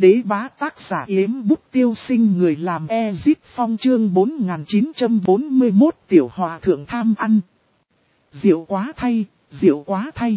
đế bá tác giả Yếm Bút Tiêu Sinh, người làm Ezip Phong, chương 4941 tiểu hòa thượng tham ăn. Diệu quá thay, diệu quá thay.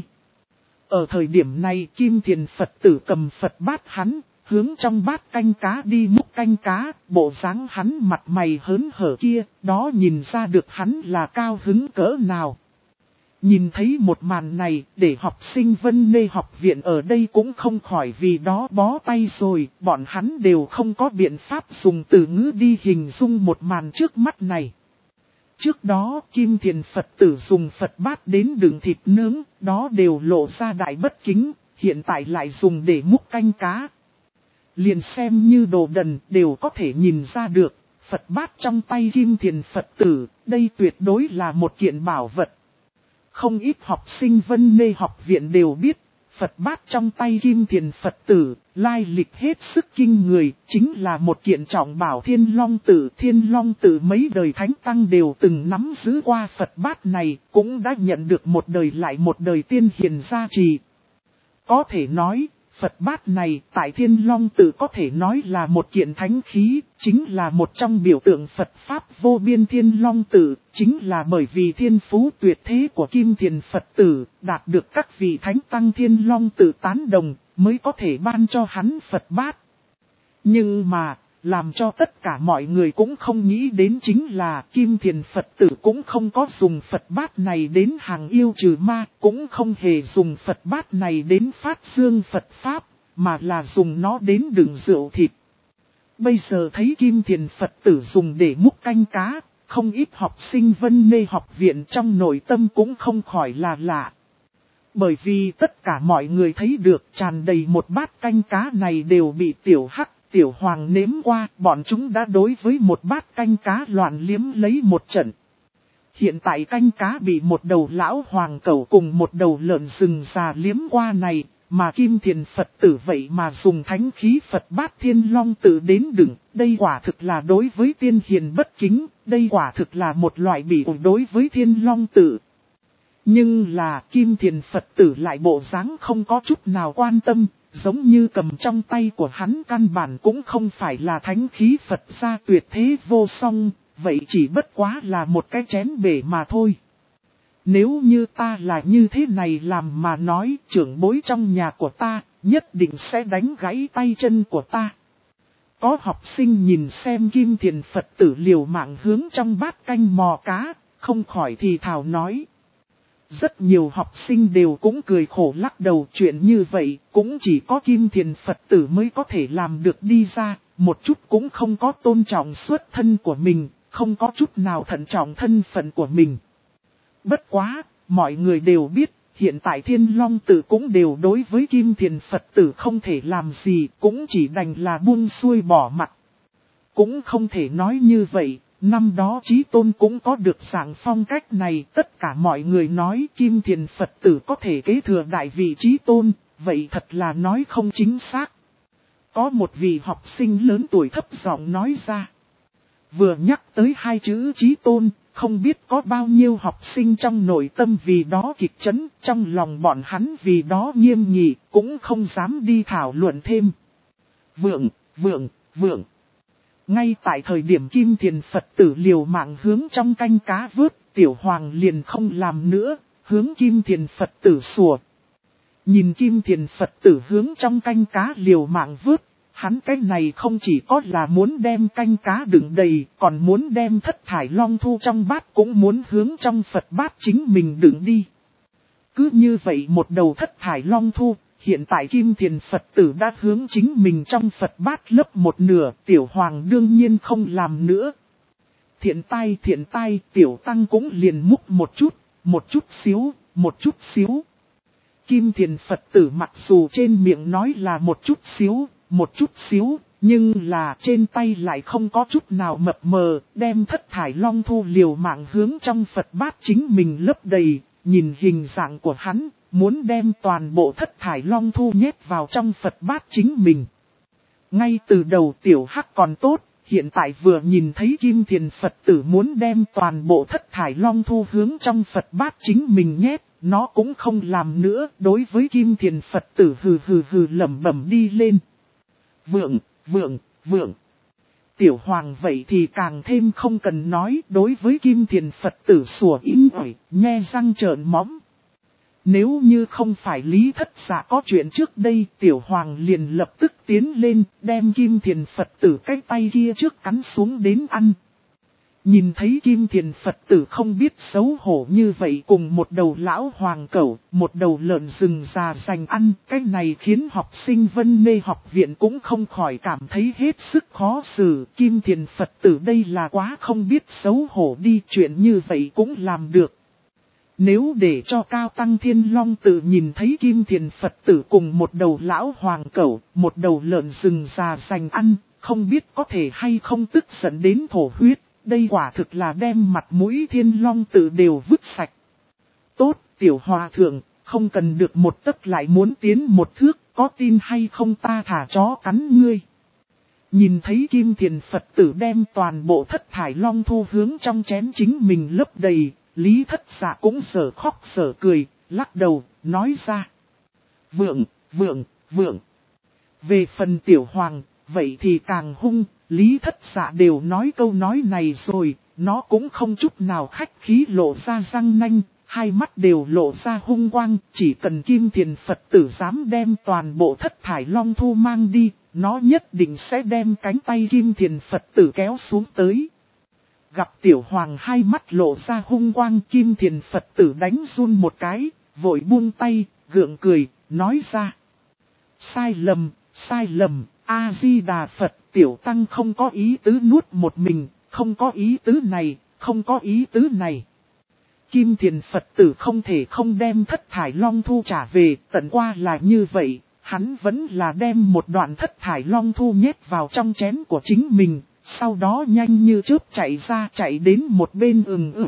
Ở thời điểm này Kim Thiền Phật tử cầm Phật bát hắn, hướng trong bát canh cá đi múc canh cá, bộ dáng hắn mặt mày hớn hở kia, đó nhìn ra được hắn là cao hứng cỡ nào. Nhìn thấy một màn này, để học sinh Vân Nê học viện ở đây cũng không khỏi vì đó bó tay rồi, bọn hắn đều không có biện pháp dùng từ ngữ đi hình dung một màn trước mắt này. Trước đó, Kim Thiền Phật tử dùng Phật bát đến đựng thịt nướng, đó đều lộ ra đại bất kính, hiện tại lại dùng để múc canh cá. Liền xem như đồ đần đều có thể nhìn ra được, Phật bát trong tay Kim Thiền Phật tử, đây tuyệt đối là một kiện bảo vật. Không ít học sinh Vân Nê học viện đều biết, Phật bát trong tay Kim Thiền Phật tử, lai lịch hết sức kinh người, chính là một kiện trọng bảo Thiên Long Tự. Thiên Long Tự mấy đời thánh tăng đều từng nắm giữ qua Phật bát này, cũng đã nhận được một đời lại một đời tiên hiền gia trì. Có thể nói, Phật bát này tại Thiên Long Tự có thể nói là một kiện thánh khí, chính là một trong biểu tượng Phật Pháp vô biên Thiên Long Tự, chính là bởi vì thiên phú tuyệt thế của Kim Thiền Phật tử, đạt được các vị thánh tăng Thiên Long Tự tán đồng, mới có thể ban cho hắn Phật bát. Nhưng mà, làm cho tất cả mọi người cũng không nghĩ đến chính là Kim Thiền Phật tử cũng không có dùng Phật bát này đến hàng yêu trừ ma, cũng không hề dùng Phật bát này đến phát dương Phật Pháp, mà là dùng nó đến đựng rượu thịt. Bây giờ thấy Kim Thiền Phật tử dùng để múc canh cá, không ít học sinh Vân Nê học viện trong nội tâm cũng không khỏi là lạ. Bởi vì tất cả mọi người thấy được tràn đầy một bát canh cá này đều bị tiểu hắc, tiểu hoàng nếm qua, bọn chúng đã đối với một bát canh cá loạn liếm lấy một trận. Hiện tại canh cá bị một đầu lão hoàng cẩu cùng một đầu lợn rừng già liếm qua này, mà Kim Thiền Phật tử vậy mà dùng thánh khí Phật bát Thiên Long Tự đến đựng, đây quả thực là đối với tiên hiền bất kính, đây quả thực là một loại bị ổi đối với Thiên Long Tự. Nhưng là Kim Thiền Phật tử lại bộ dáng không có chút nào quan tâm, giống như cầm trong tay của hắn căn bản cũng không phải là thánh khí Phật gia tuyệt thế vô song, vậy chỉ bất quá là một cái chén bể mà thôi. Nếu như ta là như thế này làm mà nói, trưởng bối trong nhà của ta nhất định sẽ đánh gãy tay chân của ta. Có học sinh nhìn xem Kim Thiền Phật tử liều mạng hướng trong bát canh mò cá, không khỏi thì thào nói. Rất nhiều học sinh đều cũng cười khổ lắc đầu, chuyện như vậy cũng chỉ có Kim Thiền Phật tử mới có thể làm được đi ra, một chút cũng không có tôn trọng xuất thân của mình, không có chút nào thận trọng thân phận của mình. Bất quá, mọi người đều biết, hiện tại Thiên Long Tự cũng đều đối với Kim Thiền Phật tử không thể làm gì, cũng chỉ đành là buông xuôi bỏ mặt. Cũng không thể nói như vậy. Năm đó Chí Tôn cũng có được dạng phong cách này, tất cả mọi người nói Kim Thiền Phật tử có thể kế thừa đại vị Chí Tôn, vậy thật là nói không chính xác. Có một vị học sinh lớn tuổi thấp giọng nói ra. Vừa nhắc tới hai chữ Chí Tôn, không biết có bao nhiêu học sinh trong nội tâm vì đó kịch chấn, trong lòng bọn hắn vì đó nghiêm nghị, cũng không dám đi thảo luận thêm. Vượng. Ngay tại thời điểm Kim Thiền Phật tử liều mạng hướng trong canh cá vớt, tiểu hoàng liền không làm nữa, hướng Kim Thiền Phật tử sủa. Nhìn Kim Thiền Phật tử hướng trong canh cá liều mạng vớt, hắn cái này không chỉ có là muốn đem canh cá đựng đầy, còn muốn đem thất thải long thu trong bát cũng muốn hướng trong Phật bát chính mình đựng đi. Cứ như vậy một đầu thất thải long thu. Hiện tại Kim Thiền Phật tử đã hướng chính mình trong Phật bát lấp một nửa, tiểu hoàng đương nhiên không làm nữa. Thiện tai, tiểu tăng cũng liền múc một chút xíu. Kim Thiền Phật tử mặc dù trên miệng nói là một chút xíu, nhưng là trên tay lại không có chút nào mập mờ, đem thất thải long thu liều mạng hướng trong Phật bát chính mình lấp đầy, nhìn hình dạng của hắn. Muốn đem toàn bộ thất thải long thu nhét vào trong Phật bát chính mình. Ngay từ đầu tiểu hắc còn tốt, hiện tại vừa nhìn thấy Kim Thiền Phật tử muốn đem toàn bộ thất thải long thu hướng trong Phật bát chính mình nhét, nó cũng không làm nữa, đối với Kim Thiền Phật tử hừ lẩm bẩm đi lên. Vượng. Tiểu Hoàng vậy thì càng thêm không cần nói, đối với Kim Thiền Phật tử sủa im ỏi, nhe răng trợn móng. Nếu như không phải Lý Thất Dạ có chuyện trước đây, Tiểu Hoàng liền lập tức tiến lên, đem Kim Thiền Phật tử cái tay kia trước cắn xuống đến ăn. Nhìn thấy Kim Thiền Phật tử không biết xấu hổ như vậy, cùng một đầu lão hoàng cẩu, một đầu lợn rừng già dành ăn, cái này khiến học sinh Vân Nê học viện cũng không khỏi cảm thấy hết sức khó xử. Kim Thiền Phật tử đây là quá không biết xấu hổ đi, chuyện như vậy cũng làm được. Nếu để cho Cao Tăng Thiên Long Tự nhìn thấy Kim Thiền Phật tử cùng một đầu lão hoàng cẩu, một đầu lợn rừng già dành ăn, không biết có thể hay không tức giận đến thổ huyết. Đây quả thực là đem mặt mũi Thiên Long Tự đều vứt sạch. Tốt, Tiểu Hòa Thượng, không cần được một tấc lại muốn tiến một thước, có tin hay không ta thả chó cắn ngươi. Nhìn thấy Kim Thiền Phật tử đem toàn bộ thất thải long thu hướng trong chén chính mình lấp đầy, Lý Thất Dạ cũng sở khóc sở cười, lắc đầu, nói ra. Vượng. Về phần Tiểu Hoàng, vậy thì càng hung, Lý Thất Dạ đều nói câu nói này rồi, nó cũng không chút nào khách khí lộ ra răng nanh, hai mắt đều lộ ra hung quang, chỉ cần Kim Thiền Phật tử dám đem toàn bộ thất thải long thu mang đi, nó nhất định sẽ đem cánh tay Kim Thiền Phật tử kéo xuống tới. Gặp Tiểu Hoàng hai mắt lộ ra hung quang, Kim Thiền Phật tử đánh run một cái, vội buông tay, gượng cười, nói ra. Sai lầm, A-di-đà Phật, Tiểu Tăng không có ý tứ nuốt một mình, không có ý tứ này. Kim Thiền Phật tử không thể không đem thất thải long thu trả về, tận qua là như vậy, hắn vẫn là đem một đoạn thất thải long thu nhét vào trong chén của chính mình, sau đó nhanh như chớp chạy đến một bên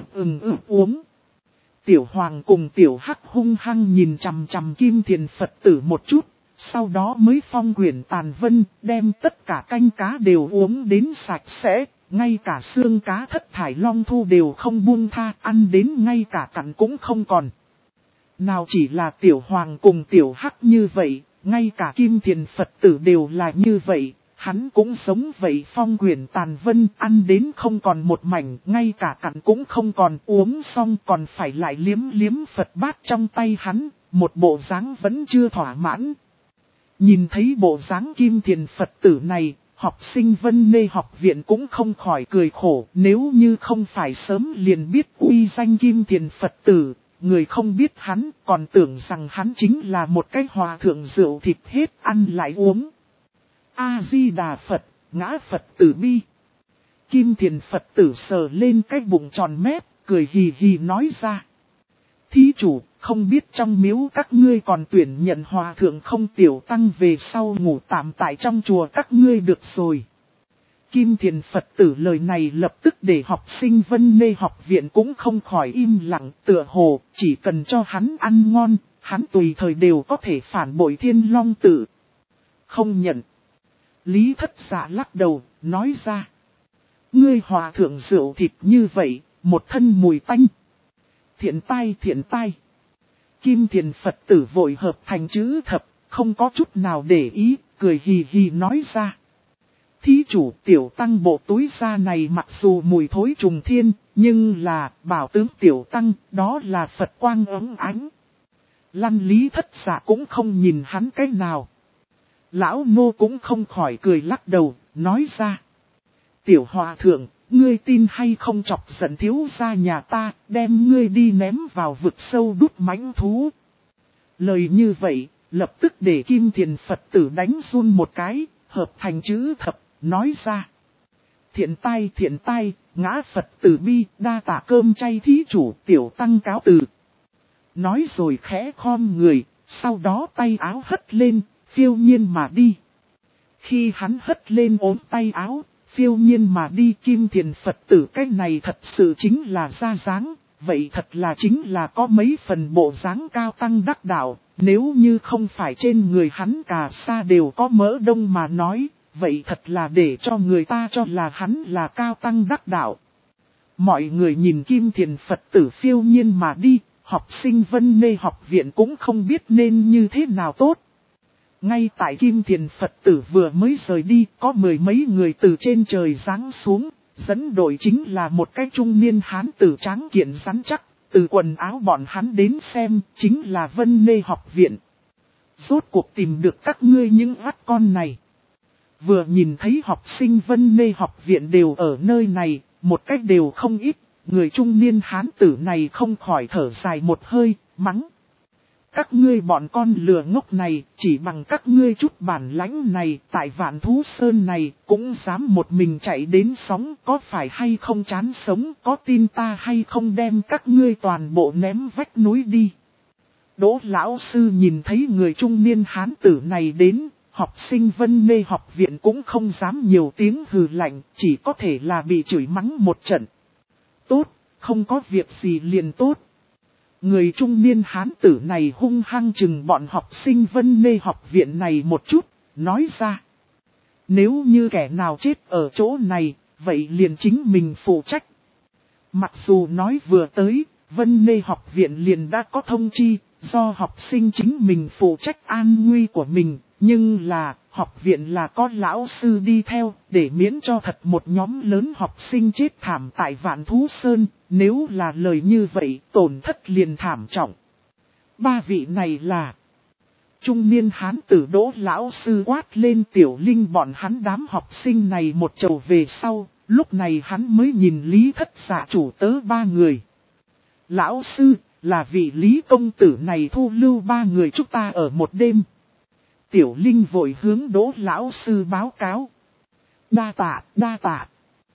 uống. Tiểu Hoàng cùng Tiểu Hắc hung hăng nhìn chằm chằm Kim Thiền Phật tử một chút, sau đó mới phong quyển tàn vân, đem tất cả canh cá đều uống đến sạch sẽ, ngay cả xương cá thất thải long thu đều không buông tha, ăn đến ngay cả cặn cũng không còn. Nào chỉ là Tiểu Hoàng cùng Tiểu Hắc như vậy, ngay cả Kim Thiền Phật tử đều là như vậy, hắn cũng sống vậy, phong quyển tàn vân, ăn đến không còn một mảnh, ngay cả cặn cũng không còn, uống xong còn phải lại liếm Phật bát trong tay hắn, một bộ dáng vẫn chưa thỏa mãn. Nhìn thấy bộ dáng Kim Thiền Phật tử này, học sinh Vân Nê học viện cũng không khỏi cười khổ, nếu như không phải sớm liền biết uy danh Kim Thiền Phật tử, người không biết hắn còn tưởng rằng hắn chính là một cái hòa thượng rượu thịt hết ăn lại uống. A-di-đà Phật, ngã Phật tử bi. Kim Thiền Phật tử sờ lên cái bụng tròn mép, cười hì hì nói ra. Thí chủ, không biết trong miếu các ngươi còn tuyển nhận hòa thượng không? Tiểu Tăng về sau ngủ tạm tại trong chùa các ngươi được rồi. Kim Thiền Phật tử lời này lập tức để học sinh Vân Nê học viện cũng không khỏi im lặng, tựa hồ, chỉ cần cho hắn ăn ngon, hắn tùy thời đều có thể phản bội Thiên Long Tự. Không nhận. Lý Thất Dạ lắc đầu, nói ra. Ngươi hòa thượng rượu thịt như vậy, một thân mùi tanh. Thiện tai. Kim Thiền Phật tử vội hợp thành chữ thập, không có chút nào để ý, cười hì hì nói ra. Thí chủ, Tiểu Tăng bộ túi da này mặc dù mùi thối trùng thiên, nhưng là bảo tướng Tiểu Tăng, đó là Phật quang ấm ánh. Lăn Lý Thất Dạ cũng không nhìn hắn cái nào. Lão Nô cũng không khỏi cười lắc đầu, nói ra. Tiểu Hòa Thượng, ngươi tin hay không chọc giận thiếu gia nhà ta, đem ngươi đi ném vào vực sâu đút mãnh thú. Lời như vậy, lập tức để Kim Thiền Phật tử đánh run một cái, hợp thành chữ thập, nói ra. Thiện tai, ngã Phật tử bi, đa tạ cơm chay thí chủ, Tiểu Tăng cáo từ. Nói rồi khẽ khom người, sau đó tay áo hất lên, phiêu nhiên mà đi. Khi hắn hất lên ốm tay áo, phiêu nhiên mà đi, Kim Thiền Phật tử cái này thật sự chính là ra dáng, vậy thật là chính là có mấy phần bộ dáng cao tăng đắc đạo, nếu như không phải trên người hắn cả xa đều có mỡ đông mà nói, vậy thật là để cho người ta cho là hắn là cao tăng đắc đạo. Mọi người nhìn Kim Thiền Phật tử phiêu nhiên mà đi, học sinh Vân Nê học viện cũng không biết nên như thế nào tốt. ngay tại Kim Thiền Phật tử vừa mới rời đi, có mười mấy người từ trên trời giáng xuống, dẫn đội chính là một cái trung niên hán tử tráng kiện rắn chắc, từ quần áo bọn hắn đến xem, chính là Vân Nê học viện. Rốt cuộc tìm được các ngươi những vắt con này. Vừa nhìn thấy học sinh Vân Nê học viện đều ở nơi này, một cách đều không ít, người trung niên hán tử này không khỏi thở dài một hơi, mắng. Các ngươi bọn con lừa ngốc này, chỉ bằng các ngươi chút bản lãnh này, tại Vạn Thú Sơn này, cũng dám một mình chạy đến sóng, có phải hay không chán sống, có tin ta hay không đem các ngươi toàn bộ ném vách núi đi. Đỗ lão sư nhìn thấy người trung niên hán tử này đến, học sinh Vân Nê học viện cũng không dám nhiều tiếng hừ lạnh, chỉ có thể là bị chửi mắng một trận. Tốt, không có việc gì liền tốt. Người trung niên hán tử này hung hăng chừng bọn học sinh Vân Nê học viện này một chút, nói ra. Nếu như kẻ nào chết ở chỗ này, vậy liền chính mình phụ trách. Mặc dù nói vừa tới, Vân Nê học viện liền đã có thông chi, do học sinh chính mình phụ trách an nguy của mình, nhưng là, học viện là có lão sư đi theo, để miễn cho thật một nhóm lớn học sinh chết thảm tại Vạn Thú Sơn, nếu là lời như vậy, tổn thất liền thảm trọng. Ba vị này là trung niên hán tử Đỗ lão sư quát lên Tiểu Linh bọn hắn đám học sinh này một chầu về sau, lúc này hắn mới nhìn Lý Thất Dạ chủ tớ ba người. Lão sư, là vị Lý công tử này thu lưu ba người chúng ta ở một đêm. Tiểu Linh vội hướng Đỗ lão sư báo cáo. Đa tạ, đa tạ.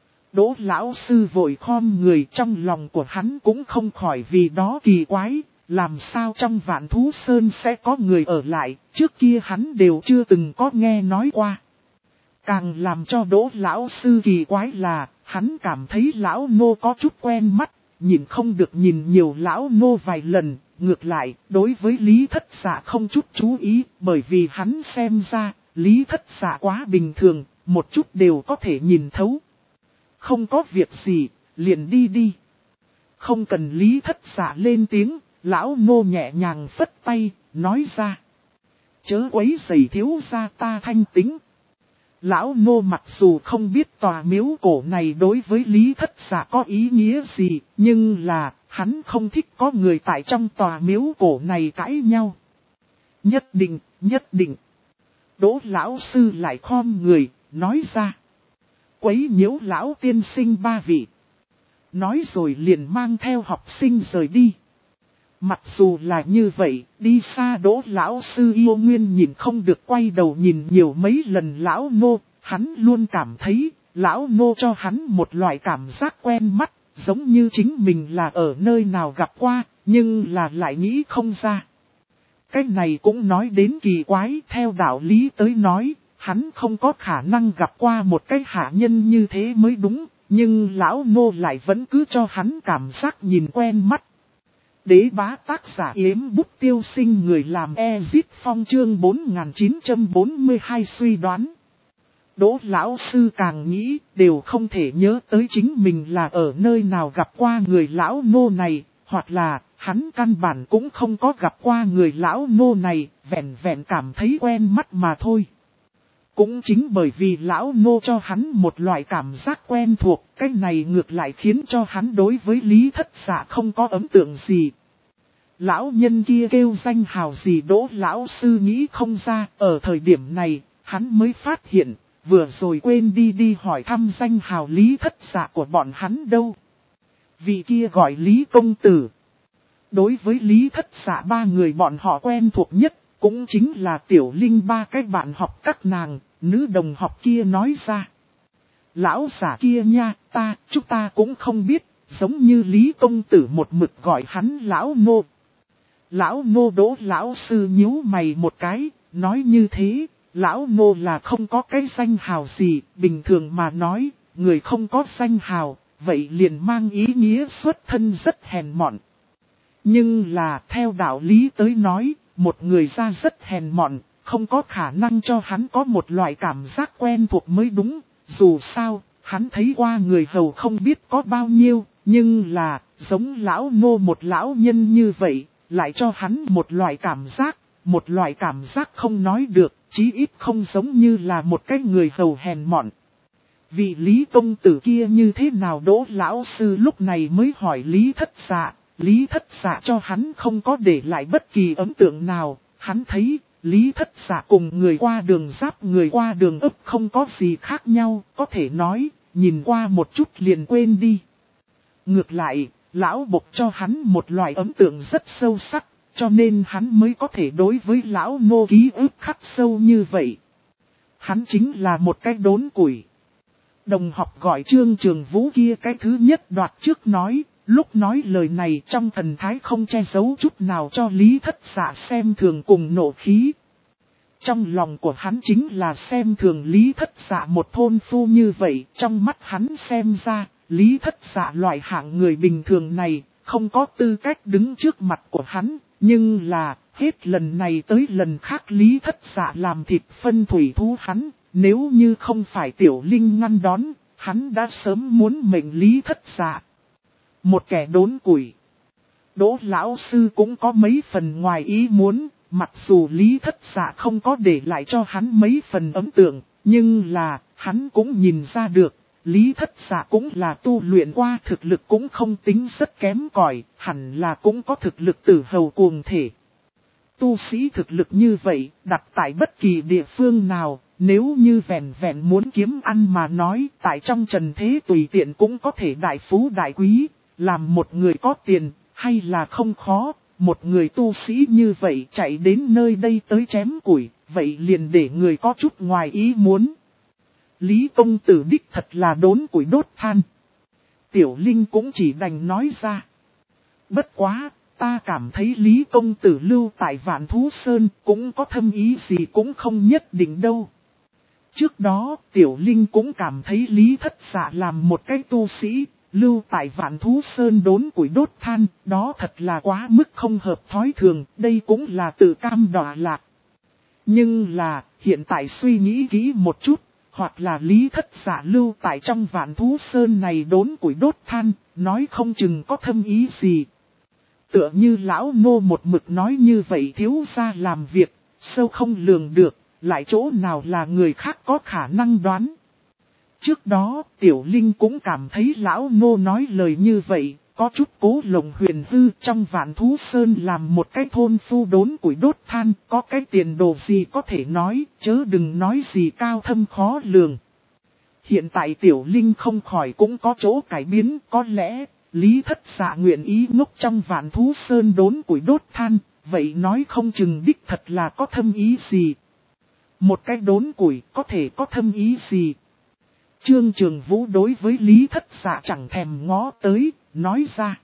Đỗ lão sư vội khom người, trong lòng của hắn cũng không khỏi vì đó kỳ quái, làm sao trong Vạn Thú Sơn sẽ có người ở lại, trước kia hắn đều chưa từng có nghe nói qua. Càng làm cho Đỗ lão sư kỳ quái là, hắn cảm thấy lão nô có chút quen mắt, nhìn không được nhìn nhiều lão nô vài lần. Ngược lại, đối với Lý Thất Dạ không chút chú ý, bởi vì hắn xem ra, Lý Thất Dạ quá bình thường, một chút đều có thể nhìn thấu. Không có việc gì, liền đi đi. Không cần Lý Thất Dạ lên tiếng, lão nô nhẹ nhàng phất tay, nói ra. Chớ quấy rầy thiếu gia ta thanh tính. Lão nô mặc dù không biết tòa miếu cổ này đối với Lý Thất Dạ có ý nghĩa gì, nhưng là, hắn không thích có người tại trong tòa miếu cổ này cãi nhau. Nhất định, nhất định. Đỗ lão sư lại khom người, nói ra. Quấy nhiễu lão tiên sinh ba vị. Nói rồi liền mang theo học sinh rời đi. Mặc dù là như vậy, đi xa Đỗ lão sư yêu nguyên nhìn không được quay đầu nhìn nhiều mấy lần lão nô, hắn luôn cảm thấy, lão nô cho hắn một loại cảm giác quen mắt, giống như chính mình là ở nơi nào gặp qua, nhưng là lại nghĩ không ra. Cái này cũng nói đến kỳ quái, theo đạo lý tới nói, hắn không có khả năng gặp qua một cái hạ nhân như thế mới đúng, nhưng lão nô lại vẫn cứ cho hắn cảm giác nhìn quen mắt. Đế bá tác giả Yếm Bút Tiêu Sinh, người làm Ezit Phong chương 4942 suy đoán. Đỗ lão sư càng nghĩ, đều không thể nhớ tới chính mình là ở nơi nào gặp qua người lão nô này, hoặc là, hắn căn bản cũng không có gặp qua người lão nô này, vẹn vẹn cảm thấy quen mắt mà thôi. Cũng chính bởi vì lão nô cho hắn một loại cảm giác quen thuộc, cái này ngược lại khiến cho hắn đối với Lý Thất Dạ không có ấn tượng gì. Lão nhân kia kêu danh hào gì Đỗ lão sư nghĩ không ra, ở thời điểm này, hắn mới phát hiện, vừa rồi quên đi hỏi thăm danh hào Lý Thất Dạ của bọn hắn đâu. Vị kia gọi Lý công tử. Đối với Lý Thất Dạ ba người bọn họ quen thuộc nhất, cũng chính là Tiểu Linh ba cái bạn học các nàng, nữ đồng học kia nói ra. Lão giả kia nha, chúng ta cũng không biết, giống như Lý công tử một mực gọi hắn lão nô. Lão nô Đỗ lão sư nhíu mày một cái, nói như thế, lão nô là không có cái danh hào gì, bình thường mà nói, người không có danh hào, vậy liền mang ý nghĩa xuất thân rất hèn mọn. Nhưng là theo đạo lý tới nói, một người ra rất hèn mọn, không có khả năng cho hắn có một loại cảm giác quen thuộc mới đúng, dù sao, hắn thấy qua người hầu không biết có bao nhiêu, nhưng là, giống lão nô một lão nhân như vậy, lại cho hắn một loại cảm giác, một loại cảm giác không nói được, chí ít không giống như là một cái người hầu hèn mọn. Vị Lý công tử kia như thế nào Đỗ lão sư lúc này mới hỏi Lý Thất Dạ. Lý Thất Dạ cho hắn không có để lại bất kỳ ấn tượng nào, hắn thấy Lý Thất Dạ cùng người qua đường giáp người qua đường ấp không có gì khác nhau, có thể nói, nhìn qua một chút liền quên đi. Ngược lại, lão Bộc cho hắn một loại ấn tượng rất sâu sắc, cho nên hắn mới có thể đối với lão Ngô ký ức khắc sâu như vậy. Hắn chính là một cái đốn củi. Đồng học gọi Trương Trường Vũ kia cái thứ nhất đoạt trước nói, lúc nói lời này trong thần thái không che giấu chút nào cho Lý Thất Dạ xem thường cùng nộ khí. Trong lòng của hắn chính là xem thường Lý Thất Dạ một thôn phu như vậy, trong mắt hắn xem ra, Lý Thất Dạ loại hạng người bình thường này, không có tư cách đứng trước mặt của hắn, nhưng là, hết lần này tới lần khác Lý Thất Dạ làm thịt phân thủy thú hắn, nếu như không phải Tiểu Linh ngăn đón, hắn đã sớm muốn mệnh Lý Thất Dạ. Một kẻ đốn củi. Đỗ lão sư cũng có mấy phần ngoài ý muốn, mặc dù Lý Thất Dạ không có để lại cho hắn mấy phần ấn tượng, nhưng là, hắn cũng nhìn ra được, Lý Thất Dạ cũng là tu luyện qua thực lực cũng không tính rất kém cỏi, hẳn là cũng có thực lực tử hầu cuồng thể. Tu sĩ thực lực như vậy, đặt tại bất kỳ địa phương nào, nếu như vẹn vẹn muốn kiếm ăn mà nói, tại trong trần thế tùy tiện cũng có thể đại phú đại quý, làm một người có tiền, hay là không khó, một người tu sĩ như vậy chạy đến nơi đây tới chém củi, vậy liền để người có chút ngoài ý muốn. Lý công tử đích thật là đốn củi đốt than. Tiểu Linh cũng chỉ đành nói ra. Bất quá, ta cảm thấy Lý công tử lưu tại Vạn Thú Sơn cũng có thâm ý gì cũng không nhất định đâu. Trước đó, Tiểu Linh cũng cảm thấy Lý Thất Dạ làm một cái tu sĩ, lưu tại Vạn Thú Sơn đốn củi đốt than, đó thật là quá mức không hợp thói thường, đây cũng là tự cam đọa lạc. Nhưng là, hiện tại suy nghĩ kỹ một chút, hoặc là Lý Thất Dạ lưu tại trong Vạn Thú Sơn này đốn củi đốt than, nói không chừng có thâm ý gì. Tựa như lão Ngô một mực nói như vậy thiếu gia làm việc, sâu không lường được, lại chỗ nào là người khác có khả năng đoán. Trước đó, Tiểu Linh cũng cảm thấy lão Ngô nói lời như vậy, có chút cố lộng huyền hư trong Vạn Thú Sơn làm một cái thôn phu đốn củi đốt than, có cái tiền đồ gì có thể nói, chớ đừng nói gì cao thâm khó lường. Hiện tại Tiểu Linh không khỏi cũng có chỗ cải biến, có lẽ, Lý Thất Dạ nguyện ý ngốc trong Vạn Thú Sơn đốn củi đốt than, vậy nói không chừng đích thật là có thâm ý gì. Một cái đốn củi có thể có thâm ý gì. Trương Trường Vũ đối với Lý Thất Dạ chẳng thèm ngó tới, nói ra.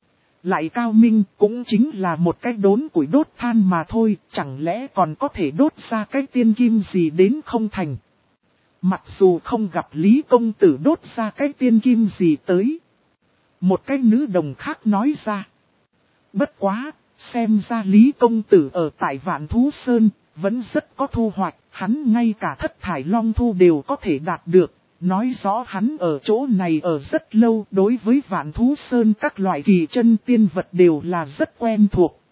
Lại cao minh cũng chính là một cái đốn củi đốt than mà thôi, chẳng lẽ còn có thể đốt ra cái tiên kim gì đến không thành. Mặc dù không gặp Lý công tử đốt ra cái tiên kim gì tới. Một cái nữ đồng khác nói ra. Bất quá, xem ra Lý công tử ở tại Vạn Thú Sơn, vẫn rất có thu hoạch, hắn ngay cả thất thải long thu đều có thể đạt được. Nói rõ hắn ở chỗ này ở rất lâu, đối với Vạn Thú Sơn các loại kỳ chân tiên vật đều là rất quen thuộc.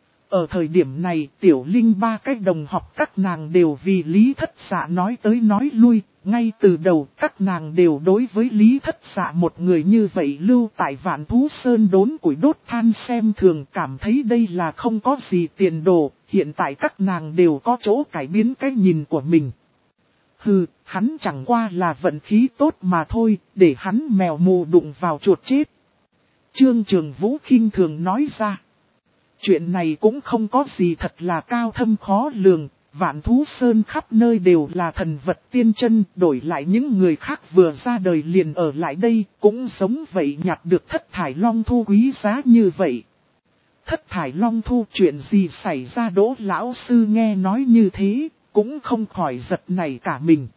Ở thời điểm này, Tiểu Linh ba cái đồng học các nàng đều vì Lý Thất Dạ nói tới nói lui, ngay từ đầu các nàng đều đối với Lý Thất Dạ một người như vậy lưu tại Vạn Thú Sơn đốn củi đốt than xem thường, cảm thấy đây là không có gì tiền đồ, hiện tại các nàng đều có chỗ cải biến cái nhìn của mình. Hừ, hắn chẳng qua là vận khí tốt mà thôi, để hắn mèo mù đụng vào chuột chết. Trương Trường Vũ khinh thường nói ra. Chuyện này cũng không có gì thật là cao thâm khó lường, Vạn Thú Sơn khắp nơi đều là thần vật tiên chân, đổi lại những người khác vừa ra đời liền ở lại đây, cũng giống vậy nhặt được thất thải long thu quý giá như vậy. Thất thải long thu chuyện gì xảy ra Đỗ lão sư nghe nói như thế, cũng không khỏi giật nảy cả mình.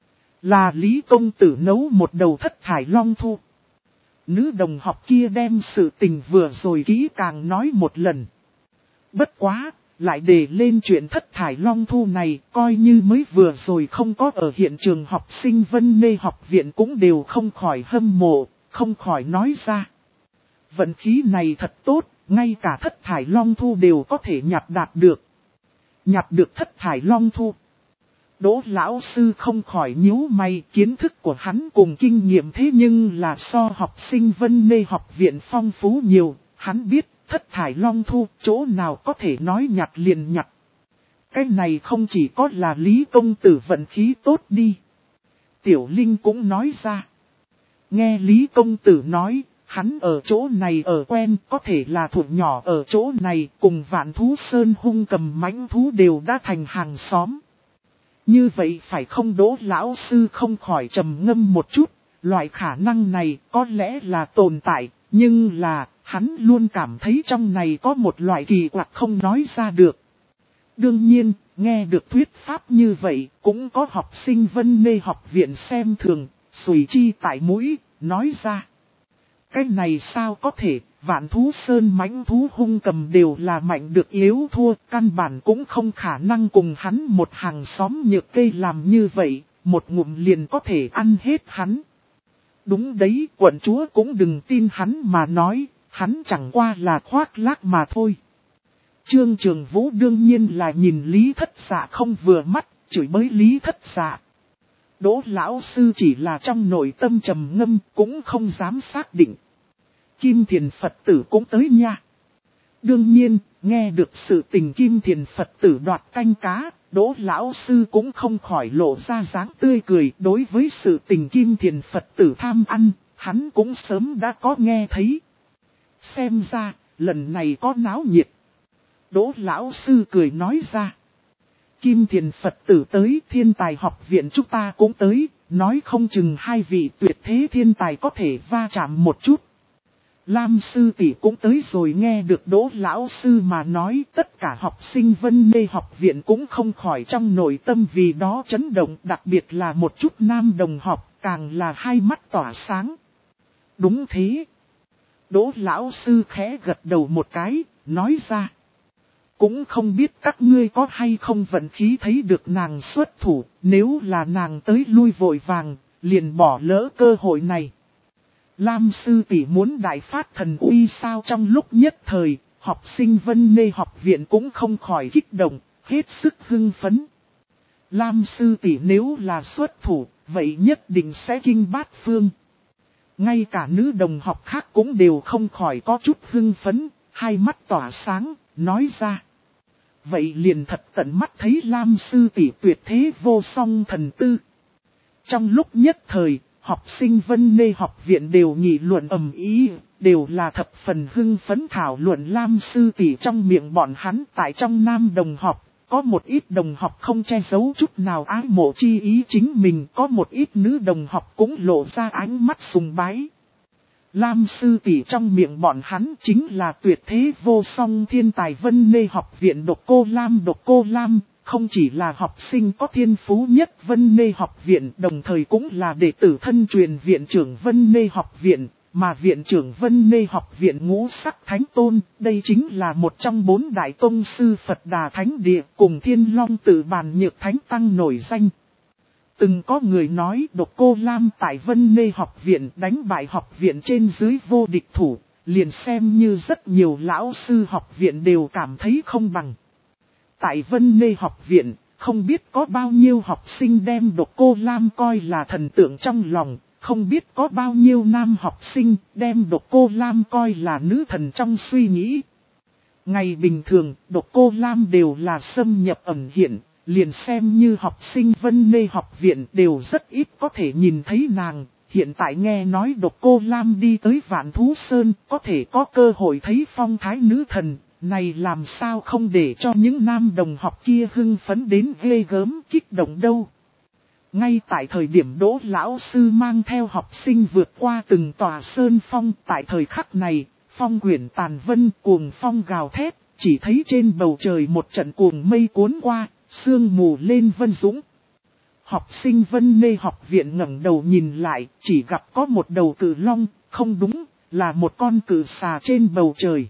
Là Lý công tử nấu một đầu thất thải long thu. Nữ đồng học kia đem sự tình vừa rồi kỹ càng nói một lần. Bất quá, lại để lên chuyện thất thải long thu này, coi như mới vừa rồi không có ở hiện trường học sinh Vân Nê học viện cũng đều không khỏi hâm mộ, không khỏi nói ra. Vận khí này thật tốt, ngay cả thất thải long thu đều có thể nhặt đạt được. nhặt được thất thải long thu. Đỗ lão sư không khỏi nhíu mày, kiến thức của hắn cùng kinh nghiệm thế nhưng là so học sinh Vân Nê học viện phong phú nhiều, hắn biết thất thải long thu chỗ nào có thể nói nhặt liền nhặt. Cái này không chỉ có là Lý công tử vận khí tốt đi. Tiểu Linh cũng nói ra. Nghe Lý công tử nói, hắn ở chỗ này ở quen, có thể là thủ nhỏ ở chỗ này cùng Vạn Thú Sơn hung cầm mãnh thú đều đã thành hàng xóm. Như vậy phải không? Đỗ lão sư không khỏi trầm ngâm một chút, loại khả năng này có lẽ là tồn tại, nhưng là hắn luôn cảm thấy trong này có một loại kỳ quặc không nói ra được. Đương nhiên, nghe được thuyết pháp như vậy, cũng có học sinh Vân Nê học viện xem thường, xùy chi tại mũi, nói ra. Cái này sao có thể, Vạn Thú Sơn mãnh thú hung cầm đều là mạnh được yếu thua, căn bản cũng không khả năng cùng hắn một hàng xóm nhược cây làm như vậy, một ngụm liền có thể ăn hết hắn. Đúng đấy, quận chúa cũng đừng tin hắn mà nói, hắn chẳng qua là khoác lác mà thôi. Trương Trường Vũ đương nhiên là nhìn Lý Thất Dạ không vừa mắt, chửi bới Lý Thất Dạ. Đỗ lão sư chỉ là trong nội tâm trầm ngâm, cũng không dám xác định. Kim Thiền Phật tử cũng tới nha. Đương nhiên, nghe được sự tình Kim Thiền Phật tử đoạt canh cá, Đỗ lão sư cũng không khỏi lộ ra dáng tươi cười. Đối với sự tình Kim Thiền Phật tử tham ăn, hắn cũng sớm đã có nghe thấy. Xem ra, lần này có náo nhiệt. Đỗ lão sư cười nói ra. Kim Thiền Phật tử tới, thiên tài học viện chúng ta cũng tới, nói không chừng hai vị tuyệt thế thiên tài có thể va chạm một chút. Lam sư tỷ cũng tới rồi. Nghe được Đỗ lão sư mà nói, tất cả học sinh Vân Nê học viện cũng không khỏi trong nội tâm vì đó chấn động, đặc biệt là một chút nam đồng học, càng là hai mắt tỏa sáng. Đúng thế. Đỗ lão sư khẽ gật đầu một cái, nói ra. Cũng không biết các ngươi có hay không vận khí thấy được nàng xuất thủ, nếu là nàng tới lui vội vàng, liền bỏ lỡ cơ hội này. Lam sư tỷ muốn đại phát thần uy sao? Trong lúc nhất thời, học sinh Vân Nê học viện cũng không khỏi kích động, hết sức hưng phấn. Lam sư tỷ nếu là xuất thủ, vậy nhất định sẽ kinh bát phương. Ngay cả nữ đồng học khác cũng đều không khỏi có chút hưng phấn, hai mắt tỏa sáng, nói ra. Vậy liền thật tận mắt thấy Lam sư tỷ tuyệt thế vô song thần tư. Trong lúc nhất thời, học sinh Vân Nê học viện đều nghị luận ầm ĩ, đều là thập phần hưng phấn thảo luận Lam sư tỷ. Trong miệng bọn hắn tại trong nam đồng học, có một ít đồng học không che giấu chút nào ái mộ chi ý chính mình, có một ít nữ đồng học cũng lộ ra ánh mắt sùng bái. Lam sư tỷ trong miệng bọn hắn chính là tuyệt thế vô song thiên tài Vân Nê học viện Độc Cô Lam. Độc Cô Lam không chỉ là học sinh có thiên phú nhất Vân Nê học viện, đồng thời cũng là đệ tử thân truyền viện trưởng Vân Nê học viện, mà viện trưởng Vân Nê học viện Ngũ Sắc Thánh Tôn, đây chính là một trong 4 đại tông sư Phật Đà Thánh Địa cùng Thiên Long Tự Bàn Nhược Thánh Tăng nổi danh. Từng có người nói Độc Cô Lam tại Vân Nê học viện đánh bại học viện trên dưới vô địch thủ, liền xem như rất nhiều lão sư học viện đều cảm thấy không bằng. Tại Vân Nê học viện, không biết có bao nhiêu học sinh đem Độc Cô Lam coi là thần tượng trong lòng, không biết có bao nhiêu nam học sinh đem Độc Cô Lam coi là nữ thần trong suy nghĩ. Ngày bình thường, Độc Cô Lam đều là xâm nhập ẩn hiện. Liền xem như học sinh Vân Nê học viện đều rất ít có thể nhìn thấy nàng, hiện tại nghe nói Độc Cô Lam đi tới Vạn Thú Sơn có thể có cơ hội thấy phong thái nữ thần, này làm sao không để cho những nam đồng học kia hưng phấn đến ghê gớm kích động đâu. Ngay tại thời điểm Đỗ lão sư mang theo học sinh vượt qua từng tòa sơn phong, tại thời khắc này, phong quyển tàn vân cuồng phong gào thét, chỉ thấy trên bầu trời một trận cuồng mây cuốn qua. Sương mù lên vân dũng. Học sinh Vân Nê học viện ngẩng đầu nhìn lại, chỉ gặp có một đầu cự long, không đúng, là một con cự xà trên bầu trời.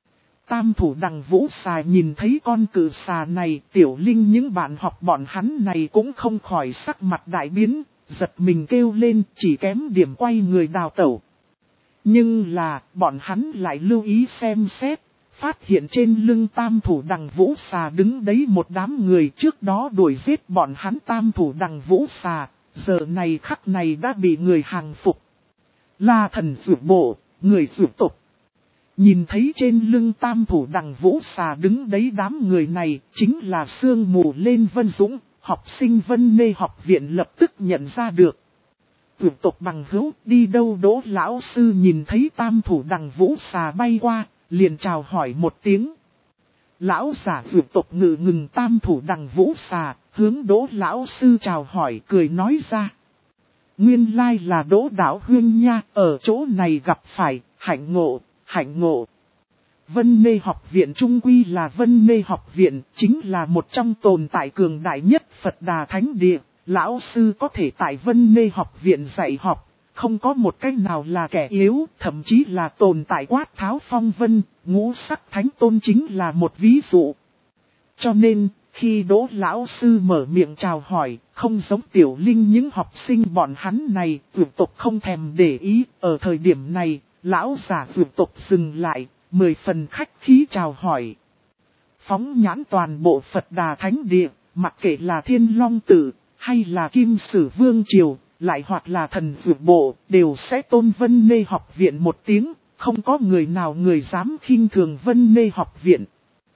Tam thủ đằng vũ xà nhìn thấy con cự xà này, Tiểu Linh những bạn học bọn hắn này cũng không khỏi sắc mặt đại biến, giật mình kêu lên, chỉ kém điểm quay người đào tẩu. Nhưng là, bọn hắn lại lưu ý xem xét. phát hiện trên lưng tam thủ đằng vũ xà đứng đấy một đám người trước đó đuổi giết bọn hắn tam thủ đằng vũ xà, giờ này khắc này đã bị người hàng phục. Là thần dụ bộ, người dụ tục. Nhìn thấy trên lưng tam thủ đằng vũ xà đứng đấy đám người này chính là sương mù lên Vân Dũng, học sinh Vân Mê học viện lập tức nhận ra được. Vượt tộc bằng hữu đi đâu Đỗ lão sư nhìn thấy tam thủ đằng vũ xà bay qua, liền chào hỏi một tiếng. Lão giả vượt tộc ngự ngừng tam thủ đằng vũ xà, hướng Đỗ lão sư chào hỏi cười nói ra. Nguyên lai là Đỗ Đảo Huyên nha, ở chỗ này gặp phải, hạnh ngộ, hạnh ngộ. Vân Mê học viện trung quy là Vân Mê học viện, chính là một trong tồn tại cường đại nhất Phật Đà Thánh Địa. Lão sư có thể tại Vân Mê học viện dạy học, không có một cách nào là kẻ yếu, thậm chí là tồn tại quát tháo phong vân, ngũ sắc thánh tôn chính là một ví dụ. Cho nên, khi Đỗ lão sư mở miệng chào hỏi, không giống Tiểu Linh những học sinh bọn hắn này, vượt tộc không thèm để ý, ở thời điểm này, lão giả vượt tộc dừng lại, 10 phần khách khí chào hỏi. Phóng nhãn toàn bộ Phật Đà Thánh Địa, mặc kệ là Thiên Long Tự, hay là Kim Sử Vương Triều, lại hoặc là thần dụ bộ, đều sẽ tôn Vân Mê học viện một tiếng, không có người nào người dám khinh thường Vân Mê học viện.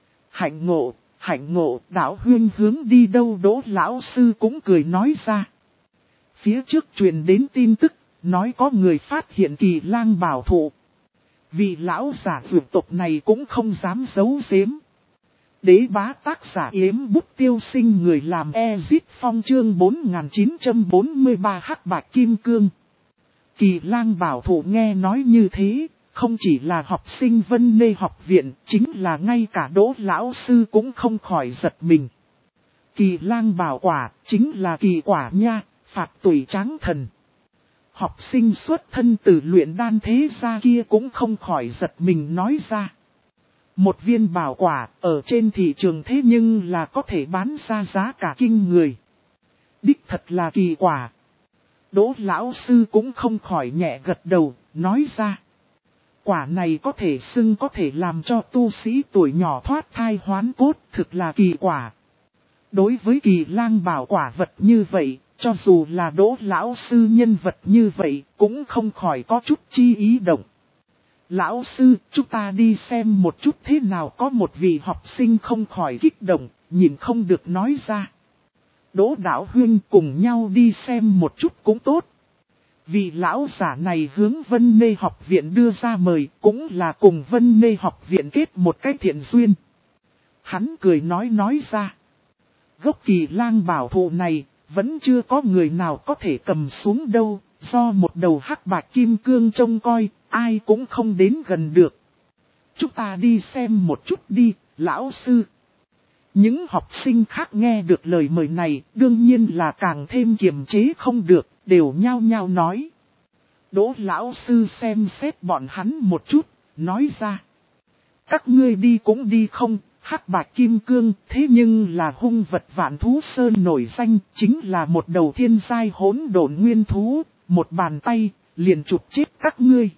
Hạnh ngộ, Đảo Huyên hướng đi đâu Đỗ lão sư cũng cười nói ra. Phía trước truyền đến tin tức, nói có người phát hiện Kỳ Lang bảo thụ. Vì lão giả vượt tộc này cũng không dám giấu giếm. Đế bá tác giả Yếm Bút Tiêu Sinh người làm Ezit Phong chương 4943 Hắc Bạch Kim Cương. Kỳ Lang bảo thụ nghe nói như thế, không chỉ là học sinh Vân Mê học viện, chính là ngay cả Đỗ lão sư cũng không khỏi giật mình. Kỳ Lang bảo quả, chính là kỳ quả nha, phạt tuổi tráng thần. Học sinh xuất thân từ luyện đan thế gia kia cũng không khỏi giật mình nói ra. Một viên bảo quả ở trên thị trường thế nhưng là có thể bán ra giá cả kinh người. Đích thật là kỳ quả. Đỗ lão sư cũng không khỏi nhẹ gật đầu, nói ra. Quả này có thể xưng có thể làm cho tu sĩ tuổi nhỏ thoát thai hoán cốt, thực là kỳ quả. Đối với Kỳ Lang bảo quả vật như vậy, cho dù là Đỗ lão sư nhân vật như vậy, cũng không khỏi có chút chi ý động. Lão sư, chúng ta đi xem một chút thế nào, có một vị học sinh không khỏi kích động, nhìn không được nói ra. Đỗ Đảo Huyên cùng nhau đi xem một chút cũng tốt. Vị lão giả này hướng Vân Mê học viện đưa ra mời, cũng là cùng Vân Mê học viện kết một cái thiện duyên. Hắn cười nói ra. Gốc Kỳ Lang bảo thụ này, vẫn chưa có người nào có thể cầm xuống đâu, do một đầu hắc bạch kim cương trông coi, ai cũng không đến gần được. Chúng ta đi xem một chút đi, lão sư. Những học sinh khác nghe được lời mời này, đương nhiên là càng thêm kiềm chế không được, đều nhao nhao nói. Đỗ lão sư xem xét bọn hắn một chút, nói ra. Các ngươi đi cũng đi không, hắc bạch kim cương, thế nhưng là hung vật Vạn Thú Sơn nổi danh, chính là một đầu thiên giai hỗn độn nguyên thú, một bàn tay, liền chụp chết các ngươi.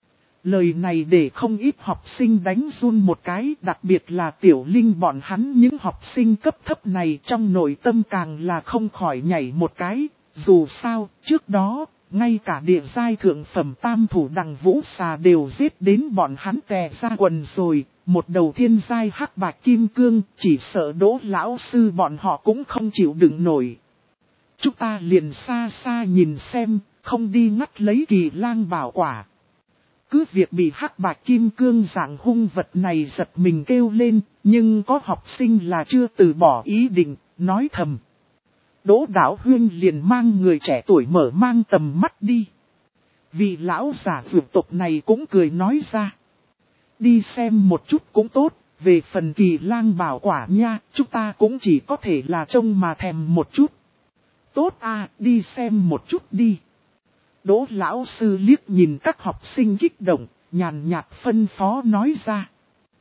Lời này để không ít học sinh đánh run một cái, đặc biệt là Tiểu Linh bọn hắn những học sinh cấp thấp này trong nội tâm càng là không khỏi nhảy một cái, dù sao, trước đó, ngay cả địa giai thượng phẩm tam thủ đằng vũ xà đều giết đến bọn hắn tè ra quần rồi, một đầu thiên giai hắc bạch kim cương, chỉ sợ Đỗ lão sư bọn họ cũng không chịu đựng nổi. Chúng ta liền xa xa nhìn xem, không đi ngắt lấy Kỳ Lang bảo quả. Cứ việc bị hắc bạch kim cương dạng hung vật này giật mình kêu lên, nhưng có học sinh là chưa từ bỏ ý định, nói thầm. Đỗ Đảo Huyên liền mang người trẻ tuổi mở mang tầm mắt đi. Vị lão giả vượt tộc này cũng cười nói ra. Đi xem một chút cũng tốt, về phần Kỳ Lang bảo quả nha, chúng ta cũng chỉ có thể là trông mà thèm một chút. Tốt à, đi xem một chút đi. Đỗ lão sư liếc nhìn các học sinh kích động, nhàn nhạt phân phó nói ra.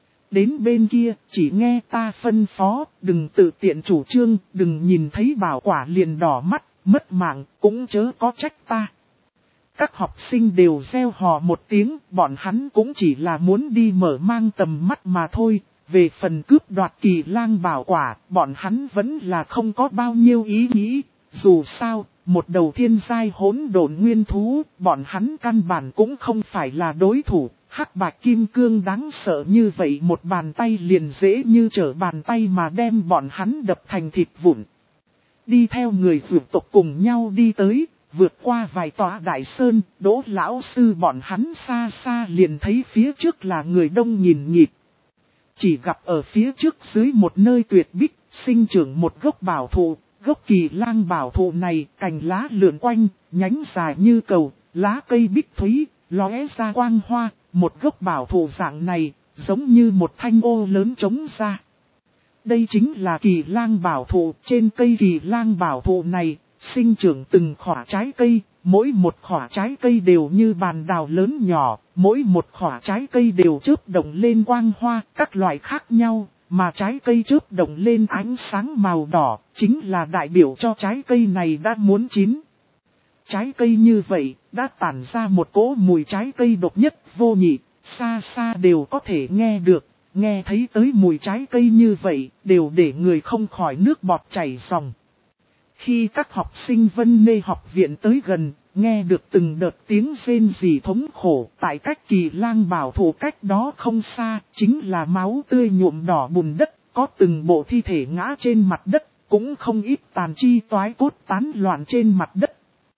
Đến bên kia, chỉ nghe ta phân phó, đừng tự tiện chủ trương, đừng nhìn thấy bảo quả liền đỏ mắt, mất mạng, cũng chớ có trách ta. Các học sinh đều reo hò một tiếng, bọn hắn cũng chỉ là muốn đi mở mang tầm mắt mà thôi. Về phần cướp đoạt Kỳ Lang bảo quả, bọn hắn vẫn là không có bao nhiêu ý nghĩ. Dù sao, một đầu thiên giai hỗn độn nguyên thú, bọn hắn căn bản cũng không phải là đối thủ. Hắc bạch kim cương đáng sợ như vậy, một bàn tay liền dễ như trở bàn tay mà đem bọn hắn đập thành thịt vụn. Đi theo người vượt tộc cùng nhau đi tới, vượt qua vài tòa đại sơn, Đỗ lão sư bọn hắn xa xa liền thấy phía trước là người đông nghìn nghịt. Chỉ gặp ở phía trước dưới một nơi tuyệt bích, sinh trưởng một gốc bảo thụ. Gốc Kỳ Lang bảo thụ này, cành lá lượn quanh, nhánh dài như cầu, lá cây bích thúy, lóe ra quang hoa. Một gốc bảo thụ dạng này, giống như một thanh ô lớn trống ra. Đây chính là Kỳ Lang bảo thụ. Trên cây Kỳ Lang bảo thụ này, sinh trưởng từng khỏa trái cây. Mỗi một khỏa trái cây đều như bàn đào lớn nhỏ. Mỗi một khỏa trái cây đều chớp động lên quang hoa, các loại khác nhau. Mà trái cây chớp động lên ánh sáng màu đỏ, chính là đại biểu cho trái cây này đã muốn chín. Trái cây như vậy, đã tản ra một cỗ mùi trái cây độc nhất vô nhị, xa xa đều có thể nghe được, nghe thấy tới mùi trái cây như vậy, đều để người không khỏi nước bọt chảy ròng. Khi các học sinh Vân Nê học viện tới gần, nghe được từng đợt tiếng rên rỉ thống khổ, tại cách Kỳ Lang bảo thụ cách đó không xa, chính là máu tươi nhuộm đỏ bùn đất, có từng bộ thi thể ngã trên mặt đất, cũng không ít tàn chi toái cốt tán loạn trên mặt đất.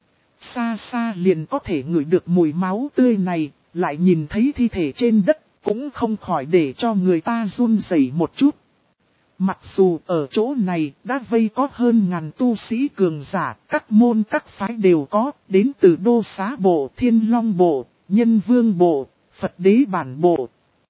Xa xa liền có thể ngửi được mùi máu tươi này, lại nhìn thấy thi thể trên đất, cũng không khỏi để cho người ta run rẩy một chút. Mặc dù ở chỗ này đã vây có hơn ngàn tu sĩ cường giả, các môn các phái đều có, đến từ Đô Xá Bộ, Thiên Long Bộ, Nhân Vương Bộ, Phật Đế Bản Bộ.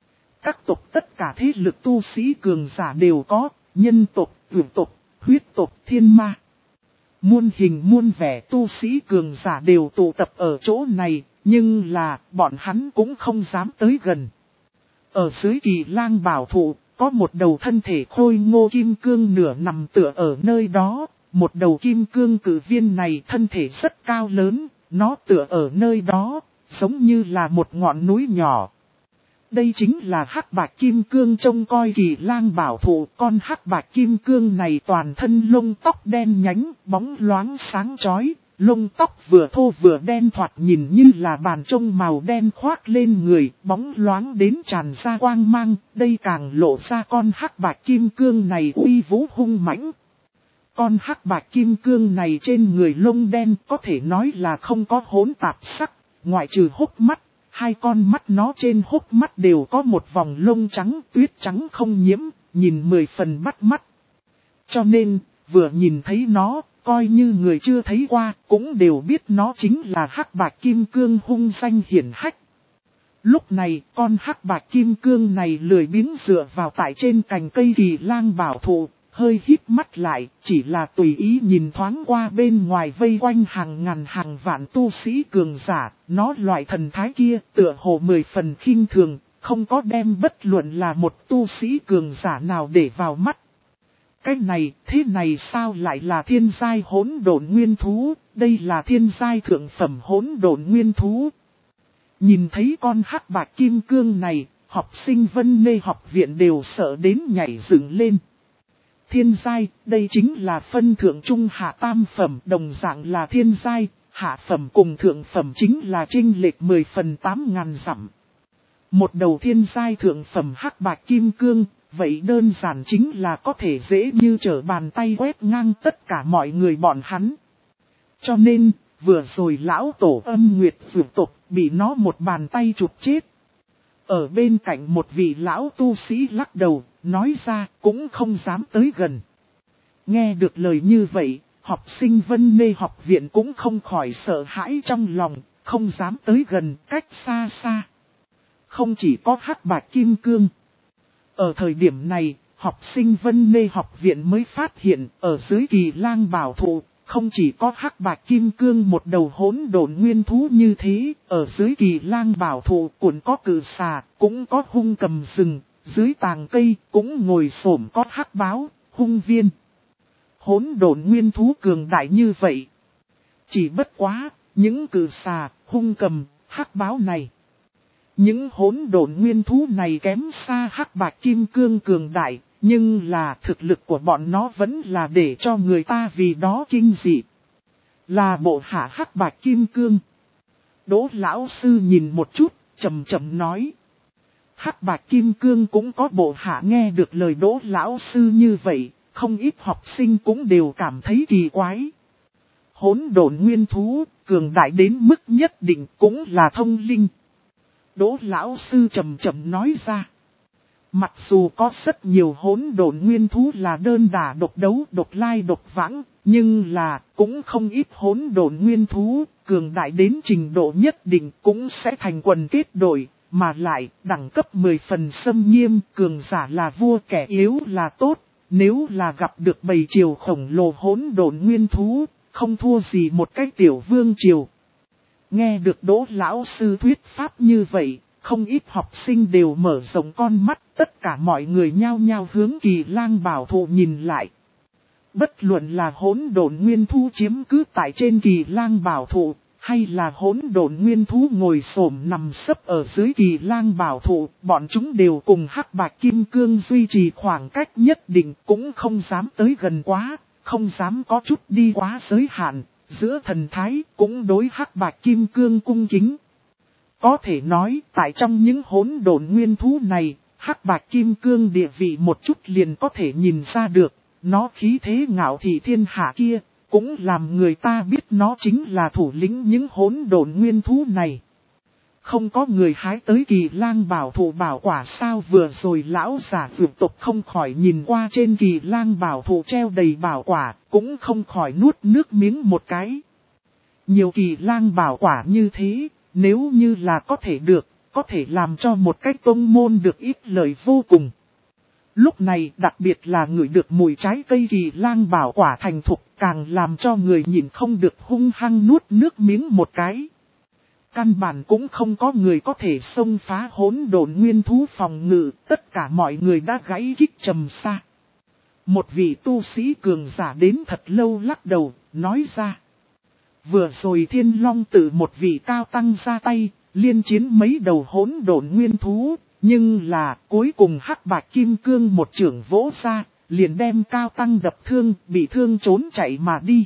Các tộc tất cả thế lực tu sĩ cường giả đều có, nhân tộc, vượt tộc, huyết tộc, thiên ma. Muôn hình muôn vẻ tu sĩ cường giả đều tụ tập ở chỗ này, nhưng là bọn hắn cũng không dám tới gần. Ở dưới Kỳ Lang bảo thụ, có một đầu thân thể khôi ngô kim cương nửa nằm tựa ở nơi đó. Một đầu kim cương cử viên này thân thể rất cao lớn, nó tựa ở nơi đó, giống như là một ngọn núi nhỏ. Đây chính là hắc bạch kim cương trông coi Kỳ Lang bảo thụ. Con hắc bạch kim cương này toàn thân lông tóc đen nhánh, bóng loáng sáng chói. Lông tóc vừa thô vừa đen thoạt nhìn như là bàn trông màu đen khoác lên người, bóng loáng đến tràn ra quang mang. Đây càng lộ ra con hắc bạch kim cương này uy vũ hung mãnh. Con hắc bạch kim cương này trên người lông đen có thể nói là không có hỗn tạp sắc, ngoại trừ hốc mắt. Hai con mắt nó trên hốc mắt đều có một vòng lông trắng tuyết trắng không nhiễm, nhìn 10 phần bắt mắt. Cho nên, vừa nhìn thấy nó, coi như người chưa thấy qua, cũng đều biết nó chính là hắc bạch kim cương hung danh hiển hách. Lúc này, con hắc bạch kim cương này lười biếng dựa vào tại trên cành cây Kỳ Lang bảo thụ, hơi híp mắt lại, chỉ là tùy ý nhìn thoáng qua bên ngoài vây quanh hàng ngàn hàng vạn tu sĩ cường giả, nó loại thần thái kia tựa hồ 10 phần khinh thường, không có đem bất luận là một tu sĩ cường giả nào để vào mắt. Cái này, thế này sao lại là thiên giai hỗn độn nguyên thú, đây là thiên giai thượng phẩm hỗn độn nguyên thú. Nhìn thấy con hắc bạch kim cương này, học sinh Vân Nê học viện đều sợ đến nhảy dựng lên. Thiên giai, đây chính là phân thượng trung hạ tam phẩm, đồng dạng là thiên giai, hạ phẩm cùng thượng phẩm chính là chênh lệch 10 phần 8.000 dặm. Một đầu thiên giai thượng phẩm hắc bạch kim cương, vậy đơn giản chính là có thể dễ như trở bàn tay quét ngang tất cả mọi người bọn hắn. Cho nên, vừa rồi lão tổ Âm Nguyệt vượt tộc bị nó một bàn tay chụp chết. Ở bên cạnh một vị lão tu sĩ lắc đầu, nói ra cũng không dám tới gần. Nghe được lời như vậy, học sinh Vân Nê học viện cũng không khỏi sợ hãi trong lòng, không dám tới gần, cách xa xa. Không chỉ có hắc bạch kim cương. Ở thời điểm này, học sinh Vân Nê học viện mới phát hiện, ở dưới Kỳ Lang bảo thụ, không chỉ có hắc bạch kim cương một đầu hỗn độn nguyên thú như thế, ở dưới Kỳ Lang bảo thụ cũng có cự xà, cũng có hung cầm rừng, dưới tàng cây cũng ngồi xổm có hắc báo, hung viên. Hỗn độn nguyên thú cường đại như vậy. Chỉ bất quá, những cử xà, hung cầm, hắc báo này. Những hỗn độn nguyên thú này kém xa hắc bạch kim cương cường đại, nhưng là thực lực của bọn nó vẫn là để cho người ta vì đó kinh dị. Là bộ hạ hắc bạch kim cương. Đỗ lão sư nhìn một chút, chậm chậm nói. Hắc bạch kim cương cũng có bộ hạ. Nghe được lời Đỗ lão sư như vậy, không ít học sinh cũng đều cảm thấy kỳ quái. Hỗn độn nguyên thú, cường đại đến mức nhất định cũng là thông linh. Đỗ lão sư chậm chậm nói ra. Mặc dù có rất nhiều hỗn độn nguyên thú là đơn đả độc đấu, độc lai độc vãng, nhưng là cũng không ít hỗn độn nguyên thú, cường đại đến trình độ nhất định cũng sẽ thành quần kết đội, mà lại đẳng cấp 10 phần xâm nghiêm, cường giả là vua kẻ yếu là tốt, nếu là gặp được bầy triều khổng lồ hỗn độn nguyên thú, không thua gì một cái tiểu vương triều. Nghe được Đỗ lão sư thuyết pháp như vậy, không ít học sinh đều mở rộng con mắt, tất cả mọi người nhao nhao hướng Kỳ Lang Bảo Thụ nhìn lại. Bất luận là hỗn độn nguyên thú chiếm cứ tại trên Kỳ Lang Bảo Thụ, hay là hỗn độn nguyên thú ngồi xổm nằm sấp ở dưới Kỳ Lang Bảo Thụ, bọn chúng đều cùng hắc bạch kim cương duy trì khoảng cách nhất định, cũng không dám tới gần quá, không dám có chút đi quá giới hạn, giữa thần thái cũng đối hắc bạch kim cương cung kính. Có thể nói, tại trong những hỗn độn nguyên thú này, hắc bạch kim cương địa vị một chút liền có thể nhìn ra được, nó khí thế ngạo thị thiên hạ kia, cũng làm người ta biết nó chính là thủ lĩnh những hỗn độn nguyên thú này. Không có người hái tới Kỳ Lang Bảo Thụ bảo quả sao? Vừa rồi lão giả vượt tục không khỏi nhìn qua trên Kỳ Lang Bảo Thụ treo đầy bảo quả, cũng không khỏi nuốt nước miếng một cái. Nhiều Kỳ Lang bảo quả như thế, nếu như là có thể được, có thể làm cho một cái tông môn được ít lợi vô cùng. Lúc này đặc biệt là ngửi được mùi trái cây Kỳ Lang bảo quả thành thục, càng làm cho người nhìn không được hung hăng nuốt nước miếng một cái. Căn bản cũng không có người có thể xông phá hỗn độn nguyên thú phòng ngự, tất cả mọi người đã gãy kích trầm xa. Một vị tu sĩ cường giả đến thật lâu lắc đầu, nói ra. Vừa rồi Thiên Long Tự một vị cao tăng ra tay, liên chiến mấy đầu hỗn độn nguyên thú, nhưng là cuối cùng hắc bạch kim cương một chưởng vỗ ra, liền đem cao tăng đập thương, bị thương trốn chạy mà đi.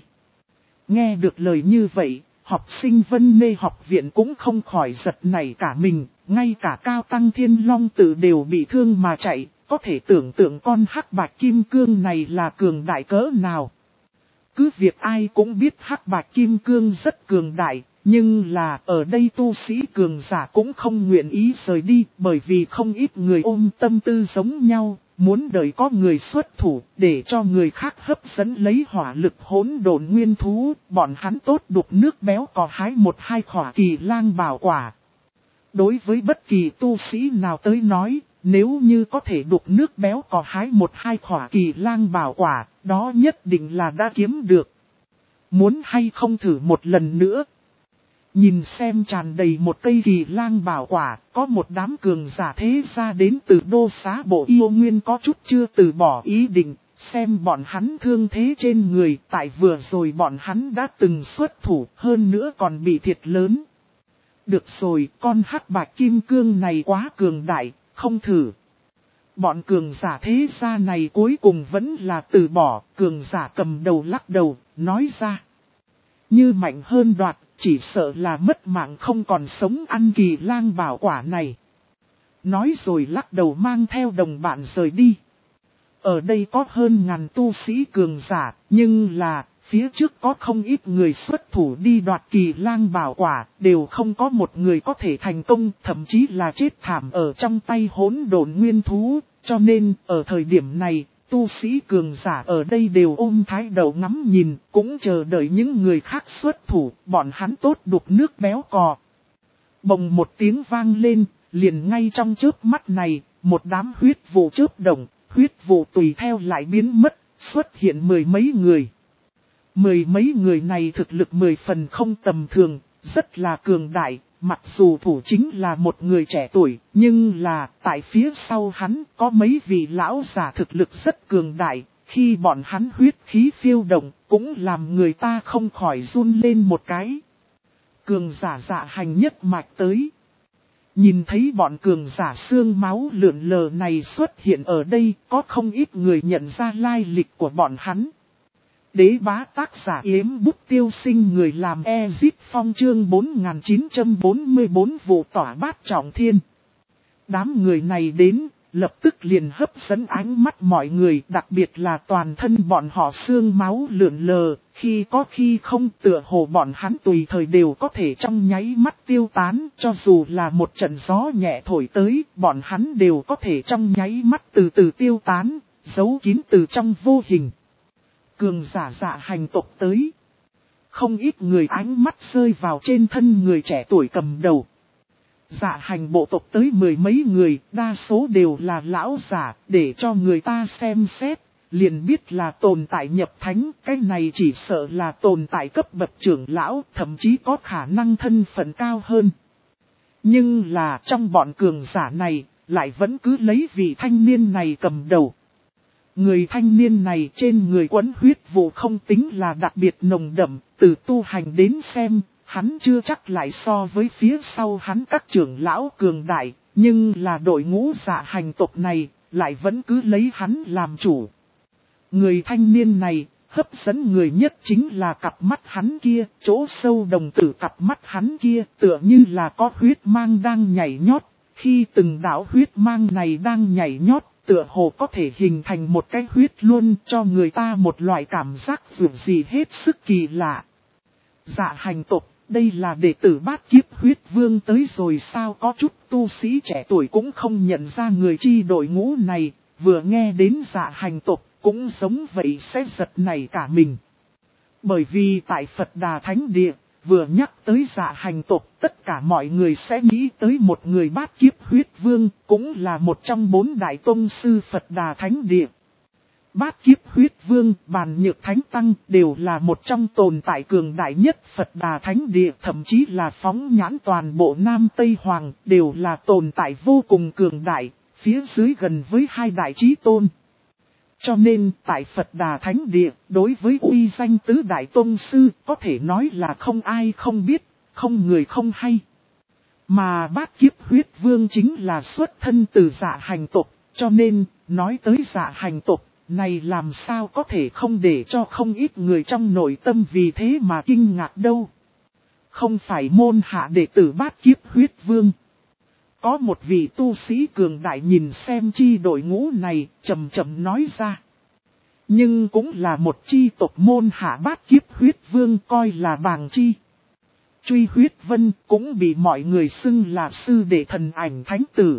Nghe được lời như vậy, học sinh Vân Mê học viện cũng không khỏi giật nảy cả mình, ngay cả cao tăng Thiên Long Tự đều bị thương mà chạy, có thể tưởng tượng con hắc bạch kim cương này là cường đại cỡ nào. Cứ việc ai cũng biết hắc bạch kim cương rất cường đại, nhưng là ở đây tu sĩ cường giả cũng không nguyện ý rời đi, bởi vì không ít người ôm tâm tư giống nhau, muốn đợi có người xuất thủ để cho người khác hấp dẫn lấy hỏa lực hỗn độn nguyên thú, bọn hắn tốt đục nước béo cò hái một hai khỏa Kỳ Lang bảo quả. Đối với bất kỳ tu sĩ nào tới nói, nếu như có thể đục nước béo cò hái một hai khỏa Kỳ Lang bảo quả, đó nhất định là đã kiếm được. Muốn hay không thử một lần nữa? Nhìn xem tràn đầy một cây Kỳ Lang bảo quả, có một đám cường giả thế gia đến từ đô xá bộ yêu nguyên có chút chưa từ bỏ ý định, xem bọn hắn thương thế trên người, tại vừa rồi bọn hắn đã từng xuất thủ, hơn nữa còn bị thiệt lớn. Được rồi, con hắc bạch kim cương này quá cường đại, không thử. Bọn cường giả thế gia này cuối cùng vẫn là từ bỏ, cường giả cầm đầu lắc đầu, nói ra. Như mạnh hơn đoạt, chỉ sợ là mất mạng không còn sống ăn Kỳ Lang bảo quả này. Nói rồi lắc đầu mang theo đồng bạn rời đi. Ở đây có hơn ngàn tu sĩ cường giả, nhưng là, phía trước có không ít người xuất thủ đi đoạt Kỳ Lang bảo quả, đều không có một người có thể thành công, thậm chí là chết thảm ở trong tay hỗn độn nguyên thú, cho nên, ở thời điểm này, tu sĩ cường giả ở đây đều ôm thái độ ngắm nhìn, cũng chờ đợi những người khác xuất thủ, bọn hắn tốt đục nước béo cò. Bồng một tiếng vang lên, liền ngay trong chớp mắt này, một đám huyết vụ chớp động, huyết vụ tùy theo lại biến mất, xuất hiện mười mấy người. Mười mấy người này thực lực 10 phần không tầm thường, rất là cường đại, mặc dù thủ chính là một người trẻ tuổi, nhưng là tại phía sau hắn có mấy vị lão giả thực lực rất cường đại, khi bọn hắn huyết khí phiêu động, cũng làm người ta không khỏi run lên một cái. Cường giả dạ hành nhất mạch tới. Nhìn thấy bọn cường giả xương máu lượn lờ này xuất hiện ở đây, có không ít người nhận ra lai lịch của bọn hắn. Đế bá tác giả Yếm Bút Tiêu Sinh, người làm Ezip Phong, chương 4944 vụ tỏa bát trọng thiên. Đám người này đến, lập tức liền hấp dẫn ánh mắt mọi người, đặc biệt là toàn thân bọn họ xương máu lượn lờ, khi có khi không, tựa hồ bọn hắn tùy thời đều có thể trong nháy mắt tiêu tán, cho dù là một trận gió nhẹ thổi tới, bọn hắn đều có thể trong nháy mắt từ từ tiêu tán, giấu kín từ trong vô hình. Cường giả dạ hành tộc tới. Không ít người ánh mắt rơi vào trên thân người trẻ tuổi cầm đầu. Dạ hành bộ tộc tới mười mấy người, đa số đều là lão giả, để cho người ta xem xét, liền biết là tồn tại nhập thánh, cái này chỉ sợ là tồn tại cấp bậc trưởng lão, thậm chí có khả năng thân phận cao hơn. Nhưng là trong bọn cường giả này, lại vẫn cứ lấy vị thanh niên này cầm đầu. Người thanh niên này trên người quấn huyết vụ không tính là đặc biệt nồng đậm, từ tu hành đến xem, hắn chưa chắc lại so với phía sau hắn các trưởng lão cường đại, nhưng là đội ngũ dạ hành tộc này, lại vẫn cứ lấy hắn làm chủ. Người thanh niên này, hấp dẫn người nhất chính là cặp mắt hắn kia, chỗ sâu đồng tử cặp mắt hắn kia tựa như là có huyết mang đang nhảy nhót, khi từng đạo huyết mang này đang nhảy nhót, tựa hồ có thể hình thành một cái huyết luôn cho người ta một loại cảm giác dù gì hết sức kỳ lạ. Dạ hành tộc, đây là đệ tử Bát Kiếp Huyết Vương tới rồi sao? Có chút tu sĩ trẻ tuổi cũng không nhận ra người chi đội ngũ này, vừa nghe đến dạ hành tộc cũng giống vậy sẽ giật nảy cả mình. Bởi vì tại Phật Đà Thánh Địa, vừa nhắc tới dạ hành tộc, tất cả mọi người sẽ nghĩ tới một người Bát Kiếp Huyết Vương, cũng là một trong 4 đại tông sư Phật Đà Thánh Địa. Bát Kiếp Huyết Vương, Bàn Nhược Thánh Tăng đều là một trong tồn tại cường đại nhất Phật Đà Thánh Địa, thậm chí là phóng nhãn toàn bộ Nam Tây Hoàng, đều là tồn tại vô cùng cường đại, phía dưới gần với 2 đại chí tôn. Cho nên, tại Phật Đà Thánh Địa, đối với uy danh tứ đại tôn sư, có thể nói là không ai không biết, không người không hay. Mà Bát Kiếp Huyết Vương chính là xuất thân từ dạ hành tộc, cho nên, nói tới dạ hành tộc, này làm sao có thể không để cho không ít người trong nội tâm vì thế mà kinh ngạc đâu. Không phải môn hạ đệ tử Bát Kiếp Huyết Vương. Có một vị tu sĩ cường đại nhìn xem chi đội ngũ này, chậm chậm nói ra. Nhưng cũng là một chi tộc môn hạ Bát Kiếp Huyết Vương coi là bàng chi. Truy Huyết Vân cũng bị mọi người xưng là sư đệ thần ảnh thánh tử.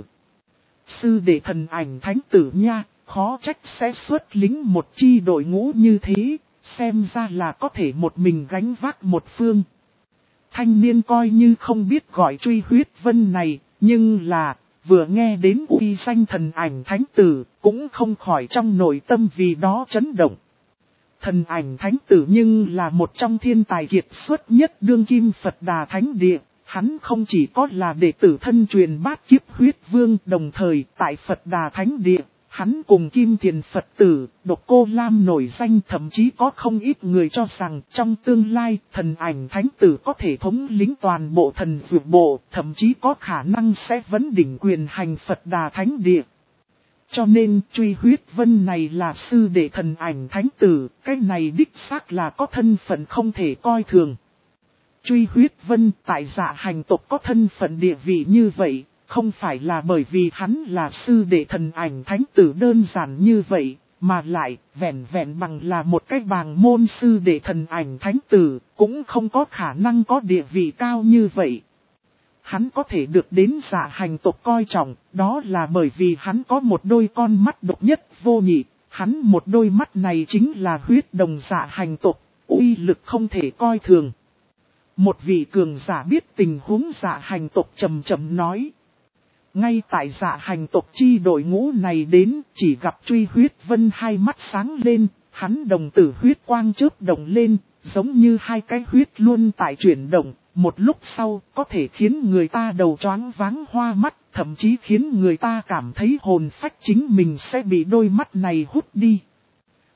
Sư đệ thần ảnh thánh tử nha, khó trách sẽ xuất lính một chi đội ngũ như thế, xem ra là có thể một mình gánh vác một phương. Thanh niên coi như không biết gọi Truy Huyết Vân này, nhưng là, vừa nghe đến uy danh thần ảnh thánh tử, cũng không khỏi trong nội tâm vì đó chấn động. Thần ảnh thánh tử nhưng là một trong thiên tài kiệt xuất nhất đương kim Phật Đà Thánh Địa, hắn không chỉ có là đệ tử thân truyền Bát Kiếp Huyết Vương, đồng thời tại Phật Đà Thánh Địa, hắn cùng Kim Thiền Phật Tử, Độc Cô Lam nổi danh, thậm chí có không ít người cho rằng trong tương lai thần ảnh thánh tử có thể thống lĩnh toàn bộ thần dược bộ, thậm chí có khả năng sẽ vấn đỉnh quyền hành Phật Đà Thánh Địa. Cho nên Truy Huyết Vân này là sư đệ thần ảnh thánh tử, cái này đích xác là có thân phận không thể coi thường. Truy Huyết Vân tại dạ hành tộc có thân phận địa vị như vậy, không phải là bởi vì hắn là sư đệ thần ảnh thánh tử đơn giản như vậy, mà lại vẹn vẹn bằng là một cái bàng môn sư đệ thần ảnh thánh tử, cũng không có khả năng có địa vị cao như vậy. Hắn có thể được đến dạ hành tộc coi trọng, đó là bởi vì hắn có một đôi con mắt độc nhất vô nhị, hắn một đôi mắt này chính là huyết đồng dạ hành tộc, uy lực không thể coi thường. Một vị cường giả biết tình huống dạ hành tộc trầm trầm nói. Ngay tại dạ hành tộc chi đội ngũ này đến, chỉ gặp Truy Huyết Vân hai mắt sáng lên, hắn đồng tử huyết quang chớp động lên, giống như hai cái huyết luôn tại chuyển động, một lúc sau có thể khiến người ta đầu choáng váng hoa mắt, thậm chí khiến người ta cảm thấy hồn phách chính mình sẽ bị đôi mắt này hút đi.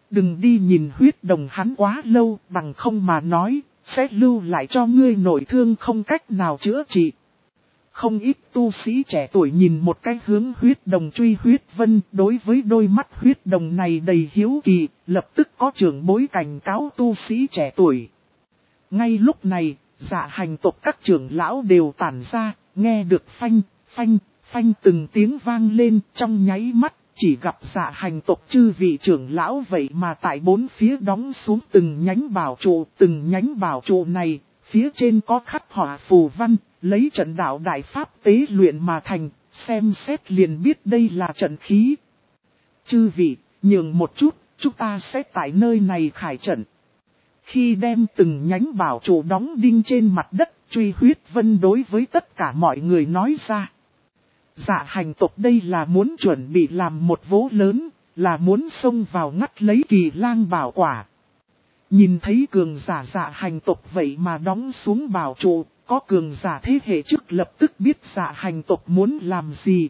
Đừng đi nhìn huyết đồng hắn quá lâu, bằng không mà nói, sẽ lưu lại cho ngươi nội thương không cách nào chữa trị. Không ít tu sĩ trẻ tuổi nhìn một cái hướng huyết đồng truy huyết vân, đối với đôi mắt huyết đồng này đầy hiếu kỳ, lập tức có trưởng bối cảnh cáo tu sĩ trẻ tuổi. Ngay lúc này, dạ hành tộc các trưởng lão đều tản ra, nghe được phanh, phanh, phanh từng tiếng vang lên trong nháy mắt, chỉ gặp dạ hành tộc chư vị trưởng lão vậy mà tại bốn phía đóng xuống từng nhánh bảo trụ này, phía trên có khắc họa phù văn, lấy trận đạo đại pháp tế luyện mà thành, xem xét liền biết đây là trận khí. Chư vị, nhường một chút, chúng ta sẽ tại nơi này khải trận. Khi đem từng nhánh bảo trụ đóng đinh trên mặt đất, truy huyết vân đối với tất cả mọi người nói ra. Dạ hành tộc đây là muốn chuẩn bị làm một vố lớn, là muốn xông vào ngắt lấy kỳ lang bảo quả. Nhìn thấy cường giả dạ hành tộc vậy mà đóng xuống bảo trụ, có cường giả thế hệ trước lập tức biết dạ hành tộc muốn làm gì.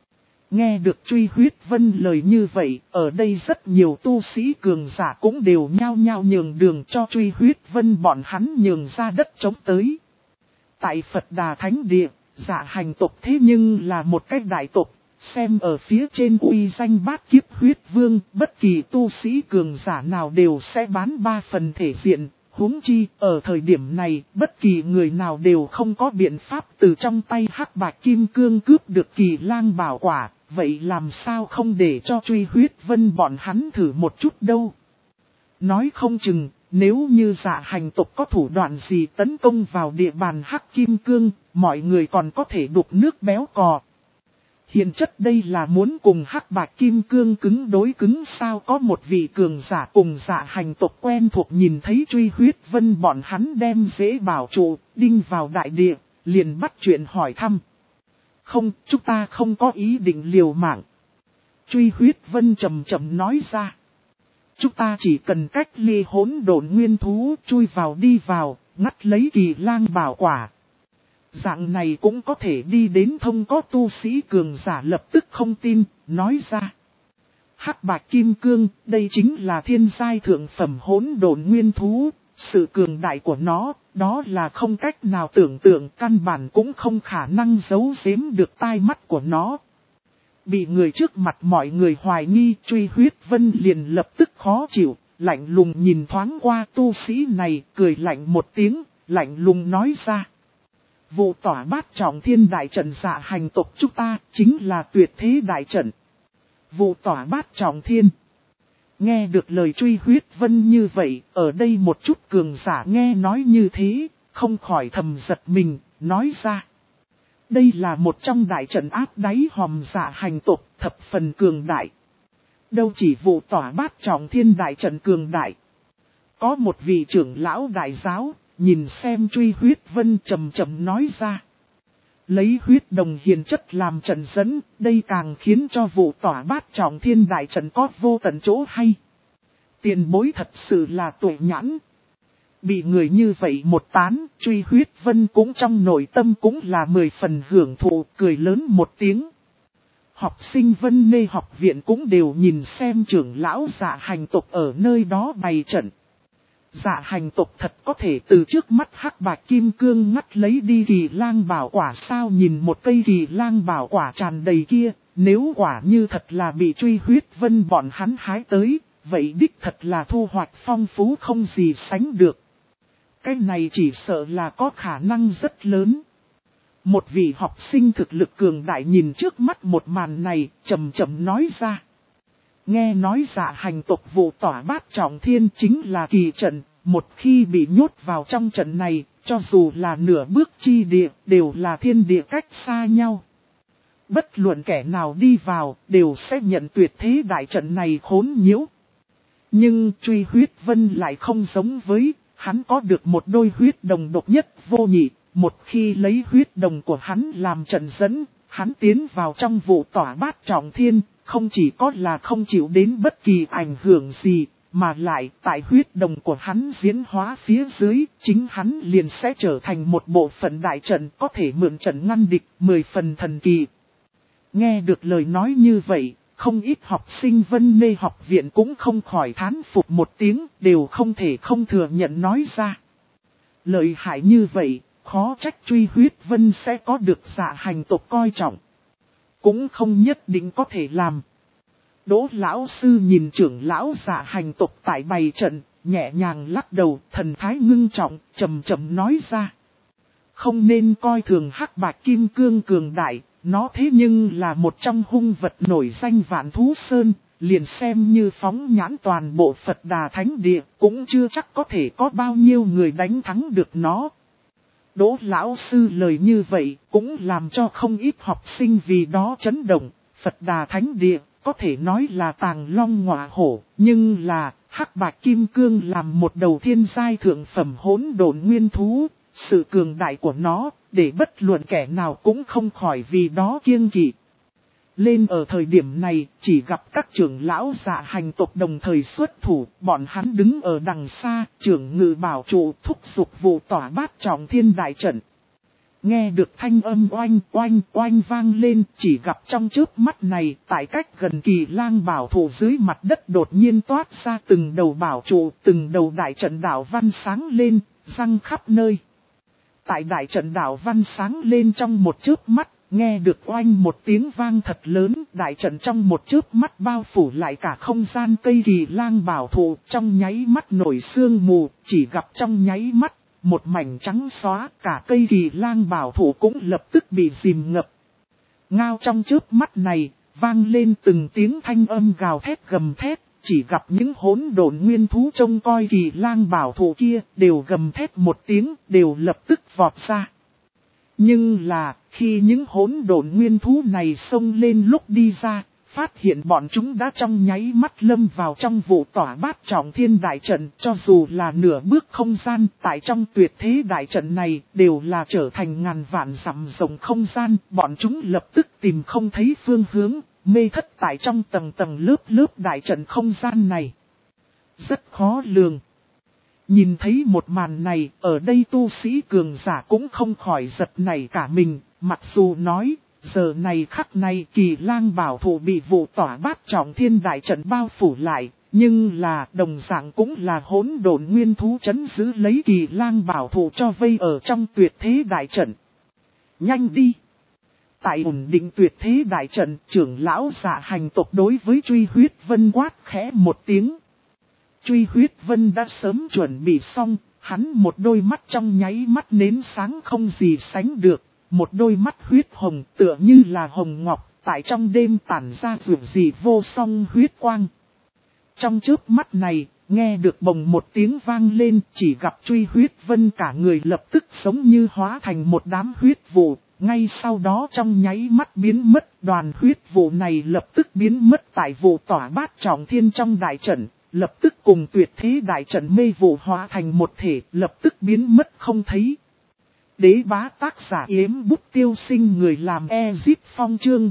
Nghe được truy huyết vân lời như vậy, ở đây rất nhiều tu sĩ cường giả cũng đều nhao nhao nhường đường cho truy huyết vân bọn hắn nhường ra đất trống tới. Tại Phật Đà Thánh Địa, dạ hành tộc thế nhưng là một cách đại tộc, xem ở phía trên uy danh bát kiếp huyết vương, bất kỳ tu sĩ cường giả nào đều sẽ bán 3 phần thể diện. Huống chi, ở thời điểm này, bất kỳ người nào đều không có biện pháp từ trong tay hắc bạch kim cương cướp được kỳ lang bảo quả, vậy làm sao không để cho truy huyết vân bọn hắn thử một chút đâu. Nói không chừng, nếu như dạ hành tộc có thủ đoạn gì tấn công vào địa bàn hắc kim cương, mọi người còn có thể đục nước béo cò. Hiện chất đây là muốn cùng hắc bạch kim cương cứng đối cứng sao, có một vị cường giả cùng dạ hành tộc quen thuộc nhìn thấy truy huyết vân bọn hắn đem dễ bảo trụ, đinh vào đại địa, liền bắt chuyện hỏi thăm. Không, chúng ta không có ý định liều mạng. Truy huyết vân chậm chậm nói ra. Chúng ta chỉ cần cách ly hỗn độn nguyên thú chui vào đi vào, ngắt lấy kỳ lang bảo quả. Dạng này cũng có thể đi đến thông, có tu sĩ cường giả lập tức không tin, nói ra. Hắc bạch kim cương, đây chính là thiên giai thượng phẩm hỗn độn nguyên thú, sự cường đại của nó, đó là không cách nào tưởng tượng, căn bản cũng không khả năng giấu giếm được tai mắt của nó. Bị người trước mặt mọi người hoài nghi, truy huyết vân liền lập tức khó chịu, lạnh lùng nhìn thoáng qua tu sĩ này, cười lạnh một tiếng, lạnh lùng nói ra. Vụ tỏa bát trọng thiên đại trận dạ hành tộc chúng ta chính là tuyệt thế đại trận. Vụ tỏa bát trọng thiên. Nghe được lời truy huyết vân như vậy, ở đây một chút cường giả nghe nói như thế, không khỏi thầm giật mình, nói ra. Đây là một trong đại trận áp đáy hòm dạ hành tộc, thập phần cường đại. Đâu chỉ vụ tỏa bát trọng thiên đại trận cường đại. Có một vị trưởng lão đại giáo, nhìn xem truy huyết vân trầm trầm nói ra. Lấy huyết đồng hiền chất làm trận dẫn, đây càng khiến cho vụ tỏa bát trọng thiên đại trận có vô tận chỗ hay. Tiền bối thật sự là tuổi nhãn. Bị người như vậy một tán, truy huyết vân cũng trong nội tâm cũng là 10 phần hưởng thụ, cười lớn một tiếng. Học sinh Vân Nê học viện cũng đều nhìn xem trưởng lão dạ hành tộc ở nơi đó bày trận. Dạ hành tộc thật có thể từ trước mắt hắc bạch kim cương ngắt lấy đi kỳ lang bảo quả sao, nhìn một cây kỳ lang bảo quả tràn đầy kia, nếu quả như thật là bị truy huyết vân bọn hắn hái tới, vậy đích thật là thu hoạch phong phú không gì sánh được. Cái này chỉ sợ là có khả năng rất lớn. Một vị học sinh thực lực cường đại nhìn trước mắt một màn này, chậm chậm nói ra. Nghe nói dạ hành tộc vụ tỏa bát trọng thiên chính là kỳ trận, một khi bị nhốt vào trong trận này, cho dù là nửa bước chi địa, đều là thiên địa cách xa nhau. Bất luận kẻ nào đi vào, đều sẽ nhận tuyệt thế đại trận này khốn nhiễu. Nhưng truy huyết vân lại không giống với, hắn có được một đôi huyết đồng độc nhất vô nhị, một khi lấy huyết đồng của hắn làm trận dẫn, hắn tiến vào trong vụ tỏa bát trọng thiên, không chỉ có là không chịu đến bất kỳ ảnh hưởng gì, mà lại tại huyết đồng của hắn diễn hóa phía dưới, chính hắn liền sẽ trở thành một bộ phận đại trận có thể mượn trận ngăn địch, 10 phần thần kỳ. Nghe được lời nói như vậy, không ít học sinh Vân Mê học viện cũng không khỏi thán phục một tiếng, đều không thể không thừa nhận nói ra. Lợi hại như vậy, khó trách Truy Huyết Vân sẽ có được Dạ Hành tộc coi trọng. Cũng không nhất định có thể làm. Đỗ lão sư nhìn trưởng lão Dạ Hành tộc tại bày trận, nhẹ nhàng lắc đầu, thần thái ngưng trọng, trầm trầm nói ra. Không nên coi thường Hắc Bạch Kim Cương cường đại, nó thế nhưng là một trong hung vật nổi danh Vạn Thú Sơn, liền xem như phóng nhãn toàn bộ Phật Đà Thánh Địa, cũng chưa chắc có thể có bao nhiêu người đánh thắng được nó. Đỗ lão sư lời như vậy cũng làm cho không ít học sinh vì đó chấn động. Phật Đà Thánh Địa có thể nói là tàng long ngọa hổ, nhưng là Hắc Bạch Kim Cương làm một đầu thiên giai thượng phẩm hỗn độn nguyên thú, sự cường đại của nó để bất luận kẻ nào cũng không khỏi vì đó kiêng kỵ. Lên ở thời điểm này, chỉ gặp các trưởng lão Dạ Hành tộc đồng thời xuất thủ, bọn hắn đứng ở đằng xa, trưởng ngự bảo trụ thúc giục vụ tỏa bát trọng thiên đại trận. Nghe được thanh âm oanh oanh oanh vang lên, chỉ gặp trong chớp mắt này, tại cách gần Kỳ Lang bảo thủ dưới mặt đất đột nhiên toát ra từng đầu bảo trụ, từng đầu đại trận đạo văn sáng lên, răng khắp nơi. Tại đại trận đạo văn sáng lên trong một chớp mắt, nghe được oanh một tiếng vang thật lớn, đại trận trong một chớp mắt bao phủ lại cả không gian cây Kỳ Lang bảo thụ, trong nháy mắt nổi sương mù, chỉ gặp trong nháy mắt, một mảnh trắng xóa, cả cây Kỳ Lang bảo thụ cũng lập tức bị dìm ngập. Ngao trong chớp mắt này, vang lên từng tiếng thanh âm gào thét gầm thét, chỉ gặp những hỗn độn nguyên thú trông coi Kỳ Lang bảo thụ kia, đều gầm thét một tiếng, đều lập tức vọt ra. Nhưng là, khi những hỗn độn nguyên thú này xông lên lúc đi ra, phát hiện bọn chúng đã trong nháy mắt lâm vào trong vụ tỏa bát trọng thiên đại trận, cho dù là nửa bước không gian, tại trong tuyệt thế đại trận này, đều là trở thành ngàn vạn dặm rộng không gian, bọn chúng lập tức tìm không thấy phương hướng, mê thất tại trong tầng tầng lớp lớp đại trận không gian này. Rất khó lường. Nhìn thấy một màn này, ở đây tu sĩ cường giả cũng không khỏi giật nảy cả mình, mặc dù nói, giờ này khắc này Kỳ Lang bảo thủ bị vụ tỏa bát trọng thiên đại trận bao phủ lại, nhưng là đồng dạng cũng là hỗn độn nguyên thú trấn giữ lấy Kỳ Lang bảo thủ cho vây ở trong tuyệt thế đại trận. Nhanh đi! Tại ổn định tuyệt thế đại trận, trưởng lão Dạ Hành tộc đối với Truy Huyết Vân quát khẽ một tiếng. Truy Huyết Vân đã sớm chuẩn bị xong, hắn một đôi mắt trong nháy mắt nến sáng không gì sánh được, một đôi mắt huyết hồng tựa như là hồng ngọc, tại trong đêm tản ra rực gì vô song huyết quang. Trong chớp mắt này, nghe được bồng một tiếng vang lên, chỉ gặp Truy Huyết Vân cả người lập tức giống như hóa thành một đám huyết vụ, ngay sau đó trong nháy mắt biến mất, đoàn huyết vụ này lập tức biến mất tại vụ tỏa bát trọng thiên trong đại trận. Lập tức cùng tuyệt thế đại trận mê vụ hóa thành một thể, lập tức biến mất không thấy. Đế bá tác giả Yếm Bút Tiêu Sinh người làm Ezip Phong chương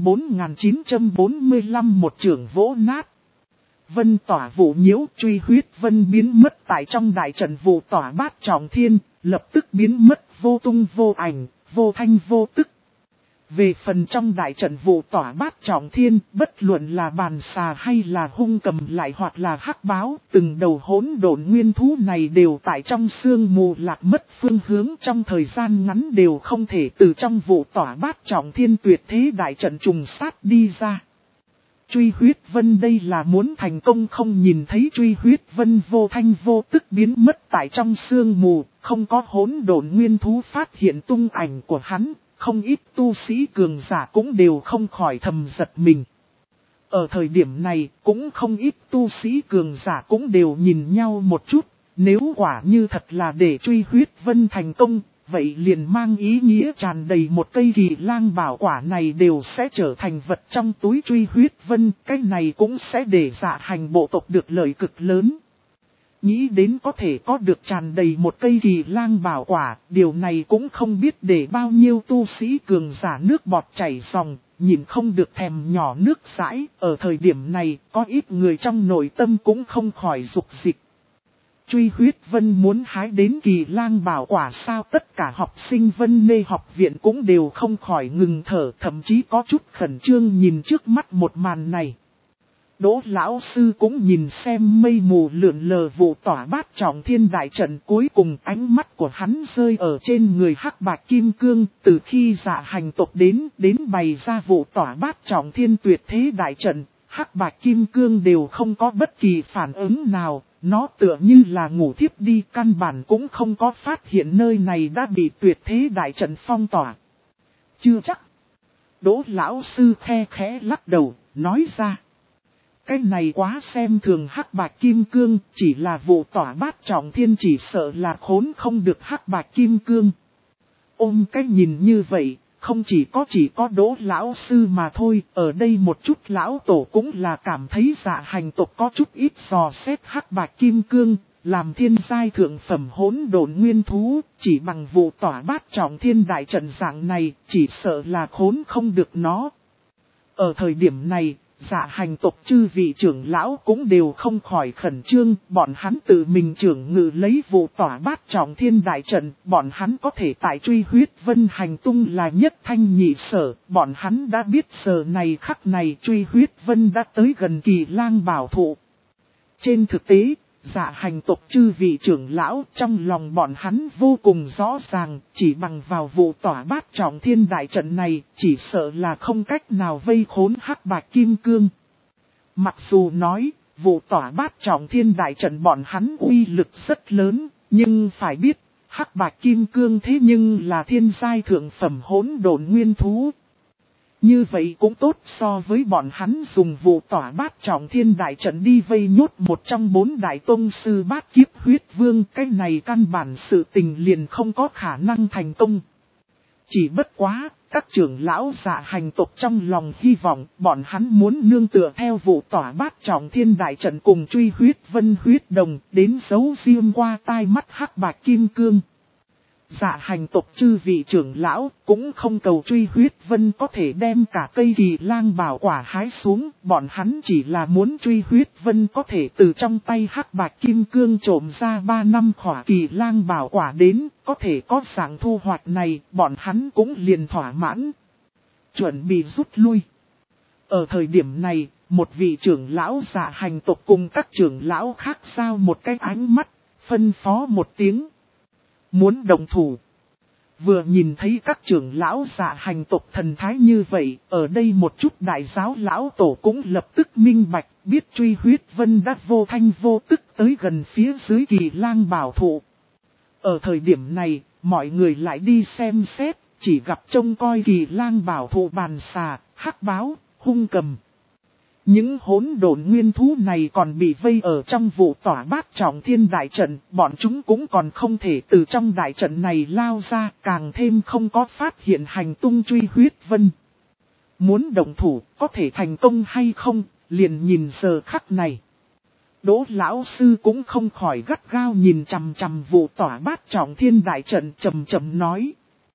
4945 một trưởng vỗ nát. Vân tỏa vụ nhiễu Truy Huyết Vân biến mất tại trong đại trận vụ tỏa bát trọng thiên, lập tức biến mất vô tung vô ảnh, vô thanh vô tức. Về phần trong đại trận vụ tỏa bát trọng thiên, bất luận là bàn xà hay là hung cầm lại hoặc là hắc báo, từng đầu hỗn độn nguyên thú này đều tại trong sương mù lạc mất phương hướng trong thời gian ngắn đều không thể từ trong vụ tỏa bát trọng thiên tuyệt thế đại trận trùng sát đi ra. Truy Huyết Vân đây là muốn thành công không nhìn thấy Truy Huyết Vân vô thanh vô tức biến mất tại trong sương mù, không có hỗn độn nguyên thú phát hiện tung ảnh của hắn. Không ít tu sĩ cường giả cũng đều không khỏi thầm giật mình. Ở thời điểm này, cũng không ít tu sĩ cường giả cũng đều nhìn nhau một chút. Nếu quả như thật là để Truy Huyết Vân thành công, vậy liền mang ý nghĩa tràn đầy một cây Kỳ Lang bảo quả này đều sẽ trở thành vật trong túi Truy Huyết Vân. Cái này cũng sẽ để Dạ Hành bộ tộc được lợi cực lớn. Nghĩ đến có thể có được tràn đầy một cây Kỳ Lang bảo quả, điều này cũng không biết để bao nhiêu tu sĩ cường giả nước bọt chảy ròng, nhìn không được thèm nhỏ nước dãi, ở thời điểm này có ít người trong nội tâm cũng không khỏi dục dịch. Truy Huyết Vân muốn hái đến Kỳ Lang bảo quả sao, tất cả học sinh Vân Mê học viện cũng đều không khỏi ngừng thở, thậm chí có chút khẩn trương nhìn trước mắt một màn này. Đỗ lão sư cũng nhìn xem mây mù lượn lờ vụ tỏa bát trọng thiên đại trận, cuối cùng ánh mắt của hắn rơi ở trên người hắc bạch kim cương. Từ khi Dạ Hành tộc đến bày ra vụ tỏa bát trọng thiên tuyệt thế đại trận, hắc bạch kim cương đều không có bất kỳ phản ứng nào. Nó tựa như là ngủ thiếp đi, căn bản cũng không có phát hiện nơi này đã bị tuyệt thế đại trận phong tỏa. Chưa chắc. Đỗ lão sư khe khẽ lắc đầu, nói ra. Cái này quá xem thường hắc bạch kim cương, chỉ là vụ tỏa bát trọng thiên, chỉ sợ là khốn không được hắc bạch kim cương. Ôm cái nhìn như vậy, không chỉ có Đỗ lão sư mà thôi, ở đây một chút lão tổ cũng là cảm thấy Dạ Hành tộc có chút ít dò xét hắc bạch kim cương, làm thiên giai thượng phẩm hỗn độn nguyên thú, chỉ bằng vụ tỏa bát trọng thiên đại trận dạng này, chỉ sợ là khốn không được nó. Ở thời điểm này, Dạ Hành tộc chư vị trưởng lão cũng đều không khỏi khẩn trương, bọn hắn tự mình trưởng ngự lấy vụ tỏa bát trọng thiên đại trận, bọn hắn có thể tại truy huyết vân hành tung là nhất thanh nhị sở, bọn hắn đã biết giờ này khắc này truy huyết vân đã tới gần Kỳ Lang bảo thụ. Trên thực tế, Dạ Hành tộc chư vị trưởng lão trong lòng bọn hắn vô cùng rõ ràng, chỉ bằng vào vụ tỏa bát trọng thiên đại trận này, chỉ sợ là không cách nào vây khốn hắc bạch kim cương. Mặc dù nói, vụ tỏa bát trọng thiên đại trận bọn hắn uy lực rất lớn, nhưng phải biết, hắc bạch kim cương thế nhưng là thiên giai thượng phẩm hỗn độn nguyên thú. Như vậy cũng tốt so với bọn hắn dùng vụ tỏa bát trọng thiên đại trận đi vây nhốt một trong 4 đại tông sư bát kiếp huyết vương. Cái này căn bản sự tình liền không có khả năng thành công. Chỉ bất quá, các trưởng lão Dạ Hành tộc trong lòng hy vọng bọn hắn muốn nương tựa theo vụ tỏa bát trọng thiên đại trận cùng truy huyết vân huyết đồng đến giấu riêng qua tai mắt hắc bạch kim cương. Dạ Hành tộc chư vị trưởng lão cũng không cầu truy huyết vân có thể đem cả cây Kỳ Lang bảo quả hái xuống, bọn hắn chỉ là muốn truy huyết vân có thể từ trong tay hắc bạch kim cương trộm ra 3 năm khỏa Kỳ Lang bảo quả đến, có thể có dạng thu hoạch này, bọn hắn cũng liền thỏa mãn. Chuẩn bị rút lui. Ở thời điểm này, một vị trưởng lão Dạ Hành tộc cùng các trưởng lão khác giao một cái ánh mắt, phân phó một tiếng. Muốn đồng thủ. Vừa nhìn thấy các trưởng lão Dạ Hành tộc thần thái như vậy, ở đây một chút đại giáo lão tổ cũng lập tức minh bạch, biết truy huyết vân đã vô thanh vô tức tới gần phía dưới Kỳ Lang bảo thụ. Ở thời điểm này, mọi người lại đi xem xét, chỉ gặp trông coi Kỳ Lang bảo thụ bàn xà, hắc báo, hung cầm. Những hỗn độn nguyên thú này còn bị vây ở trong vụ tỏa bát trọng thiên đại trận, bọn chúng cũng còn không thể từ trong đại trận này lao ra, càng thêm không có phát hiện hành tung truy huyết vân. Muốn động thủ, có thể thành công hay không, liền nhìn giờ khắc này. Đỗ lão sư cũng không khỏi gắt gao nhìn chằm chằm vụ tỏa bát trọng thiên đại trận, trầm trầm nói.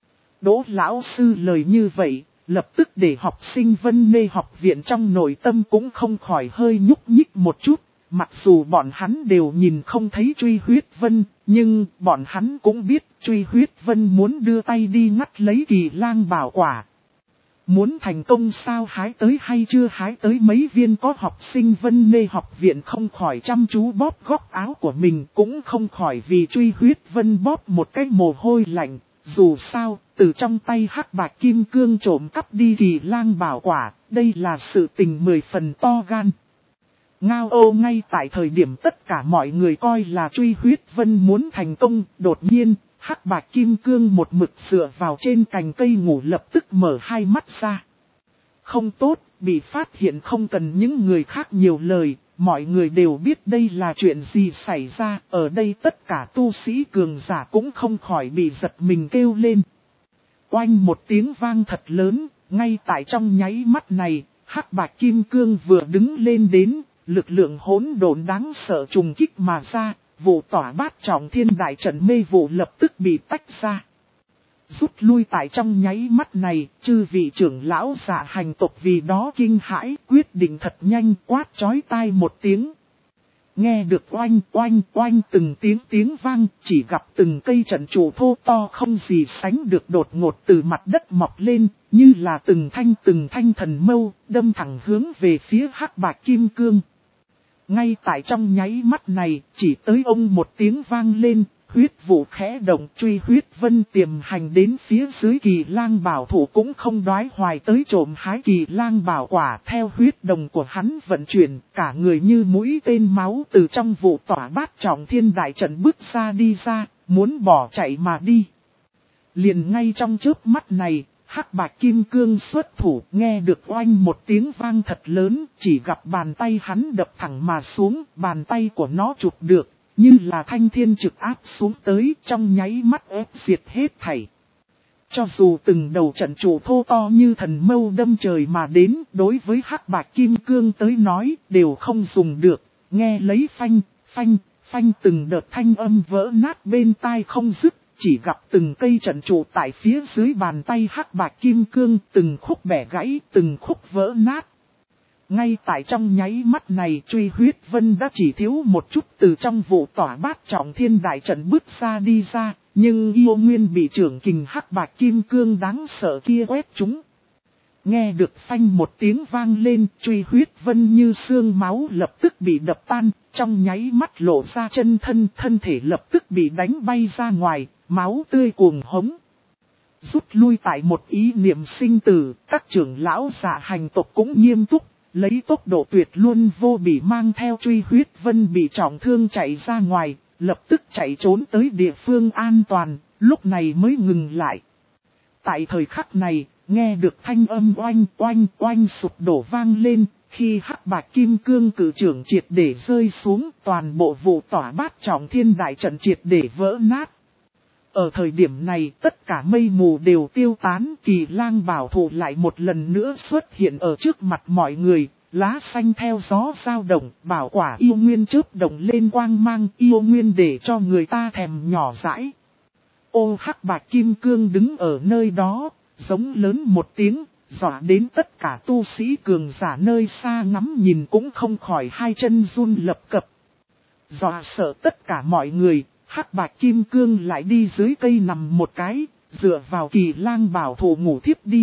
Đỗ lão sư lời như vậy, lập tức để học sinh Vân Nê học viện trong nội tâm cũng không khỏi hơi nhúc nhích một chút, mặc dù bọn hắn đều nhìn không thấy truy huyết vân, nhưng bọn hắn cũng biết truy huyết vân muốn đưa tay đi ngắt lấy Kỳ Lang bảo quả. Muốn thành công sao hái tới hay chưa hái tới mấy viên có học sinh Vân Nê học viện không khỏi chăm chú bóp góc áo của mình, cũng không khỏi vì truy huyết vân bóp một cái mồ hôi lạnh. Dù sao, từ trong tay hắc bạch kim cương trộm cắp đi Kỳ Lang bảo quả, đây là sự tình 10 phần to gan. Ngao ô ngay tại thời điểm tất cả mọi người coi là truy huyết vân muốn thành công, đột nhiên, hắc bạch kim cương một mực dựa vào trên cành cây ngủ lập tức mở hai mắt ra. Không tốt, bị phát hiện không cần những người khác nhiều lời. Mọi người đều biết đây là chuyện gì xảy ra, ở đây tất cả tu sĩ cường giả cũng không khỏi bị giật mình kêu lên. Oanh một tiếng vang thật lớn, ngay tại trong nháy mắt này, hắc bạch kim cương vừa đứng lên đến, lực lượng hỗn độn đáng sợ trùng kích mà ra, vụ tỏa bát trọng thiên đại trận mê vụ lập tức bị tách ra. Rút lui tại trong nháy mắt này, chư vị trưởng lão Dạ Hành tộc vì đó kinh hãi, quyết định thật nhanh quát chói tai một tiếng. nghe được oanh oanh oanh từng tiếng vang, chỉ gặp từng cây trận trụ thô to không gì sánh được đột ngột từ mặt đất mọc lên, như là từng thanh thần mâu, đâm thẳng hướng về phía Hắc Bạch Kim Cương. Ngay tại trong nháy mắt này, chỉ tới ông một tiếng vang lên, huyết vụ khẽ động, truy huyết vân tiềm hành đến phía dưới Kỳ Lang Bảo Thủ cũng không đoái hoài tới trộm hái Kỳ Lang Bảo Quả. Theo huyết đồng của hắn vận chuyển, cả người như mũi tên máu từ trong vụ tỏa bát trọng thiên đại trận bước ra đi ra, muốn bỏ chạy mà đi. Liền ngay trong chớp mắt này, Hắc Bạch Kim Cương xuất thủ, nghe được oanh một tiếng vang thật lớn, chỉ gặp bàn tay hắn đập thẳng mà xuống, bàn tay của nó chụp được, như là thanh thiên trực áp xuống tới, trong nháy mắt ép diệt hết thảy. Cho dù từng đầu trận trụ thô to như thần mâu đâm trời mà đến, đối với Hắc Bạch Kim Cương tới nói, đều không dùng được, nghe lấy phanh từng đợt thanh âm vỡ nát bên tai không dứt. Chỉ gặp từng cây trận trụ tại phía dưới bàn tay Hắc Bạch Kim Cương, từng khúc bẻ gãy, từng khúc vỡ nát. Ngay tại trong nháy mắt này, truy huyết vân đã chỉ thiếu một chút từ trong vụ tỏa bát trọng thiên đại trận bước ra đi ra, nhưng yêu nguyên bị trưởng kình Hắc Bạch Kim Cương đáng sợ kia quét chúng. Nghe được phanh một tiếng vang lên, truy huyết vân như xương máu lập tức bị đập tan, trong nháy mắt lộ ra chân thân thể lập tức bị đánh bay ra ngoài, máu tươi cuồng hống. Rút lui tại một ý niệm sinh tử, các trưởng lão Dạ Hành tộc cũng nghiêm túc, lấy tốc độ tuyệt luôn vô bỉ mang theo truy huyết vân bị trọng thương chạy ra ngoài, lập tức chạy trốn tới địa phương an toàn, lúc này mới ngừng lại. Tại thời khắc này, nghe được thanh âm oanh sụp đổ vang lên, khi Hắc Bạch Kim Cương cử trưởng triệt để rơi xuống, toàn bộ vụ tỏa bát trọng thiên đại trận triệt để vỡ nát. Ở thời điểm này, tất cả mây mù đều tiêu tán, Kỳ Lang Bảo Thủ lại một lần nữa xuất hiện ở trước mặt mọi người, lá xanh theo gió dao động, bảo quả yêu nguyên chớp động lên quang mang, yêu nguyên để cho người ta thèm nhỏ dãi. Ô Hắc Bạch Kim Cương đứng ở nơi đó, giống lớn một tiếng, dọa đến tất cả tu sĩ cường giả nơi xa ngắm nhìn cũng không khỏi hai chân run lập cập. Dọa sợ tất cả mọi người, Hắc Bạch Kim Cương lại đi dưới cây nằm một cái, dựa vào Kỳ Lang Bảo Thủ ngủ thiếp đi.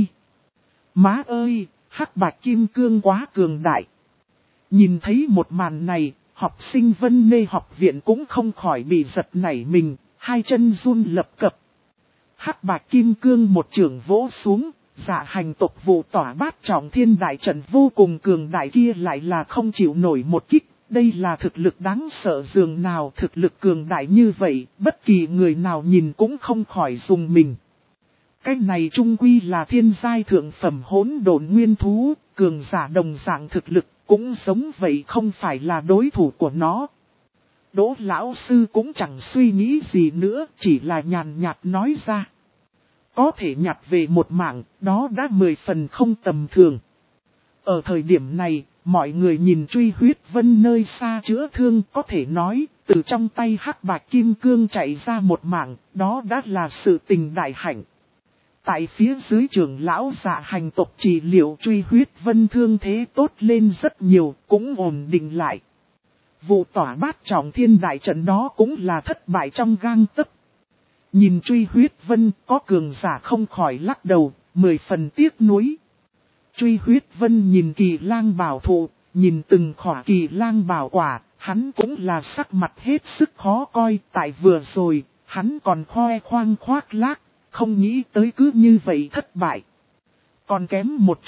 Má ơi, Hắc Bạch Kim Cương quá cường đại. Nhìn thấy một màn này, học sinh Vân Mê học viện cũng không khỏi bị giật nảy mình, hai chân run lập cập. Hắc Bạch Kim Cương một chưởng vỗ xuống, Dạ Hành tộc vụ tỏa bát trọng thiên đại trận vô cùng cường đại kia lại là không chịu nổi một kích. Đây là thực lực đáng sợ dường nào, thực lực cường đại như vậy, bất kỳ người nào nhìn cũng không khỏi dùng mình. Cái này trung quy là thiên giai thượng phẩm hỗn độn nguyên thú, cường giả đồng dạng thực lực, cũng giống vậy không phải là đối thủ của nó. Đỗ lão sư cũng chẳng suy nghĩ gì nữa, chỉ là nhàn nhạt nói ra. Có thể nhặt về một mạng, đó đã 10 phần không tầm thường. Ở thời điểm này, mọi người nhìn truy huyết vân nơi xa chữa thương, có thể nói, từ trong tay Hắc Bạch Kim Cương chạy ra một mảng, đó đã là sự tình đại hạnh. Tại phía dưới trưởng lão Dạ Hành tộc trị liệu truy huyết vân thương thế tốt lên rất nhiều, cũng ổn định lại. Vụ tỏa bát trọng thiên đại trận đó cũng là thất bại trong gang tấc. Nhìn truy huyết vân, có cường giả không khỏi lắc đầu, 10 phần tiếc nuối. Truy huyết vân nhìn Kỳ Lang Bảo Thụ, nhìn từng khỏa Kỳ Lang Bảo Quả, hắn cũng là sắc mặt hết sức khó coi. Tại vừa rồi, hắn còn khoe khoang khoác lác, không nghĩ tới cứ như vậy thất bại. Còn kém một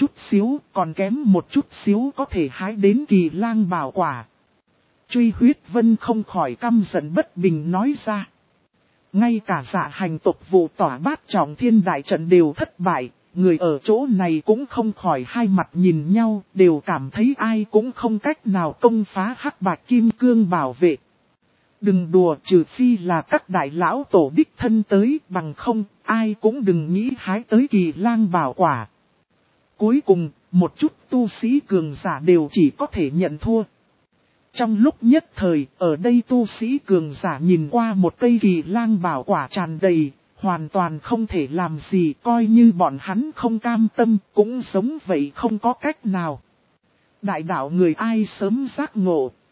chút xíu có thể hái đến Kỳ Lang Bảo Quả. Truy huyết vân không khỏi căm giận bất bình nói ra. Ngay cả Dạ Hành tộc vụ tỏa bát trọng thiên đại trận đều thất bại. Người ở chỗ này cũng không khỏi hai mặt nhìn nhau, đều cảm thấy ai cũng không cách nào công phá Hắc Bạch Kim Cương bảo vệ. Đừng đùa, trừ phi là các đại lão tổ đích thân tới, bằng không, ai cũng đừng nghĩ hái tới Kỳ Lang Bảo Quả. Cuối cùng, một chút tu sĩ cường giả đều chỉ có thể nhận thua. Trong lúc nhất thời, ở đây tu sĩ cường giả nhìn qua một cây Kỳ Lang Bảo Quả tràn đầy, hoàn toàn không thể làm gì, coi như bọn hắn không cam tâm, cũng giống vậy không có cách nào. Đại đạo người ai sớm giác ngộ,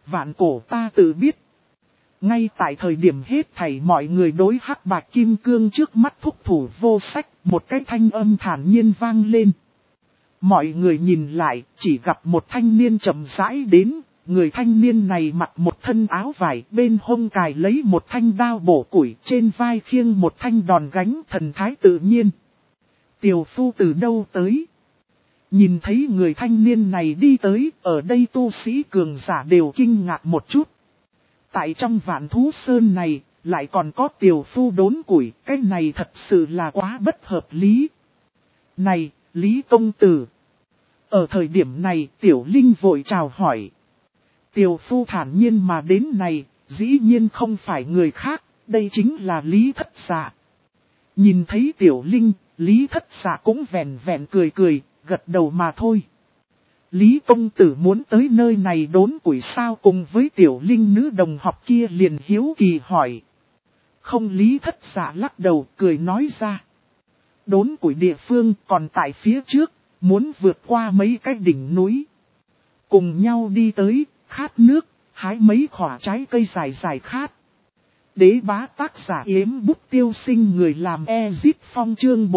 vạn cổ ta tự biết. Ngay tại thời điểm hết thảy mọi người đối hắc bạch kim cương trước mắt thúc thủ vô sách, một cái thanh âm thản nhiên vang lên. Mọi người nhìn lại, chỉ gặp một thanh niên chậm rãi đến, người thanh niên này mặc một thân áo vải, bên hông cài lấy một thanh đao bổ củi, trên vai khiêng một thanh đòn gánh, thần thái tự nhiên. Tiểu phu từ đâu tới? Nhìn thấy người thanh niên này đi tới, ở đây tu sĩ cường giả đều kinh ngạc một chút. Tại trong Vạn Thú Sơn này, lại còn có tiểu phu đốn củi, cái này thật sự là quá bất hợp lý. Này, Lý công tử. Ở thời điểm này, tiểu linh vội chào hỏi. Tiểu phu thản nhiên mà đến này, dĩ nhiên không phải người khác, đây chính là Lý Thất Dạ. Nhìn thấy tiểu linh, Lý Thất Dạ cũng vẹn vẹn cười cười, gật đầu mà thôi. Lý công tử muốn tới nơi này đốn củi sao, cùng với tiểu linh nữ đồng học kia liền hiếu kỳ hỏi. Không, Lý Thất Dạ lắc đầu cười nói ra. Đốn củi địa phương còn tại phía trước, muốn vượt qua mấy cái đỉnh núi. Cùng nhau đi tới, khát nước, hái mấy khỏa trái cây dài dài khát. Đế bá tác giả Yếm Bút Tiêu Sinh, người làm Ezit Phong chương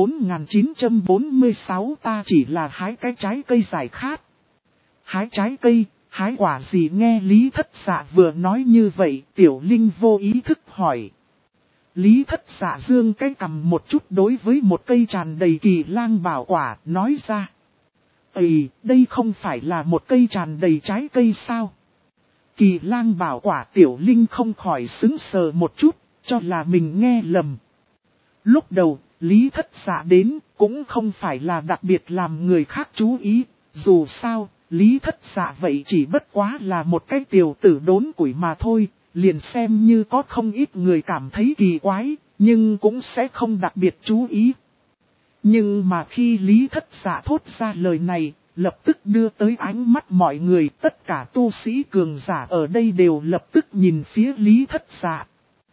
4946, ta chỉ là hái cái trái cây dài khát. Hái trái cây, hái quả gì? Nghe Lý Thất Dạ vừa nói như vậy, tiểu linh vô ý thức hỏi. Lý Thất Dạ dương cái cầm một chút đối với một cây tràn đầy kỳ lang bảo quả, nói ra. Đây không phải là một cây tràn đầy trái cây sao? Kỳ lang bảo quả, tiểu linh không khỏi sững sờ một chút, cho là mình nghe lầm. Lúc đầu, Lý Thất Dạ đến, cũng không phải là đặc biệt làm người khác chú ý, dù sao, Lý Thất Dạ vậy chỉ bất quá là một cái tiểu tử đốn củi mà thôi, liền xem như có không ít người cảm thấy kỳ quái, nhưng cũng sẽ không đặc biệt chú ý. Nhưng mà khi Lý Thất Dạ thốt ra lời này, lập tức đưa tới ánh mắt mọi người, tất cả tu sĩ cường giả ở đây đều lập tức nhìn phía Lý Thất Dạ.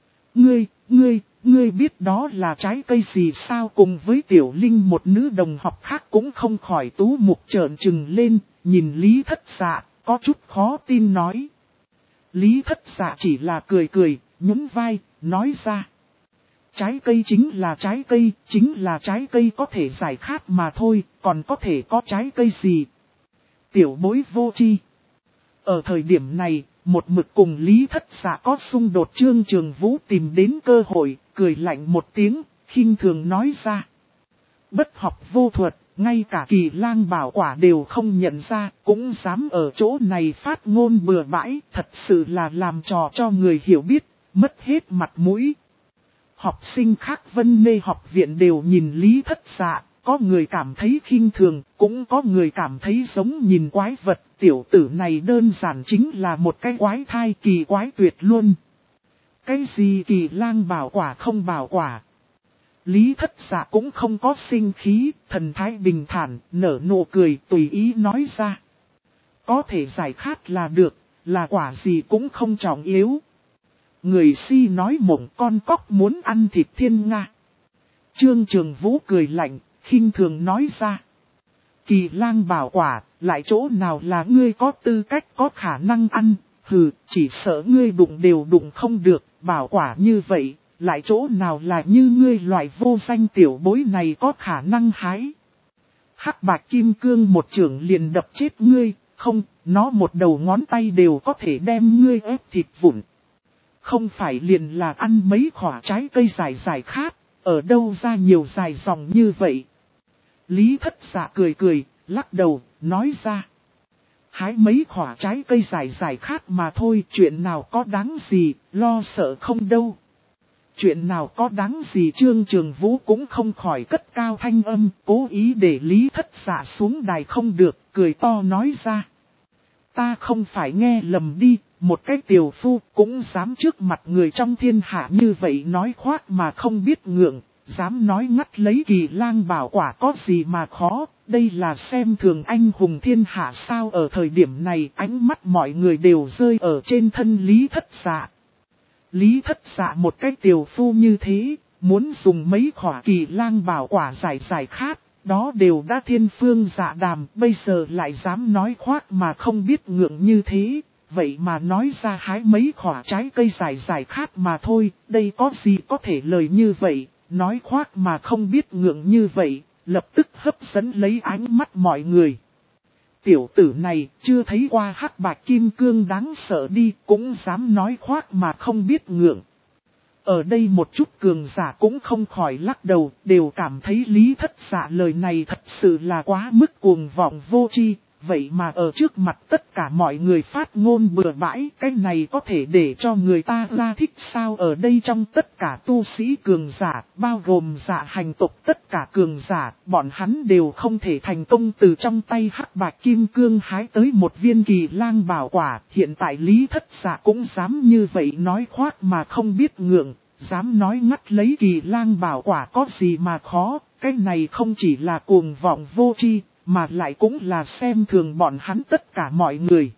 Ngươi biết đó là trái cây gì sao? Cùng với tiểu linh một nữ đồng học khác cũng không khỏi tú mục trợn trừng lên, nhìn Lý Thất Dạ, có chút khó tin nói. Lý Thất Dạ chỉ là cười cười, nhún vai, nói ra. Trái cây chính là trái cây, chính là trái cây có thể giải khát mà thôi, còn có thể có trái cây gì? Tiểu bối vô tri. Ở thời điểm này, một mực cùng Lý Thất Dạ có xung đột Trương Trường Vũ tìm đến cơ hội, cười lạnh một tiếng, khinh thường nói ra. Bất học vô thuật, ngay cả kỳ lang bảo quả đều không nhận ra, cũng dám ở chỗ này phát ngôn bừa bãi, thật sự là làm trò cho người hiểu biết, mất hết mặt mũi. Học sinh khác Vân Mê học viện đều nhìn Lý Thất Dạ, có người cảm thấy khinh thường, cũng có người cảm thấy giống nhìn quái vật, tiểu tử này đơn giản chính là một cái quái thai kỳ quái tuyệt luôn. Cái gì kỳ lang bảo quả không bảo quả? Lý Thất Dạ cũng không có sinh khí, thần thái bình thản, nở nụ cười tùy ý nói ra. Có thể giải khát là được, là quả gì cũng không trọng yếu. Người si nói mộng con cóc muốn ăn thịt thiên nga. Trương Trường Vũ cười lạnh, khinh thường nói ra. Kỳ lang bảo quả, lại chỗ nào là ngươi có tư cách có khả năng ăn, hừ, chỉ sợ ngươi đụng đều đụng không được, bảo quả như vậy, lại chỗ nào là như ngươi loại vô danh tiểu bối này có khả năng hái. Hắc bạch kim cương một chưởng liền đập chết ngươi, không, nó một đầu ngón tay đều có thể đem ngươi ép thịt vụn. Không phải liền là ăn mấy khỏa trái cây dài dài khát, ở đâu ra nhiều dài dòng như vậy. Lý Thất Dạ cười cười, lắc đầu, nói ra. Hái mấy khỏa trái cây dài dài khát mà thôi, chuyện nào có đáng gì, lo sợ không đâu. Chuyện nào có đáng gì? Trương Trường Vũ cũng không khỏi cất cao thanh âm, cố ý để Lý Thất Dạ xuống đài không được, cười to nói ra. Ta không phải nghe lầm đi, một cái tiểu phu cũng dám trước mặt người trong thiên hạ như vậy nói khoác mà không biết ngượng, dám nói ngắt lấy kỳ lang bảo quả có gì mà khó, đây là xem thường anh hùng thiên hạ sao? Ở thời điểm này ánh mắt mọi người đều rơi ở trên thân Lý Thất Dạ. Lý Thất Dạ một cái tiểu phu như thế, muốn dùng mấy khỏa kỳ lang bảo quả giải giải khát, đó đều đã thiên phương dạ đàm, bây giờ lại dám nói khoác mà không biết ngượng như thế, vậy mà nói ra hái mấy quả trái cây dài dài khát mà thôi, đây có gì có thể lời như vậy, nói khoác mà không biết ngượng như vậy, lập tức hấp dẫn lấy ánh mắt mọi người. Tiểu tử này chưa thấy qua hắc bạch kim cương đáng sợ đi, cũng dám nói khoác mà không biết ngượng. Ở đây một chút cường giả cũng không khỏi lắc đầu, đều cảm thấy Lý Thất Dạ lời này thật sự là quá mức cuồng vọng vô tri. Vậy mà ở trước mặt tất cả mọi người phát ngôn bừa bãi, cái này có thể để cho người ta ra thích sao? Ở đây trong tất cả tu sĩ cường giả, bao gồm dạ hành tộc tất cả cường giả, bọn hắn đều không thể thành công từ trong tay hắc bạch kim cương hái tới một viên kỳ lang bảo quả. Hiện tại Lý Thất Dạ cũng dám như vậy nói khoác mà không biết ngượng, dám nói ngắt lấy kỳ lang bảo quả có gì mà khó, cái này không chỉ là cuồng vọng vô tri, mà lại cũng là xem thường bọn hắn tất cả mọi người.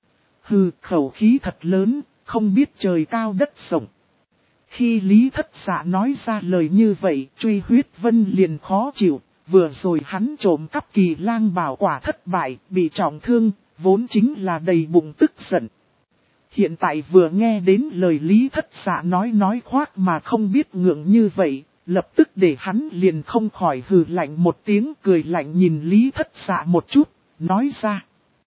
Hừ, khẩu khí thật lớn, không biết trời cao đất rộng. Khi Lý Thất Dạ nói ra lời như vậy, Truy Huyết Vân liền khó chịu, vừa rồi hắn trộm cắp kỳ lang bảo quả thất bại, bị trọng thương, vốn chính là đầy bụng tức giận. Hiện tại vừa nghe đến lời Lý Thất Dạ nói khoác mà không biết ngượng như vậy, lập tức để hắn liền không khỏi hừ lạnh một tiếng, cười lạnh nhìn Lý Thất Dạ một chút, nói ra.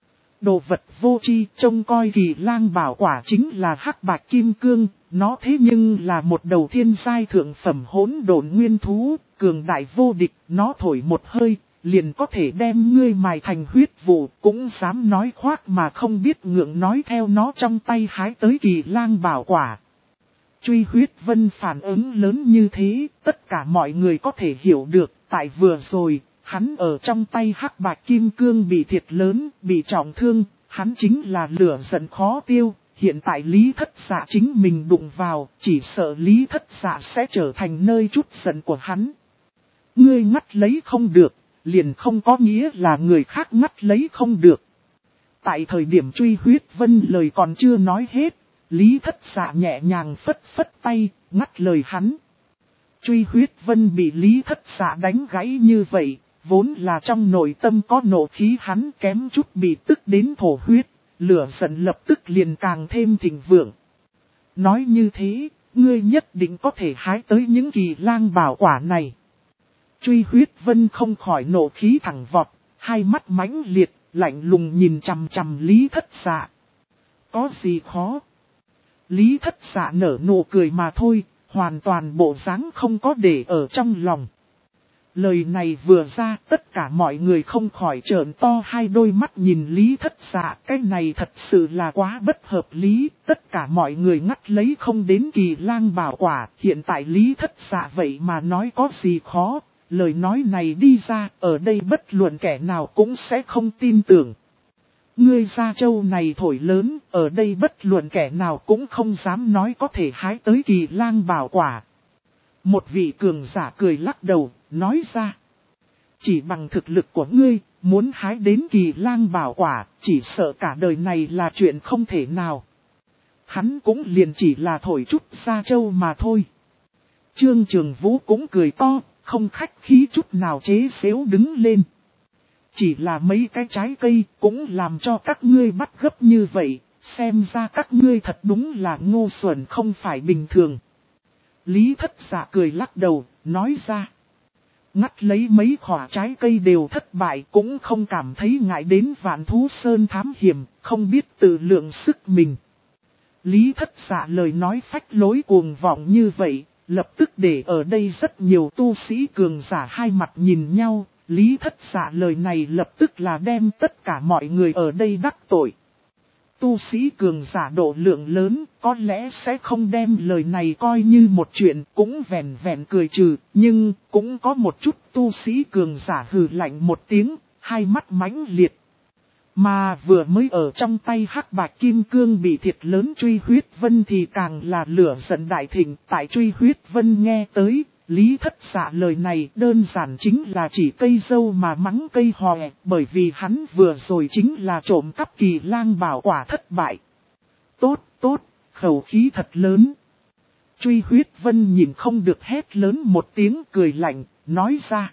Đồ vật vô tri, trông coi kỳ lang bảo quả chính là hắc bạch kim cương, nó thế nhưng là một đầu thiên giai thượng phẩm hỗn độn nguyên thú, cường đại vô địch, nó thổi một hơi, liền có thể đem ngươi mài thành huyết vụ, cũng dám nói khoác mà không biết ngượng nói theo nó trong tay hái tới kỳ lang bảo quả. Truy Huyết Vân phản ứng lớn như thế, tất cả mọi người có thể hiểu được, tại vừa rồi, hắn ở trong tay hắc bạch kim cương bị thiệt lớn, bị trọng thương, hắn chính là lửa giận khó tiêu, hiện tại Lý Thất Dạ chính mình đụng vào, chỉ sợ Lý Thất Dạ sẽ trở thành nơi trút giận của hắn. Ngươi ngắt lấy không được, liền không có nghĩa là người khác ngắt lấy không được. Tại thời điểm Truy Huyết Vân lời còn chưa nói hết, Lý Thất Dạ nhẹ nhàng phất phất tay, ngắt lời hắn. Truy Huyết Vân bị Lý Thất Dạ đánh gãy như vậy, vốn là trong nội tâm có nộ khí, hắn kém chút bị tức đến thổ huyết, lửa giận lập tức liền càng thêm thịnh vượng. Nói như thế, ngươi nhất định có thể hái tới những kỳ lang bảo quả này. Truy Huyết Vân không khỏi nộ khí thẳng vọt, hai mắt mãnh liệt, lạnh lùng nhìn chằm chằm Lý Thất Dạ. Có gì khó? Lý Thất Dạ nở nụ cười mà thôi, hoàn toàn bộ dáng không có để ở trong lòng. Lời này vừa ra, tất cả mọi người không khỏi trợn to hai đôi mắt nhìn Lý Thất Dạ. Cái này thật sự là quá bất hợp lý, tất cả mọi người ngắt lấy không đến kỳ lang bảo quả. Hiện tại Lý Thất Dạ vậy mà nói có gì khó, lời nói này đi ra, ở đây bất luận kẻ nào cũng sẽ không tin tưởng. Ngươi Gia Châu này thổi lớn, ở đây bất luận kẻ nào cũng không dám nói có thể hái tới kỳ lang bảo quả. Một vị cường giả cười lắc đầu, nói ra. Chỉ bằng thực lực của ngươi, muốn hái đến kỳ lang bảo quả, chỉ sợ cả đời này là chuyện không thể nào. Hắn cũng liền chỉ là thổi chút Gia Châu mà thôi. Trương Trường Vũ cũng cười to, không khách khí chút nào chế xếu đứng lên. Chỉ là mấy cái trái cây cũng làm cho các ngươi bắt gấp như vậy, xem ra các ngươi thật đúng là ngu xuẩn không phải bình thường. Lý Thất Dạ cười lắc đầu, nói ra. Ngắt lấy mấy quả trái cây đều thất bại, cũng không cảm thấy ngại đến Vạn Thú Sơn thám hiểm, không biết tự lượng sức mình. Lý Thất Dạ lời nói phách lối cuồng vọng như vậy, lập tức để ở đây rất nhiều tu sĩ cường giả hai mặt nhìn nhau. Lý Thất Dạ lời này lập tức là đem tất cả mọi người ở đây đắc tội. Tu sĩ cường giả độ lượng lớn, có lẽ sẽ không đem lời này coi như một chuyện, cũng vẹn vẹn cười trừ, nhưng cũng có một chút tu sĩ cường giả hừ lạnh một tiếng, hai mắt mãnh liệt. Mà vừa mới ở trong tay hắc bạch kim cương bị thiệt lớn Truy Huyết Vân thì càng là lửa giận đại thịnh. Tại Truy Huyết Vân nghe tới, Lý Thất Dạ lời này đơn giản chính là chỉ cây dâu mà mắng cây hòe, bởi vì hắn vừa rồi chính là trộm cắp kỳ lang bảo quả thất bại. Tốt, khẩu khí thật lớn. Truy Huyết Vân nhìn không được hét lớn một tiếng cười lạnh, nói ra.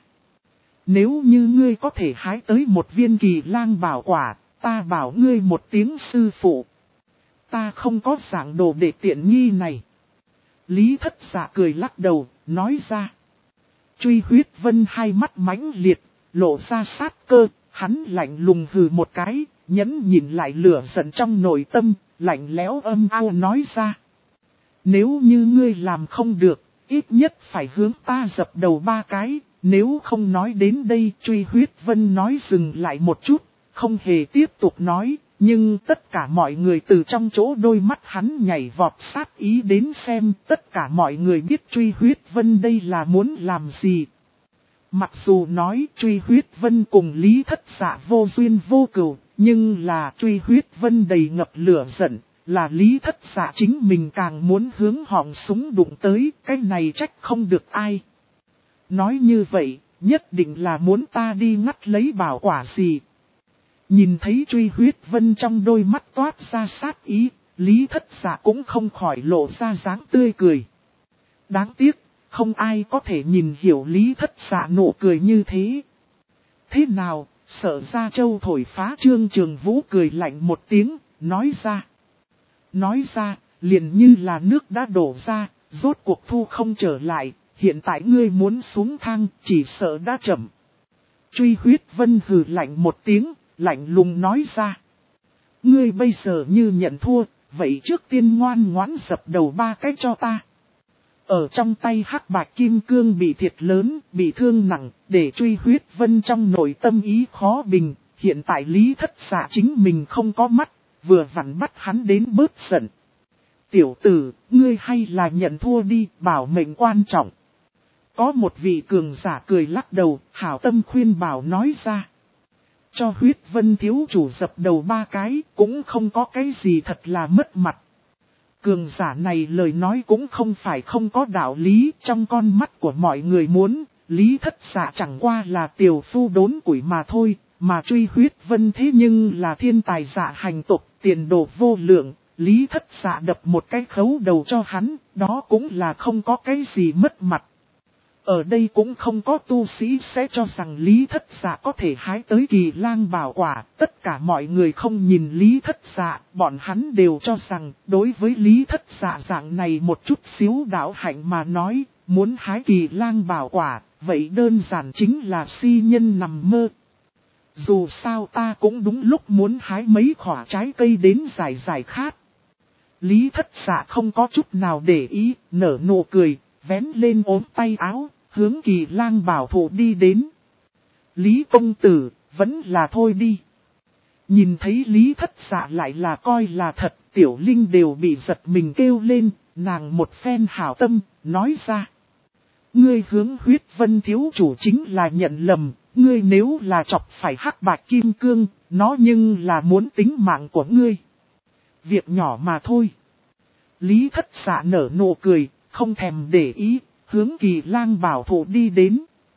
Nếu như ngươi có thể hái tới một viên kỳ lang bảo quả, ta bảo ngươi một tiếng sư phụ. Ta không có dạng đồ để tiện nghi này. Lý Thất Dạ cười lắc đầu, nói ra. Truy Huyết Vân hai mắt mãnh liệt, lộ ra sát cơ, hắn lạnh lùng hừ một cái, nhẫn nhìn lại lửa giận trong nội tâm, lạnh lẽo âm ao nói ra. Nếu như ngươi làm không được, ít nhất phải hướng ta dập đầu 3 cái, nếu không nói đến đây. Truy Huyết Vân nói dừng lại một chút, không hề tiếp tục nói, nhưng tất cả mọi người từ trong chỗ đôi mắt hắn nhảy vọt sát ý đến xem, tất cả mọi người biết Truy Huyết Vân đây là muốn làm gì. Mặc dù nói Truy Huyết Vân cùng Lý Thất Dạ vô duyên vô cừu, nhưng là Truy Huyết Vân đầy ngập lửa giận, là Lý Thất Dạ chính mình càng muốn hướng họng súng đụng tới, cái này trách không được ai. Nói như vậy, nhất định là muốn ta đi ngắt lấy bảo quả gì. Nhìn thấy Truy Huyết Vân trong đôi mắt toát ra sát ý, Lý Thất Dạ cũng không khỏi lộ ra dáng tươi cười. Đáng tiếc, không ai có thể nhìn hiểu Lý Thất Dạ nụ cười như thế. Thế nào, Sở Gia Châu thổi phá Trương Trường Vũ cười lạnh một tiếng, nói ra. Nói ra, liền như là nước đã đổ ra, rốt cuộc thu không trở lại, hiện tại ngươi muốn xuống thang, chỉ sợ đã chậm. Truy Huyết Vân hừ lạnh một tiếng, lạnh lùng nói ra. Ngươi bây giờ như nhận thua, vậy trước tiên ngoan ngoãn dập đầu 3 cái cho ta. Ở trong tay Hắc Bạch Kim Cương bị thiệt lớn, bị thương nặng, để Truy Huyết Vân trong nội tâm ý khó bình. Hiện tại Lý Thất Dạ chính mình không có mắt, vừa vặn bắt hắn đến bớt giận. Tiểu tử, ngươi hay là nhận thua đi, bảo mệnh quan trọng. Có một vị cường giả cười lắc đầu, hảo tâm khuyên bảo nói ra. Cho Huyết Vân thiếu chủ dập đầu 3 cái, cũng không có cái gì thật là mất mặt. Cường giả này lời nói cũng không phải không có đạo lý, trong con mắt của mọi người muốn, Lý Thất Dạ chẳng qua là tiểu phu đốn củi mà thôi, mà Truy Huyết Vân thế nhưng là thiên tài dạ hành tục, tiền đồ vô lượng, Lý Thất Dạ đập một cái khấu đầu cho hắn, đó cũng là không có cái gì mất mặt. Ở đây cũng không có tu sĩ sẽ cho rằng Lý Thất Dạ có thể hái tới Kỳ Lang bảo quả, tất cả mọi người không nhìn Lý Thất Dạ, bọn hắn đều cho rằng đối với Lý Thất Dạ dạng này một chút xíu đạo hạnh mà nói, muốn hái Kỳ Lang bảo quả, vậy đơn giản chính là si nhân nằm mơ. Dù sao ta cũng đúng lúc muốn hái mấy quả trái cây đến giải giải khát. Lý Thất Dạ không có chút nào để ý, nở nụ cười, vén lên ốm tay áo, hướng Kỳ Lang bảo thụ đi đến. Lý công tử, vẫn là thôi đi. Nhìn thấy Lý Thất Dạ lại là coi là thật, Tiểu Linh đều bị giật mình kêu lên, nàng một phen hảo tâm, nói ra. Ngươi hướng Huyết Vân thiếu chủ chính là nhận lầm, ngươi nếu là chọc phải Hắc Bạch Kim Cương, nó nhưng là muốn tính mạng của ngươi. Việc nhỏ mà thôi. Lý Thất Dạ nở nụ cười, không thèm để ý, hướng Kỳ Lang bảo thụ đi đến.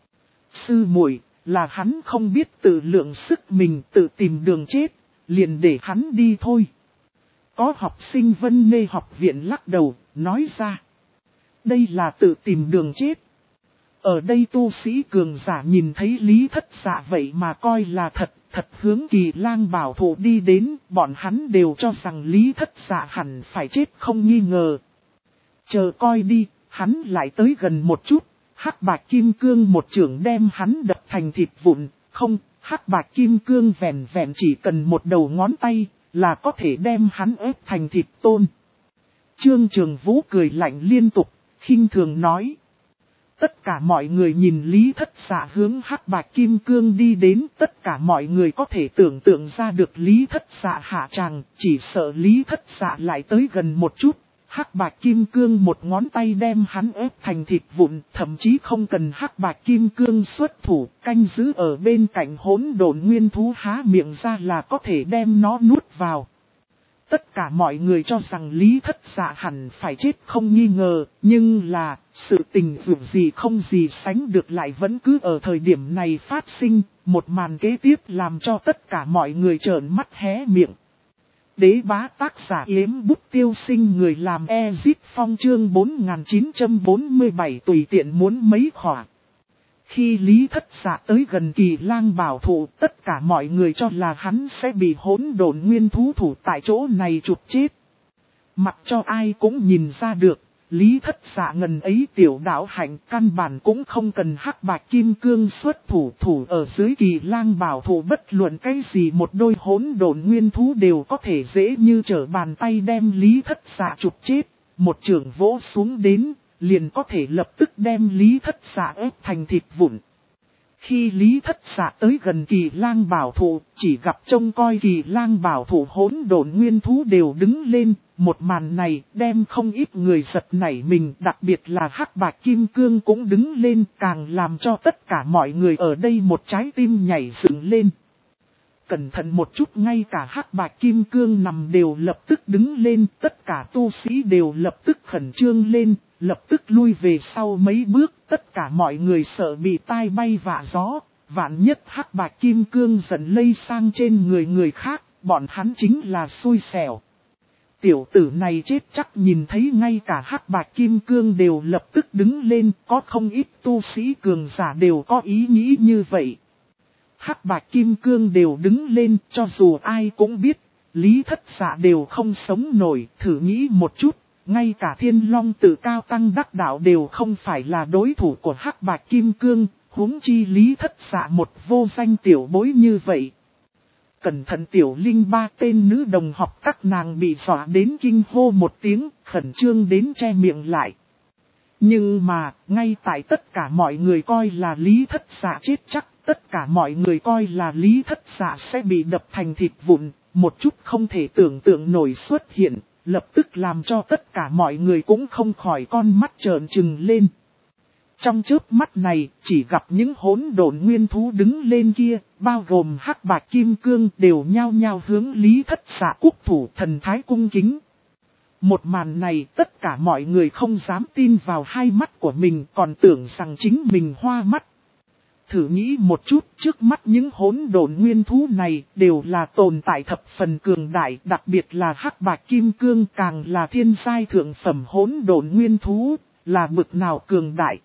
Sư muội, là hắn không biết tự lượng sức mình tự tìm đường chết, liền để hắn đi thôi. Có học sinh Vân Nê học viện lắc đầu, nói ra. Đây là tự tìm đường chết. Ở đây tu sĩ cường giả nhìn thấy Lý Thất Dạ vậy mà coi là thật hướng Kỳ Lang bảo thụ đi đến, bọn hắn đều cho rằng Lý Thất Dạ hẳn phải chết không nghi ngờ. Chờ coi đi, hắn lại tới gần một chút, Hắc Bạch Kim Cương một chưởng đem hắn đập thành thịt vụn, không, Hắc Bạch Kim Cương vẹn vẹn chỉ cần một đầu ngón tay, là có thể đem hắn ép thành thịt tôn. Trương Trường Vũ cười lạnh liên tục, khinh thường nói. Tất cả mọi người nhìn Lý Thất Dạ hướng Hắc Bạch Kim Cương đi đến, tất cả mọi người có thể tưởng tượng ra được Lý Thất Dạ hạ tràng, chỉ sợ Lý Thất Dạ lại tới gần một chút. Hắc Bạch Kim Cương một ngón tay đem hắn ép thành thịt vụn, thậm chí không cần Hắc Bạch Kim Cương xuất thủ, canh giữ ở bên cạnh hỗn độn nguyên thú há miệng ra là có thể đem nó nuốt vào. Tất cả mọi người cho rằng Lý Thất Dạ hẳn phải chết không nghi ngờ, nhưng là, sự tình dù gì không gì sánh được lại vẫn cứ ở thời điểm này phát sinh, một màn kế tiếp làm cho tất cả mọi người trợn mắt hé miệng. Đế bá tác giả Yếm Bút Tiêu Sinh, người làm Ezit Phong, chương 4947 tùy tiện muốn mấy khỏa. Khi Lý Thất Dạ tới gần Kỳ Lang bảo thụ, tất cả mọi người cho là hắn sẽ bị hỗn độn nguyên thú thủ tại chỗ này chụp chết. Mặc cho ai cũng nhìn ra được, Lý Thất Dạ ngần ấy tiểu đạo hạnh căn bản cũng không cần Hắc Bạch Kim Cương xuất thủ ở dưới Kỳ Lang bảo thủ, bất luận cái gì một đôi hỗn độn nguyên thú đều có thể dễ như trở bàn tay đem Lý Thất Dạ chụp chết. Một chưởng vỗ xuống đến, liền có thể lập tức đem Lý Thất Dạ ép thành thịt vụn. Khi Lý Thất Dạ tới gần Kỳ Lang bảo thủ, chỉ gặp trông coi Kỳ Lang bảo thủ hỗn độn nguyên thú đều đứng lên. Một màn này đem không ít người giật nảy mình, đặc biệt là Hắc Bạch Kim Cương cũng đứng lên, càng làm cho tất cả mọi người ở đây một trái tim nhảy dựng lên. Cẩn thận một chút, ngay cả Hắc Bạch Kim Cương nằm đều lập tức đứng lên, tất cả tu sĩ đều lập tức khẩn trương lên, lập tức lui về sau mấy bước, tất cả mọi người sợ bị tai bay vạ gió, vạn nhất Hắc Bạch Kim Cương dần lây sang trên người khác, bọn hắn chính là xui xẻo. Tiểu tử này chết chắc, nhìn thấy ngay cả Hắc Bạch Kim Cương đều lập tức đứng lên, có không ít tu sĩ cường giả đều có ý nghĩ như vậy. Hắc Bạch Kim Cương đều đứng lên, cho dù ai cũng biết, Lý Thất Dạ đều không sống nổi, thử nghĩ một chút, ngay cả Thiên Long Tự cao tăng đắc đạo đều không phải là đối thủ của Hắc Bạch Kim Cương, huống chi Lý Thất Dạ một vô danh tiểu bối như vậy. Cẩn thận tiểu linh ba tên nữ đồng học các nàng bị dọa đến kinh hô một tiếng, khẩn trương đến che miệng lại. Nhưng mà, ngay tại tất cả mọi người coi là Lý Thất Dạ chết chắc, tất cả mọi người coi là Lý Thất Dạ sẽ bị đập thành thịt vụn, một chút không thể tưởng tượng nổi xuất hiện, lập tức làm cho tất cả mọi người cũng không khỏi con mắt trợn trừng lên. Trong chớp mắt này, chỉ gặp những hỗn độn nguyên thú đứng lên kia, bao gồm Hắc Bạch Kim Cương đều nhao nhao hướng Lý Thất Dạ quốc thủ, thần thái cung kính. Một màn này tất cả mọi người không dám tin vào hai mắt của mình, còn tưởng rằng chính mình hoa mắt. Thử nghĩ một chút, trước mắt những hỗn độn nguyên thú này đều là tồn tại thập phần cường đại, đặc biệt là Hắc Bạch Kim Cương càng là thiên giai thượng phẩm hỗn độn nguyên thú, là bực nào cường đại.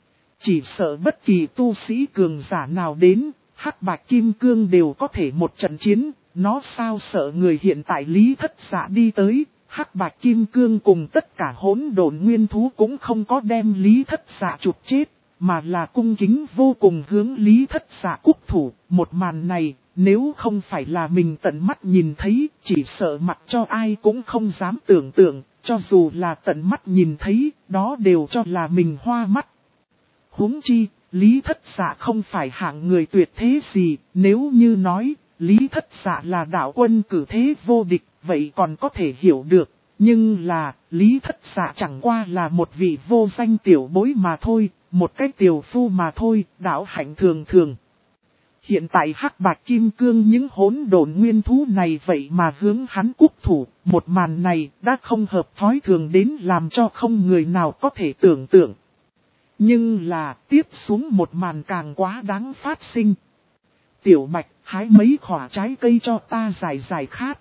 Chỉ sợ bất kỳ tu sĩ cường giả nào đến, Hắc Bạch Kim Cương đều có thể một trận chiến, nó sao sợ người hiện tại Lý Thất Dạ đi tới, Hắc Bạch Kim Cương cùng tất cả hỗn độn nguyên thú cũng không có đem Lý Thất Dạ chụp chết, mà là cung kính vô cùng hướng Lý Thất Dạ quốc thủ. Một màn này, nếu không phải là mình tận mắt nhìn thấy, chỉ sợ mặc cho ai cũng không dám tưởng tượng, cho dù là tận mắt nhìn thấy, đó đều cho là mình hoa mắt. Huống chi, Lý Thất Dạ không phải hạng người tuyệt thế gì, nếu như nói, Lý Thất Dạ là đạo quân cử thế vô địch, vậy còn có thể hiểu được. Nhưng là, Lý Thất Dạ chẳng qua là một vị vô danh tiểu bối mà thôi, một cái tiểu phu mà thôi, đạo hạnh thường thường. Hiện tại Hắc Bạch Kim Cương những hỗn độn nguyên thú này vậy mà hướng hắn quốc thủ, một màn này đã không hợp thói thường đến làm cho không người nào có thể tưởng tượng. Nhưng là tiếp xuống một màn càng quá đáng phát sinh. Tiểu Bạch, hái mấy quả trái cây cho ta giải khát.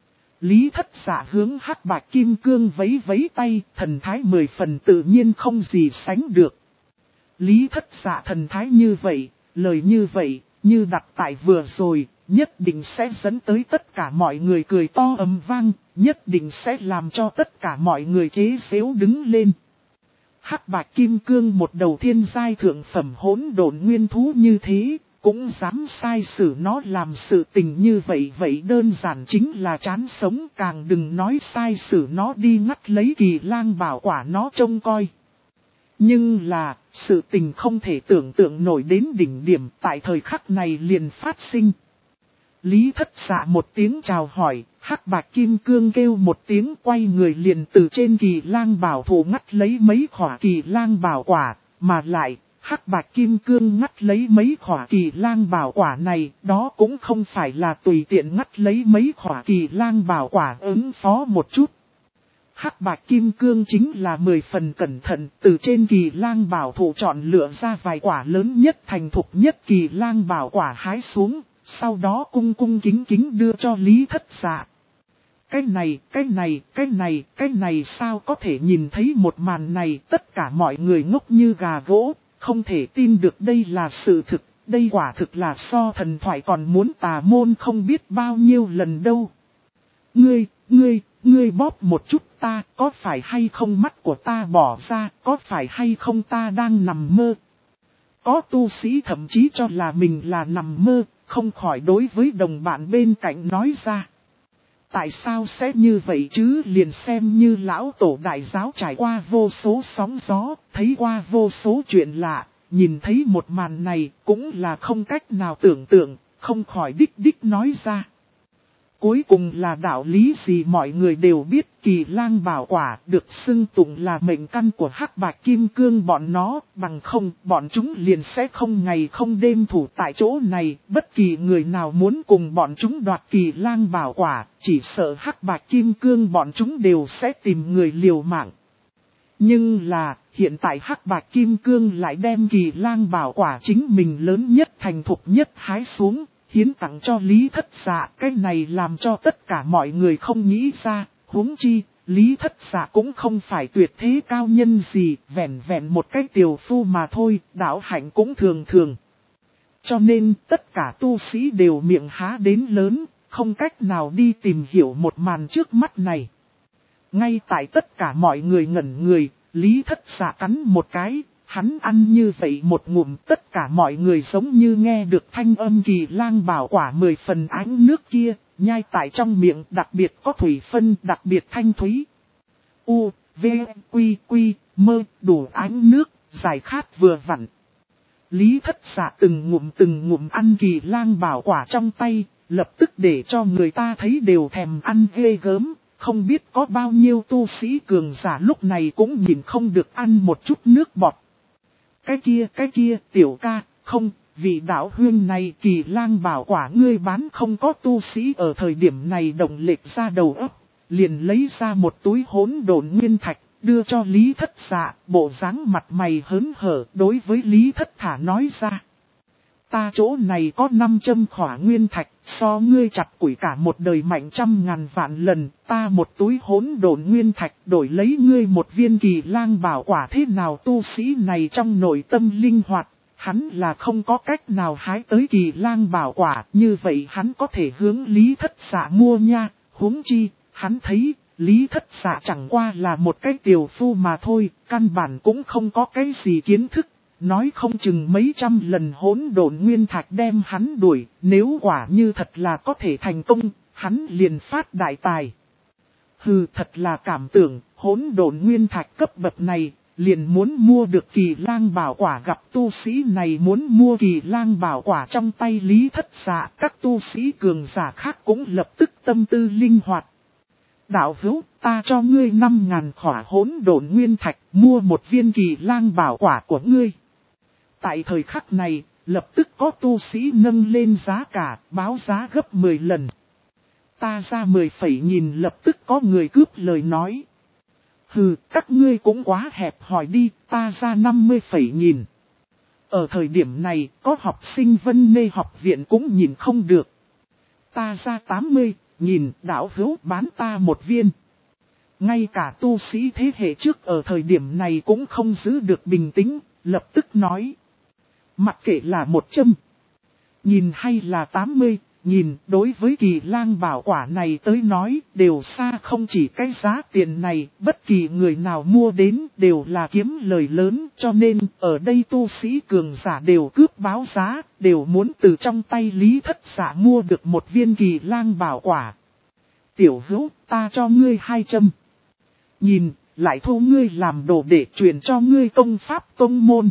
Lý Thất Dạ hướng Hắc Bạch Kim Cương vẫy vẫy tay, thần thái 10 phần tự nhiên không gì sánh được. Lý Thất Dạ thần thái như vậy, lời như vậy, như đặt tại vừa rồi, nhất định sẽ dẫn tới tất cả mọi người cười to ầm vang, nhất định sẽ làm cho tất cả mọi người chế giễu đứng lên. Hắc Bạch Kim Cương một đầu thiên giai thượng phẩm hỗn độn nguyên thú như thế, cũng dám sai xử nó làm sự tình như vậy, vậy đơn giản chính là chán sống, càng đừng nói sai xử nó đi ngắt lấy Kỳ Lang bảo quả nó trông coi. Nhưng là, sự tình không thể tưởng tượng nổi đến đỉnh điểm tại thời khắc này liền phát sinh. Lý Thất Dạ một tiếng chào hỏi, Hắc Bạch Kim Cương kêu một tiếng quay người liền từ trên Kỳ Lang bảo thụ ngắt lấy mấy khỏa Kỳ Lang bảo quả, mà lại, Hắc Bạch Kim Cương ngắt lấy mấy khỏa Kỳ Lang bảo quả này, đó cũng không phải là tùy tiện ngắt lấy mấy khỏa Kỳ Lang bảo quả ứng phó một chút. Hắc Bạch Kim Cương chính là 10 phần cẩn thận, từ trên Kỳ Lang bảo thụ chọn lựa ra vài quả lớn nhất thành thục nhất Kỳ Lang bảo quả hái xuống, sau đó cung cung kính kính đưa cho Lý Thất Dạ. Cái này sao có thể nhìn thấy một màn này, tất cả mọi người ngốc như gà gỗ, không thể tin được đây là sự thực, đây quả thực là so thần thoại còn muốn tà môn không biết bao nhiêu lần đâu. ngươi bóp một chút ta, có phải hay không mắt của ta bỏ ra, có phải hay không ta đang nằm mơ. Có tu sĩ thậm chí cho là mình là nằm mơ, không khỏi đối với đồng bạn bên cạnh nói ra. Tại sao sẽ như vậy chứ, liền xem như lão tổ đại giáo trải qua vô số sóng gió, thấy qua vô số chuyện lạ, nhìn thấy một màn này cũng là không cách nào tưởng tượng, không khỏi đích nói ra. Cuối cùng là đạo lý gì mọi người đều biết, Kỳ Lang Bảo Quả được xưng tụng là mệnh căn của Hắc Bạch Kim Cương bọn nó, bằng không bọn chúng liền sẽ không ngày không đêm thủ tại chỗ này, bất kỳ người nào muốn cùng bọn chúng đoạt Kỳ Lang Bảo Quả, chỉ sợ Hắc Bạch Kim Cương bọn chúng đều sẽ tìm người liều mạng. Nhưng là, hiện tại Hắc Bạch Kim Cương lại đem Kỳ Lang Bảo Quả chính mình lớn nhất thành thục nhất hái xuống, hiến tặng cho Lý Thất Dạ. Cái này làm cho tất cả mọi người không nghĩ ra, huống chi, Lý Thất Dạ cũng không phải tuyệt thế cao nhân gì, vẹn một cái tiểu phu mà thôi, đạo hạnh cũng thường. Cho nên tất cả tu sĩ đều miệng há đến lớn, không cách nào đi tìm hiểu một màn trước mắt này. Ngay tại tất cả mọi người ngẩn người, Lý Thất Dạ cắn một cái, hắn ăn như vậy một ngụm, tất cả mọi người giống như nghe được thanh âm Kỳ Lang Bảo Quả 10 phần ánh nước kia, nhai tại trong miệng đặc biệt có thủy phân, đặc biệt thanh thúy. U, V, Quy, Mơ, đủ ánh nước, giải khát vừa vặn. Lý Thất Dạ từng ngụm ăn Kỳ Lang Bảo Quả trong tay, lập tức để cho người ta thấy đều thèm ăn ghê gớm. Không biết có bao nhiêu tu sĩ cường giả lúc này cũng nhìn không được ăn một chút nước bọt. Cái kia, tiểu ca, không, vị đạo huyên này Kỳ Lang Bảo Quả ngươi bán không có tu sĩ ở thời điểm này động lệch ra đầu óc, liền lấy ra một túi hỗn độn nguyên thạch, đưa cho Lý Thất Dạ, bộ dáng mặt mày hớn hở đối với Lý Thất Thả nói ra. Ta chỗ này có 500 khỏa nguyên thạch, so ngươi chặt củi cả một đời mạnh 100.000 vạn lần, ta một túi hỗn độn nguyên thạch đổi lấy ngươi một viên Kỳ Lang Bảo Quả. Thế nào tu sĩ này trong nội tâm linh hoạt, hắn là không có cách nào hái tới Kỳ Lang Bảo Quả, như vậy hắn có thể hướng Lý Thất Dạ mua nha, huống chi, hắn thấy, Lý Thất Dạ chẳng qua là một cái tiểu phu mà thôi, căn bản cũng không có cái gì kiến thức. Nói không chừng mấy trăm lần hỗn độn nguyên thạch đem hắn đuổi, nếu quả như thật là có thể thành công, hắn liền phát đại tài. Hừ, thật là cảm tưởng, hỗn độn nguyên thạch cấp bậc này, liền muốn mua được Kỳ Lang Bảo Quả. Gặp tu sĩ này muốn mua Kỳ Lang Bảo Quả trong tay Lý Thất Dạ, các tu sĩ cường giả khác cũng lập tức tâm tư linh hoạt. Đạo hữu, ta cho ngươi 5.000 khỏa hỗn độn nguyên thạch, mua một viên Kỳ Lang Bảo Quả của ngươi. Tại thời khắc này, lập tức có tu sĩ nâng lên giá cả, báo giá gấp 10 lần. Ta ra 10 phẩy nghìn, lập tức có người cướp lời nói. Hừ, các ngươi cũng quá hẹp hòi đi, ta ra 50 phẩy nghìn. Ở thời điểm này, có học sinh Vân Nê học viện cũng nhìn không được. Ta ra 80.000, đạo hữu bán ta một viên. Ngay cả tu sĩ thế hệ trước ở thời điểm này cũng không giữ được bình tĩnh, lập tức nói. Mặc kệ là 100.000 hay là 80.000, đối với Kỳ Lang Bảo Quả này tới nói đều xa không chỉ cái giá tiền này, bất kỳ người nào mua đến đều là kiếm lời lớn, cho nên ở đây tu sĩ cường giả đều cướp báo giá, đều muốn từ trong tay Lý Thất Dạ mua được một viên Kỳ Lang Bảo Quả. Tiểu hữu, ta cho ngươi 200.000, lại thu ngươi làm đồ để truyền cho ngươi công pháp tông môn.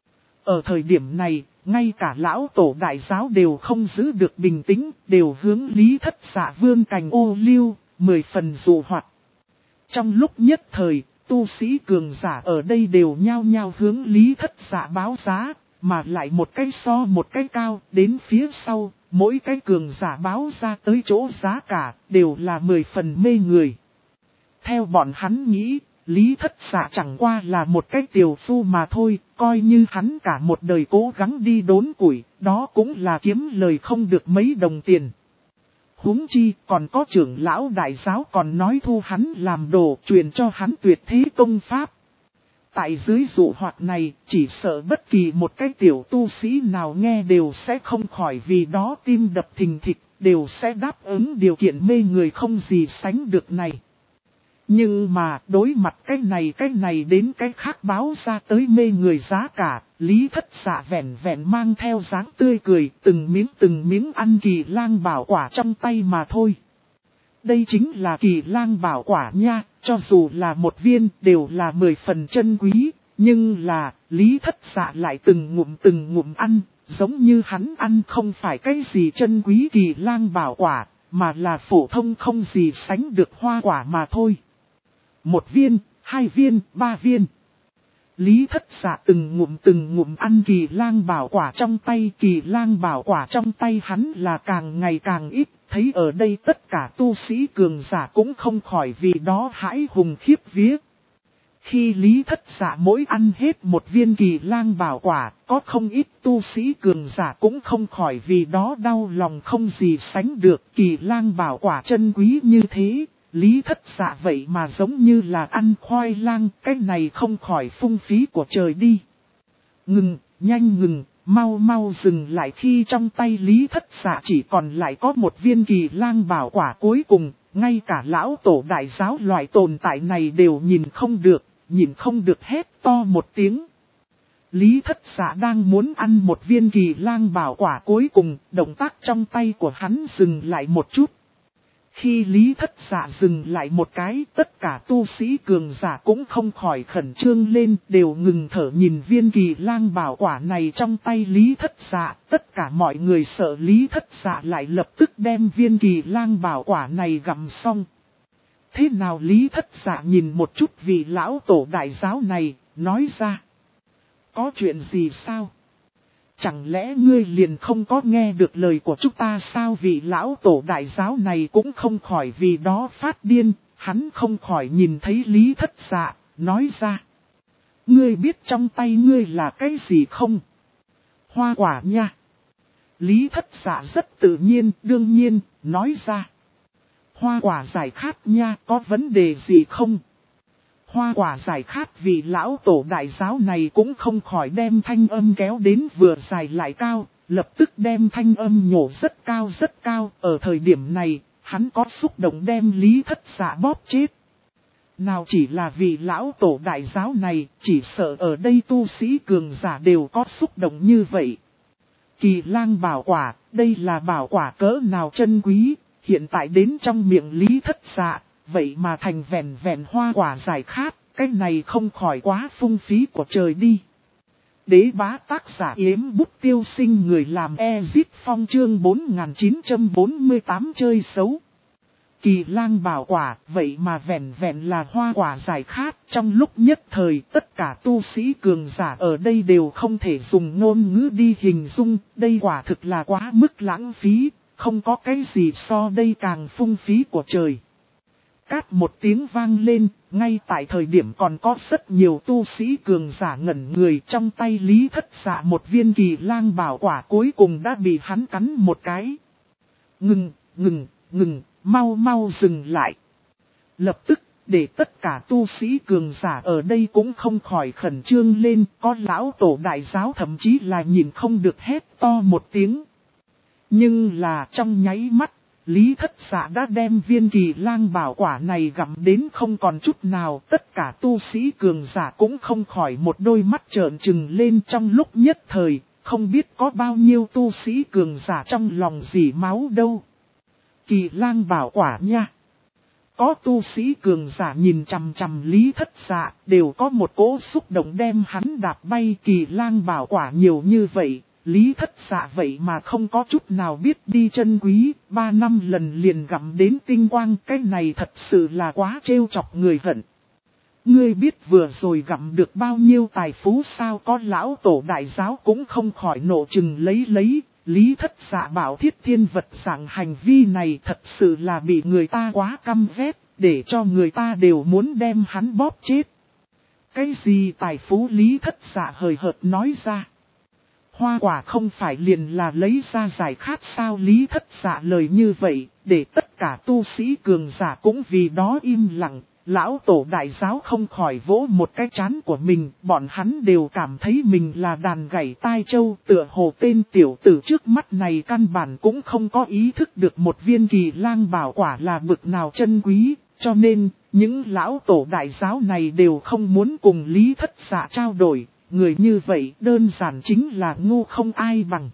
Ở thời điểm này, ngay cả lão tổ đại giáo đều không giữ được bình tĩnh, đều hướng Lý Thất Dạ vươn cành ô liu, 10 phần dụ hoạt. Trong lúc nhất thời, tu sĩ cường giả ở đây đều nhao nhao hướng Lý Thất Dạ báo giá, mà lại một cái so một cái cao, đến phía sau, mỗi cái cường giả báo ra tới chỗ giá cả, đều là 10 phần mê người. Theo bọn hắn nghĩ, Lý Thất Dạ chẳng qua là một cái tiểu phu mà thôi, coi như hắn cả một đời cố gắng đi đốn củi, đó cũng là kiếm lời không được mấy đồng tiền. Huống chi còn có trưởng lão đại giáo còn nói thu hắn làm đồ, truyền cho hắn tuyệt thế công pháp. Tại dưới dụ hoạt này, chỉ sợ bất kỳ một cái tiểu tu sĩ nào nghe đều sẽ không khỏi vì đó tim đập thình thịch, đều sẽ đáp ứng điều kiện mê người không gì sánh được này. Nhưng mà đối mặt cái này đến cái khác báo ra tới mê người giá cả, Lý Thất Dạ vẹn vẹn mang theo dáng tươi cười từng miếng ăn Kỳ Lang Bảo Quả trong tay mà thôi. Đây chính là Kỳ Lang Bảo Quả nha, cho dù là một viên đều là 10 phần chân quý, nhưng là Lý Thất Dạ lại từng ngụm ăn, giống như hắn ăn không phải cái gì chân quý Kỳ Lang Bảo Quả, mà là phổ thông không gì sánh được hoa quả mà thôi. 1 viên, 2 viên, 3 viên. Lý Thất Dạ từng ngụm ăn Kỳ Lang Bảo Quả trong tay, Kỳ Lang Bảo Quả trong tay hắn là càng ngày càng ít, thấy ở đây tất cả tu sĩ cường giả cũng không khỏi vì đó hãi hùng khiếp vía. Khi Lý Thất Dạ mỗi ăn hết 1 viên Kỳ Lang Bảo Quả, có không ít tu sĩ cường giả cũng không khỏi vì đó đau lòng không gì sánh được. Kỳ Lang Bảo Quả chân quý như thế, Lý Thất Dạ vậy mà giống như là ăn khoai lang, cái này không khỏi phung phí của trời đi. Ngừng, nhanh ngừng, mau dừng lại. Khi trong tay Lý Thất Dạ chỉ còn lại có 1 viên Kỳ Lang Bảo Quả cuối cùng, ngay cả lão tổ đại giáo loại tồn tại này đều nhìn không được hét to một tiếng. Lý Thất Dạ đang muốn ăn 1 viên Kỳ Lang Bảo Quả cuối cùng, động tác trong tay của hắn dừng lại một chút. Khi Lý Thất Dạ dừng lại một cái, tất cả tu sĩ cường giả cũng không khỏi khẩn trương lên, đều ngừng thở nhìn viên Kỳ Lang Bảo Quả này trong tay Lý Thất Dạ. Tất cả mọi người sợ Lý Thất Dạ lại lập tức đem viên Kỳ Lang Bảo Quả này gặm xong. Thế nào? Lý Thất Dạ nhìn một chút vị lão tổ đại giáo này, nói ra. Có chuyện gì sao? Chẳng lẽ ngươi liền không có nghe được lời của chúng ta sao? Vị lão tổ đại giáo này cũng không khỏi vì đó phát điên, hắn không khỏi nhìn thấy Lý Thất Dạ, nói ra. Ngươi biết trong tay ngươi là cái gì không? Hoa quả nha. Lý Thất Dạ rất tự nhiên, đương nhiên, nói ra. Hoa quả giải khát nha, có vấn đề gì không? Hoa quả giải khát. Vì lão tổ đại giáo này cũng không khỏi đem thanh âm kéo đến vừa dài lại cao, lập tức đem thanh âm nhổ rất cao. Ở thời điểm này, hắn có xúc động đem Lý Thất Dạ bóp chết. Nào chỉ là vì lão tổ đại giáo này, chỉ sợ ở đây tu sĩ cường giả đều có xúc động như vậy. Kỳ Lang Bảo Quả, đây là bảo quả cỡ nào chân quý, hiện tại đến trong miệng Lý Thất Dạ. Vậy mà thành vẹn hoa quả giải khát, cái này không khỏi quá phung phí của trời đi. Đế bá tác giả Yếm Bút Tiêu Sinh, người làm Ezip Phong, chương 4948 chơi xấu. Kỳ Lang Bảo Quả, vậy mà vẹn là hoa quả giải khát. Trong lúc nhất thời, tất cả tu sĩ cường giả ở đây đều không thể dùng ngôn ngữ đi hình dung, đây quả thực là quá mức lãng phí, không có cái gì so đây càng phung phí của trời. Cát một tiếng vang lên, ngay tại thời điểm còn có rất nhiều tu sĩ cường giả ngẩn người, trong tay Lý Thất Dạ 1 viên Kỳ Lang Bảo Quả cuối cùng đã bị hắn cắn một cái. Ngừng, mau dừng lại. Lập tức, để tất cả tu sĩ cường giả ở đây cũng không khỏi khẩn trương lên, có lão tổ đại giáo thậm chí là nhìn không được hét to một tiếng. Nhưng là trong nháy mắt, Lý Thất Dạ đã đem viên Kỳ Lang Bảo Quả này gặm đến không còn chút nào. Tất cả tu sĩ cường giả cũng không khỏi một đôi mắt trợn trừng lên, trong lúc nhất thời, không biết có bao nhiêu tu sĩ cường giả trong lòng dỉ máu đâu. Kỳ Lang Bảo Quả nha. Có tu sĩ cường giả nhìn chằm chằm Lý Thất Dạ, đều có một cỗ xúc động đem hắn đạp bay. Kỳ Lang Bảo Quả nhiều như vậy, Lý Thất Dạ vậy mà không có chút nào biết đi chân quý, 3 năm lần liền gặm đến tinh quang, cái này thật sự là quá trêu chọc người hận. Ngươi biết vừa rồi gặm được bao nhiêu tài phú sao? Có lão tổ đại giáo cũng không khỏi nộ chừng lấy. Lý Thất Dạ bảo thiết thiên vật dạng hành vi này thật sự là bị người ta quá căm ghét, để cho người ta đều muốn đem hắn bóp chết. Cái gì tài phú? Lý Thất Dạ hời hợt nói ra. Hoa quả không phải liền là lấy ra giải khát sao? Lý Thất Dạ lời như vậy, để tất cả tu sĩ cường giả cũng vì đó im lặng, Lão tổ đại giáo không khỏi vỗ một cái trán của mình, bọn hắn đều cảm thấy mình là đàn gảy tai châu, tựa hồ tên tiểu tử trước mắt này căn bản cũng không có ý thức được một viên kỳ lang bảo quả là bực nào chân quý, cho nên, những lão tổ đại giáo này đều không muốn cùng Lý Thất Dạ trao đổi, người như vậy đơn giản chính là ngu không ai bằng.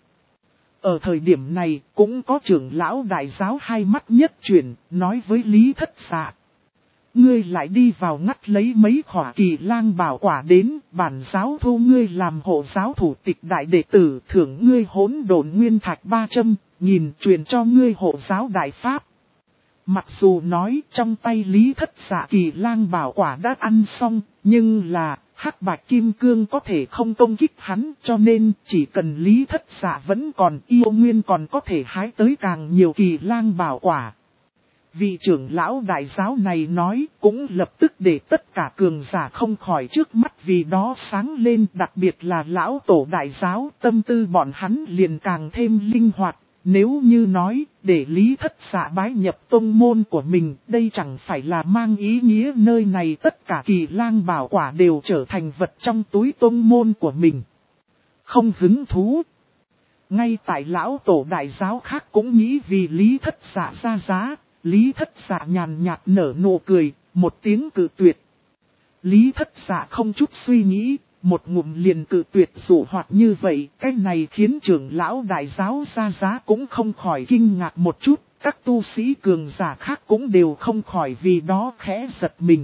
Ở thời điểm này, cũng có trưởng lão đại giáo hai mắt nhất chuyển, nói với Lý Thất Dạ. Ngươi lại đi vào ngắt lấy mấy khỏa kỳ lang bảo quả đến, bản giáo thu ngươi làm hộ giáo thủ tịch đại đệ tử, thưởng ngươi hỗn độn nguyên thạch 300, nhìn truyền cho ngươi hộ giáo đại pháp. Mặc dù nói trong tay Lý Thất Dạ kỳ lang bảo quả đã ăn xong, nhưng là hắc bạch kim cương có thể không công kích hắn, cho nên chỉ cần Lý Thất Dạ vẫn còn yêu nguyên còn có thể hái tới càng nhiều kỳ lang bảo quả. Vị trưởng lão đại giáo này nói cũng lập tức để tất cả cường giả không khỏi trước mắt vì đó sáng lên, đặc biệt là lão tổ đại giáo, tâm tư bọn hắn liền càng thêm linh hoạt. Nếu như nói để Lý Thất Dạ bái nhập tông môn của mình, đây chẳng phải là mang ý nghĩa nơi này tất cả kỳ lang bảo quả đều trở thành vật trong túi tông môn của mình. Không hứng thú. Ngay tại lão tổ đại giáo khác cũng nghĩ vì Lý Thất Dạ ra giá. Lý Thất Dạ nhàn nhạt nở nụ cười, một tiếng cự tuyệt. Lý Thất Dạ không chút suy nghĩ, một ngụm liền cự tuyệt dụ hoạt như vậy, cái này khiến trưởng lão đại giáo ra giá cũng không khỏi kinh ngạc một chút, các tu sĩ cường giả khác cũng đều không khỏi vì đó khẽ giật mình.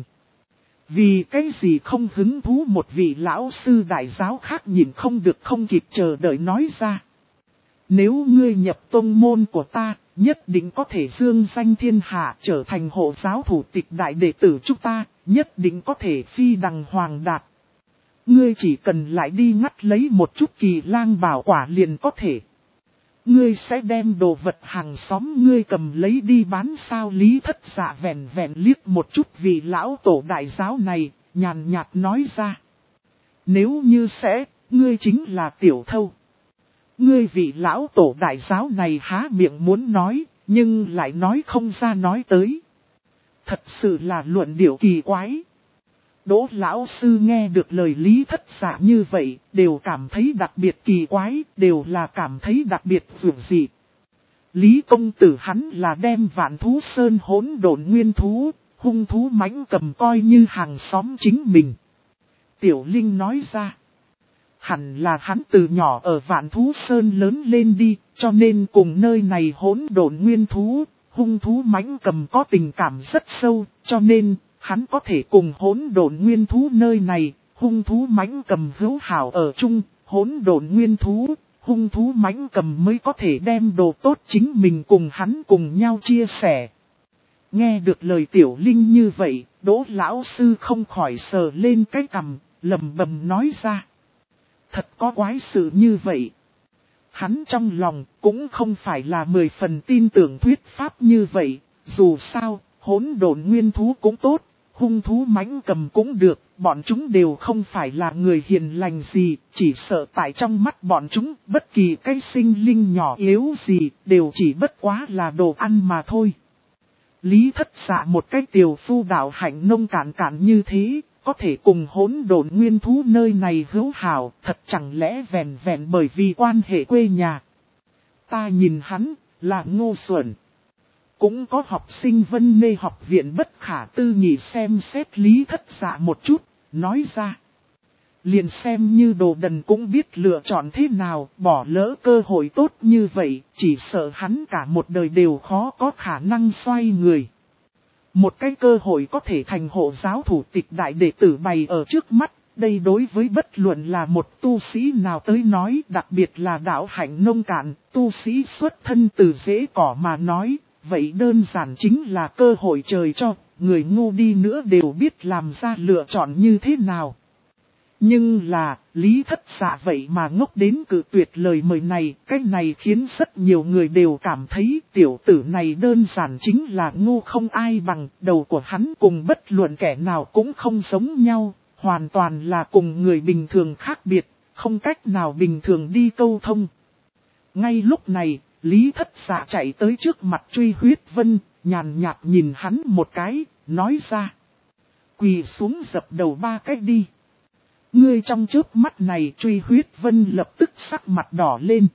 Vì cái gì không hứng thú, một vị lão sư đại giáo khác nhìn không được không kịp chờ đợi nói ra. Nếu ngươi nhập tông môn của ta, nhất định có thể dương danh thiên hạ, trở thành hộ giáo thủ tịch đại đệ tử chúng ta, nhất định có thể phi đằng hoàng đạt. Ngươi chỉ cần lại đi ngắt lấy một chút kỳ lang bảo quả liền có thể. Ngươi sẽ đem đồ vật hàng xóm ngươi cầm lấy đi bán sao? Lý Thất Dạ vẹn vẹn liếc một chút vị lão tổ đại giáo này, nhàn nhạt nói ra. Nếu như sẽ, ngươi chính là tiểu thâu. Ngươi vị lão tổ đại giáo này há miệng muốn nói, nhưng lại nói không ra nói tới. Thật sự là luận điệu kỳ quái. Đỗ lão sư nghe được lời Lý Thất Dạ như vậy, đều cảm thấy đặc biệt kỳ quái, đều là cảm thấy đặc biệt dường dị. Lý công tử hắn là đem Vạn Thú Sơn hỗn độn nguyên thú, hung thú mãnh cầm coi như hàng xóm chính mình. Tiểu Linh nói ra. Hẳn là hắn từ nhỏ ở Vạn Thú Sơn lớn lên đi, cho nên cùng nơi này hỗn độn nguyên thú, hung thú mãnh cầm có tình cảm rất sâu, cho nên hắn có thể cùng hỗn độn nguyên thú nơi này, hung thú mãnh cầm hữu hảo ở chung, hỗn độn nguyên thú, hung thú mãnh cầm mới có thể đem đồ tốt chính mình cùng hắn cùng nhau chia sẻ. Nghe được lời Tiểu Linh như vậy, Đỗ lão sư không khỏi sờ lên cái cằm, lẩm bẩm nói ra. Thật có quái sự như vậy. Hắn trong lòng cũng không phải là 10 phần tin tưởng thuyết pháp như vậy, dù sao, hỗn độn nguyên thú cũng tốt, hung thú mãnh cầm cũng được, bọn chúng đều không phải là người hiền lành gì, chỉ sợ tại trong mắt bọn chúng, bất kỳ cái sinh linh nhỏ yếu gì, đều chỉ bất quá là đồ ăn mà thôi. Lý Thất Dạ một cái tiều phu đạo hạnh nông cạn như thế, có thể cùng hỗn độn nguyên thú nơi này hữu hảo, thật chẳng lẽ vẹn vẹn bởi vì quan hệ quê nhà. Ta nhìn hắn, là ngu xuẩn. Cũng có học sinh Vân Mê học viện bất khả tư nghị xem xét Lý Thất Dạ một chút, nói ra. Liền xem như đồ đần cũng biết lựa chọn thế nào, bỏ lỡ cơ hội tốt như vậy, chỉ sợ hắn cả một đời đều khó có khả năng xoay người. Một cái cơ hội có thể thành hộ giáo thủ tịch đại đệ tử bày ở trước mắt, đây đối với bất luận là một tu sĩ nào tới nói, đặc biệt là đạo hạnh nông cạn, tu sĩ xuất thân từ rễ cỏ mà nói, vậy đơn giản chính là cơ hội trời cho, người ngu đi nữa đều biết làm ra lựa chọn như thế nào. Nhưng là, Lý Thất Dạ vậy mà ngốc đến cự tuyệt lời mời này, cái này khiến rất nhiều người đều cảm thấy tiểu tử này đơn giản chính là ngu không ai bằng, đầu của hắn cùng bất luận kẻ nào cũng không giống nhau, hoàn toàn là cùng người bình thường khác biệt, không cách nào bình thường đi câu thông. Ngay lúc này, Lý Thất Dạ chạy tới trước mặt Truy Huyết Vân, nhàn nhạt nhìn hắn một cái, nói ra. Quỳ xuống dập đầu 3 cái đi. Ngươi trong chớp mắt này Truy Huyết Vân lập tức sắc mặt đỏ lên.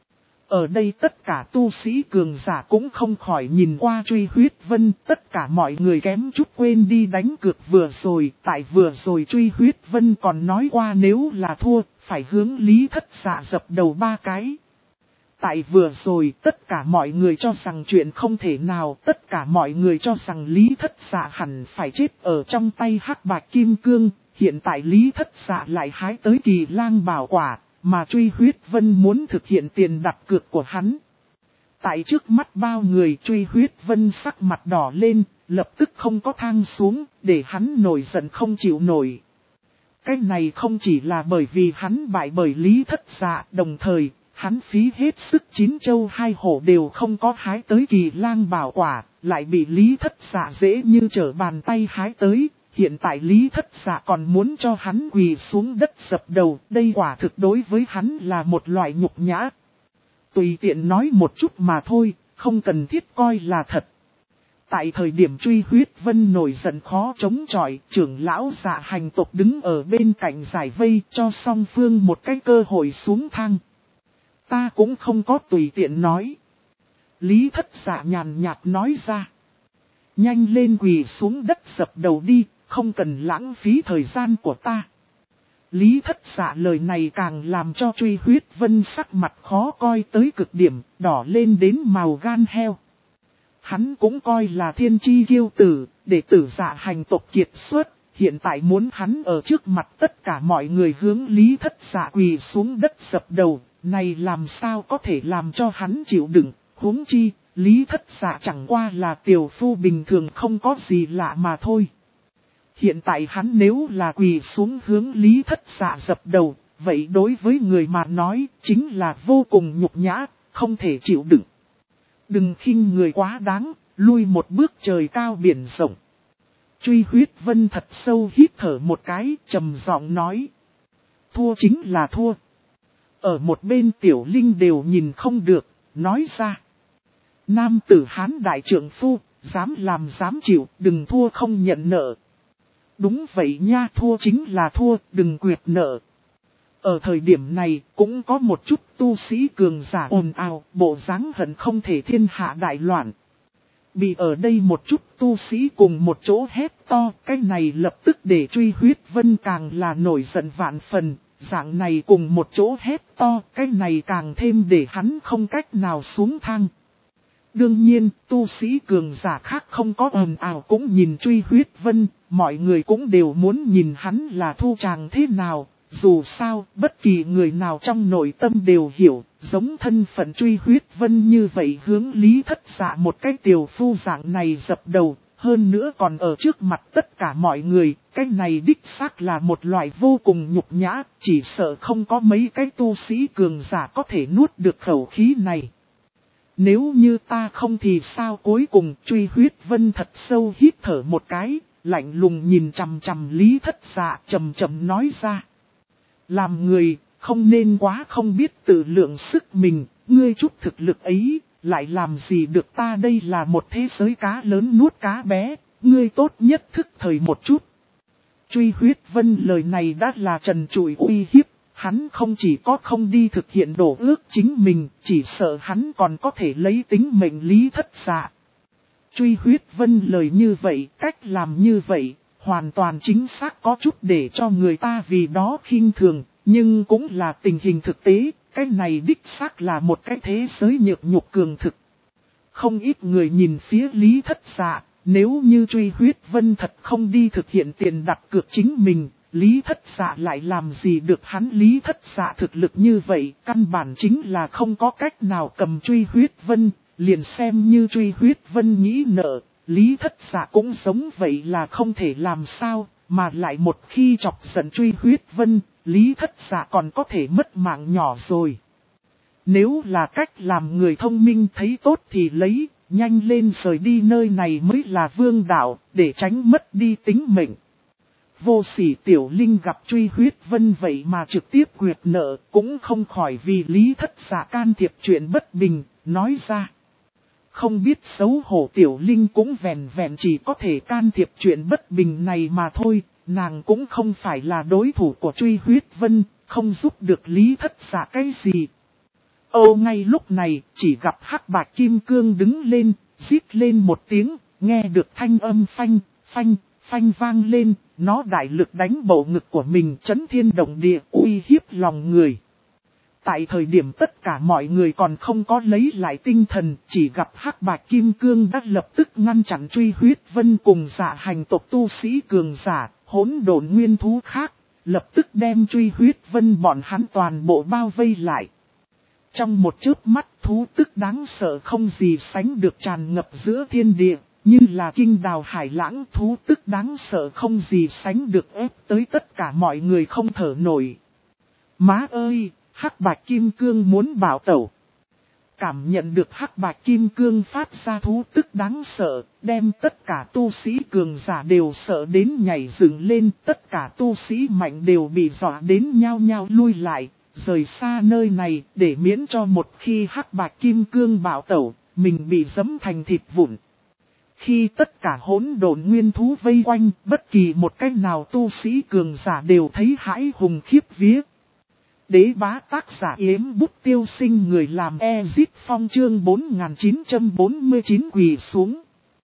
Ở đây tất cả tu sĩ cường giả cũng không khỏi nhìn qua Truy Huyết Vân, tất cả mọi người kém chút quên đi đánh cược vừa rồi, tại vừa rồi Truy Huyết Vân còn nói qua nếu là thua, phải hướng Lý Thất Dạ dập đầu 3 cái. Tại vừa rồi tất cả mọi người cho rằng chuyện không thể nào, tất cả mọi người cho rằng Lý Thất Dạ hẳn phải chết ở trong tay Hắc Bạch Kim Cương, hiện tại Lý Thất Dạ lại hái tới Kỳ Lang Bảo Quả. Mà Truy Huyết Vân muốn thực hiện tiền đặt cược của hắn. Tại trước mắt bao người Truy Huyết Vân sắc mặt đỏ lên, lập tức không có thang xuống, để hắn nổi giận không chịu nổi. Cái này không chỉ là bởi vì hắn bại bởi Lý Thất Dạ, đồng thời, hắn phí hết sức 9 châu 2 hổ đều không có hái tới Kỳ Lang Bảo Quả, lại bị Lý Thất Dạ dễ như trở bàn tay hái tới. Hiện tại Lý Thất Dạ còn muốn cho hắn quỳ xuống đất dập đầu, đây quả thực đối với hắn là một loại nhục nhã. Tùy tiện nói một chút mà thôi, không cần thiết coi là thật. Tại thời điểm Truy Huyết Vân nổi giận khó chống chọi, trưởng lão Dạ Hành tộc đứng ở bên cạnh giải vây cho song phương một cái cơ hội xuống thang. Ta cũng không có tùy tiện nói. Lý Thất Dạ nhàn nhạt nói ra. Nhanh lên quỳ xuống đất dập đầu đi. Không cần lãng phí thời gian của ta. Lý Thất Dạ lời này càng làm cho Truy Huyết Vân sắc mặt khó coi tới cực điểm, đỏ lên đến màu gan heo. Hắn cũng coi là thiên chi kiêu tử, đệ tử Dạ Hành tộc kiệt xuất, hiện tại muốn hắn ở trước mặt tất cả mọi người hướng Lý Thất Dạ quỳ xuống đất dập đầu, này làm sao có thể làm cho hắn chịu đựng, huống chi, Lý Thất Dạ chẳng qua là tiểu phu bình thường không có gì lạ mà thôi. Hiện tại hắn nếu là quỳ xuống hướng Lý Thất Dạ dập đầu, vậy đối với người mà nói chính là vô cùng nhục nhã, không thể chịu đựng. Đừng khinh người quá đáng, lui một bước trời cao biển rộng. Truy Huyết Vân thật sâu hít thở một cái, trầm giọng nói. Thua chính là thua. Ở một bên Tiểu Linh đều nhìn không được, nói ra. Nam tử Hán đại trượng phu, dám làm dám chịu, đừng thua không nhận nợ. Đúng vậy nha, thua chính là thua, đừng quyệt nợ. Ở thời điểm này cũng có một chút tu sĩ cường giả ồn ào, bộ dáng hận không thể thiên hạ đại loạn. Bị ở đây một chút tu sĩ cùng một chỗ hét to, cái này lập tức để Truy Huyết Vân càng là nổi giận vạn phần, dạng này cùng một chỗ hét to, cái này càng thêm để hắn không cách nào xuống thang. Đương nhiên, tu sĩ cường giả khác không có ồn ào cũng nhìn Truy Huyết Vân, mọi người cũng đều muốn nhìn hắn là thu chàng thế nào. Dù sao, bất kỳ người nào trong nội tâm đều hiểu, giống thân phận Truy Huyết Vân như vậy hướng Lý Thất Dạ một cái tiểu phu dạng này dập đầu, hơn nữa còn ở trước mặt tất cả mọi người, cái này đích xác là một loại vô cùng nhục nhã, chỉ sợ không có mấy cái tu sĩ cường giả có thể nuốt được khẩu khí này. Nếu như ta không thì sao, cuối cùng Truy Huyết Vân thật sâu hít thở một cái, lạnh lùng nhìn chằm chằm Lý Thất Dạ trầm trầm nói ra. Làm người, không nên quá không biết tự lượng sức mình, ngươi chút thực lực ấy, lại làm gì được ta, đây là một thế giới cá lớn nuốt cá bé, ngươi tốt nhất thức thời một chút. Truy Huyết Vân lời này đã là trần trụi uy hiếp, hắn không chỉ có không đi thực hiện đổ ước chính mình, chỉ sợ hắn còn có thể lấy tính mệnh Lý Thất Dạ. Truy Huyết Vân lời như vậy, cách làm như vậy, hoàn toàn chính xác có chút để cho người ta vì đó khinh thường, nhưng cũng là tình hình thực tế, cái này đích xác là một cái thế giới nhược nhục cường thực. Không ít người nhìn phía Lý Thất Dạ, nếu như Truy Huyết Vân thật không đi thực hiện tiền đặt cược chính mình, Lý Thất Dạ lại làm gì được hắn. Lý Thất Dạ thực lực như vậy, căn bản chính là không có cách nào cầm Truy Huyết Vân, liền xem như Truy Huyết Vân nghĩ nợ, Lý Thất Dạ cũng giống vậy là không thể làm sao, mà lại một khi chọc giận Truy Huyết Vân, Lý Thất Dạ còn có thể mất mạng nhỏ rồi. Nếu là cách làm người thông minh thấy tốt thì lấy, nhanh lên rời đi nơi này mới là vương đạo, để tránh mất đi tính mệnh. Vô sỉ Tiểu Linh gặp Truy Huyết Vân vậy mà trực tiếp quyệt nợ, cũng không khỏi vì Lý Thất Dạ can thiệp chuyện bất bình, nói ra. Không biết xấu hổ tiểu linh cũng vẹn vẹn chỉ có thể can thiệp chuyện bất bình này mà thôi, nàng cũng không phải là đối thủ của Truy Huyết Vân, không giúp được Lý Thất Dạ cái gì. Ngay lúc này, chỉ gặp Hắc Bạch Kim Cương đứng lên, rít lên một tiếng, nghe được thanh âm phanh, phanh, phanh vang lên, nó đại lực đánh bộ ngực của mình chấn thiên động địa uy hiếp lòng người. Tại thời điểm tất cả mọi người còn không có lấy lại tinh thần, chỉ gặp Hắc Bạch Kim Cương đã lập tức ngăn chặn Truy Huyết Vân cùng Dạ Hành tộc tu sĩ cường giả, hỗn độn nguyên thú khác, lập tức đem Truy Huyết Vân bọn hắn toàn bộ bao vây lại. Trong một chớp mắt, thú tức đáng sợ không gì sánh được tràn ngập giữa thiên địa, như là kinh đào hải lãng, thú tức đáng sợ không gì sánh được ép tới tất cả mọi người không thở nổi. Má ơi, Hắc Bạch Kim Cương muốn bảo tẩu. Cảm nhận được Hắc Bạch Kim Cương phát ra thú tức đáng sợ, đem tất cả tu sĩ cường giả đều sợ đến nhảy dựng lên, tất cả tu sĩ mạnh đều bị dọa đến nhao nhao lui lại, rời xa nơi này để miễn cho một khi Hắc Bạch Kim Cương bảo tẩu, mình bị giẫm thành thịt vụn. Khi tất cả hỗn độn nguyên thú vây quanh, bất kỳ một cách nào tu sĩ cường giả đều thấy hãi hùng khiếp vía. Đế bá tác giả Yếm Bút Tiêu Sinh, người làm Ezit Phong chương 4949 quỳ xuống.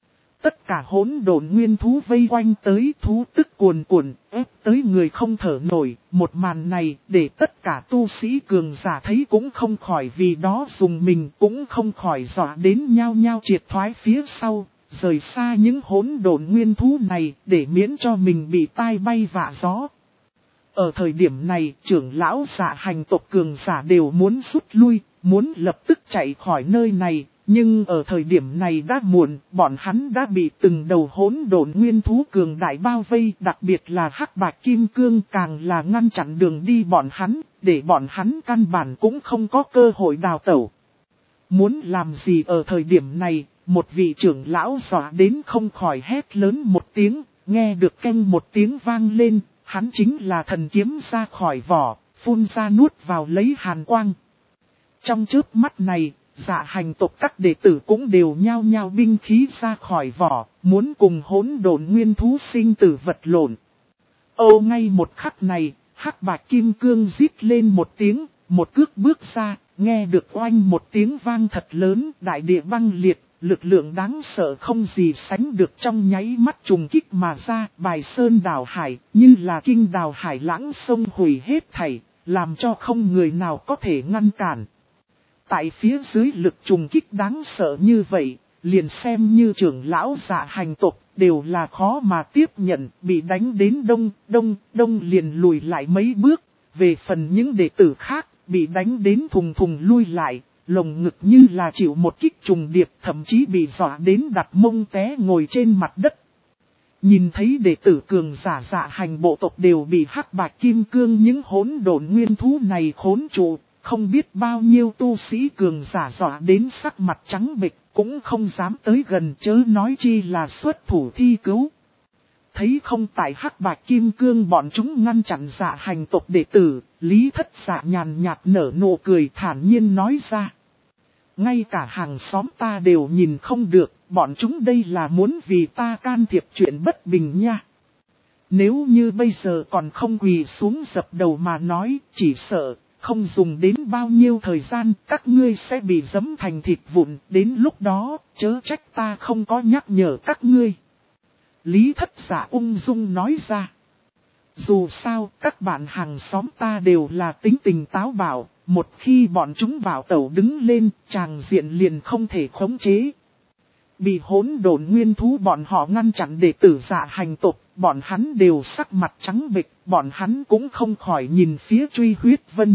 Tất cả hỗn độn nguyên thú vây quanh tới, thú tức cuồn cuộn, ép tới người không thở nổi. Một màn này để tất cả tu sĩ cường giả thấy cũng không khỏi vì đó dùng mình, cũng không khỏi dọa đến nhao nhao triệt thoái phía sau, rời xa những hỗn độn nguyên thú này để miễn cho mình bị tai bay vạ gió. Ở thời điểm này, trưởng lão Dạ Hành tộc cường giả đều muốn rút lui, muốn lập tức chạy khỏi nơi này, nhưng ở thời điểm này đã muộn, bọn hắn đã bị từng đầu hỗn độn nguyên thú cường đại bao vây, đặc biệt là Hắc Bạch Kim Cương càng là ngăn chặn đường đi bọn hắn, để bọn hắn căn bản cũng không có cơ hội đào tẩu. Muốn làm gì ở thời điểm này, một vị trưởng lão dọa đến không khỏi hét lớn một tiếng, nghe được keng một tiếng vang lên. Hắn chính là thần kiếm ra khỏi vỏ, phun ra nuốt vào lấy hàn quang. Trong chớp mắt này, Dạ Hành tộc các đệ tử cũng đều nhao nhao binh khí ra khỏi vỏ, muốn cùng hỗn độn nguyên thú sinh tử vật lộn. Ngay một khắc này, Hắc Bạch Kim Cương rít lên một tiếng, một cước bước ra, nghe được oanh một tiếng vang thật lớn, đại địa băng liệt. Lực lượng đáng sợ không gì sánh được trong nháy mắt trùng kích mà ra, bài sơn đảo hải, như là kinh đào hải lãng sông hủy hết thảy, làm cho không người nào có thể ngăn cản. Tại phía dưới lực trùng kích đáng sợ như vậy, liền xem như trưởng lão Dạ Hành tộc, đều là khó mà tiếp nhận, bị đánh đến đông liền lùi lại mấy bước, về phần những đệ tử khác, bị đánh đến thùng thùng lui lại. Lồng ngực như là chịu một kích trùng điệp, thậm chí bị dọa đến đặt mông té ngồi trên mặt đất. Nhìn thấy đệ tử cường giả Dạ Hành bộ tộc đều bị Hắc Bạch Kim Cương những hỗn độn nguyên thú này khốn trụ, không biết bao nhiêu tu sĩ cường giả dọa đến sắc mặt trắng bệch, cũng không dám tới gần, chớ nói chi là xuất thủ thi cứu. Thấy không tại Hắc Bạch Kim Cương bọn chúng ngăn chặn Dạ Hành tộc đệ tử, Lý Thất Dạ nhàn nhạt nở nụ cười thản nhiên nói ra. Ngay cả hàng xóm ta đều nhìn không được, bọn chúng đây là muốn vì ta can thiệp chuyện bất bình nha. Nếu như bây giờ còn không quỳ xuống dập đầu mà nói, chỉ sợ, không dùng đến bao nhiêu thời gian, các ngươi sẽ bị giẫm thành thịt vụn, đến lúc đó, chớ trách ta không có nhắc nhở các ngươi. Lý Thất Dạ ung dung nói ra. Dù sao, các bạn hàng xóm ta đều là tính tình táo bạo, một khi bọn chúng bảo tẩu đứng lên, tràng diện liền không thể khống chế. Bị hỗn độn nguyên thú bọn họ ngăn chặn đệ tử Dạ Hành tộc, bọn hắn đều sắc mặt trắng bệch, bọn hắn cũng không khỏi nhìn phía Truy Huyết Vân.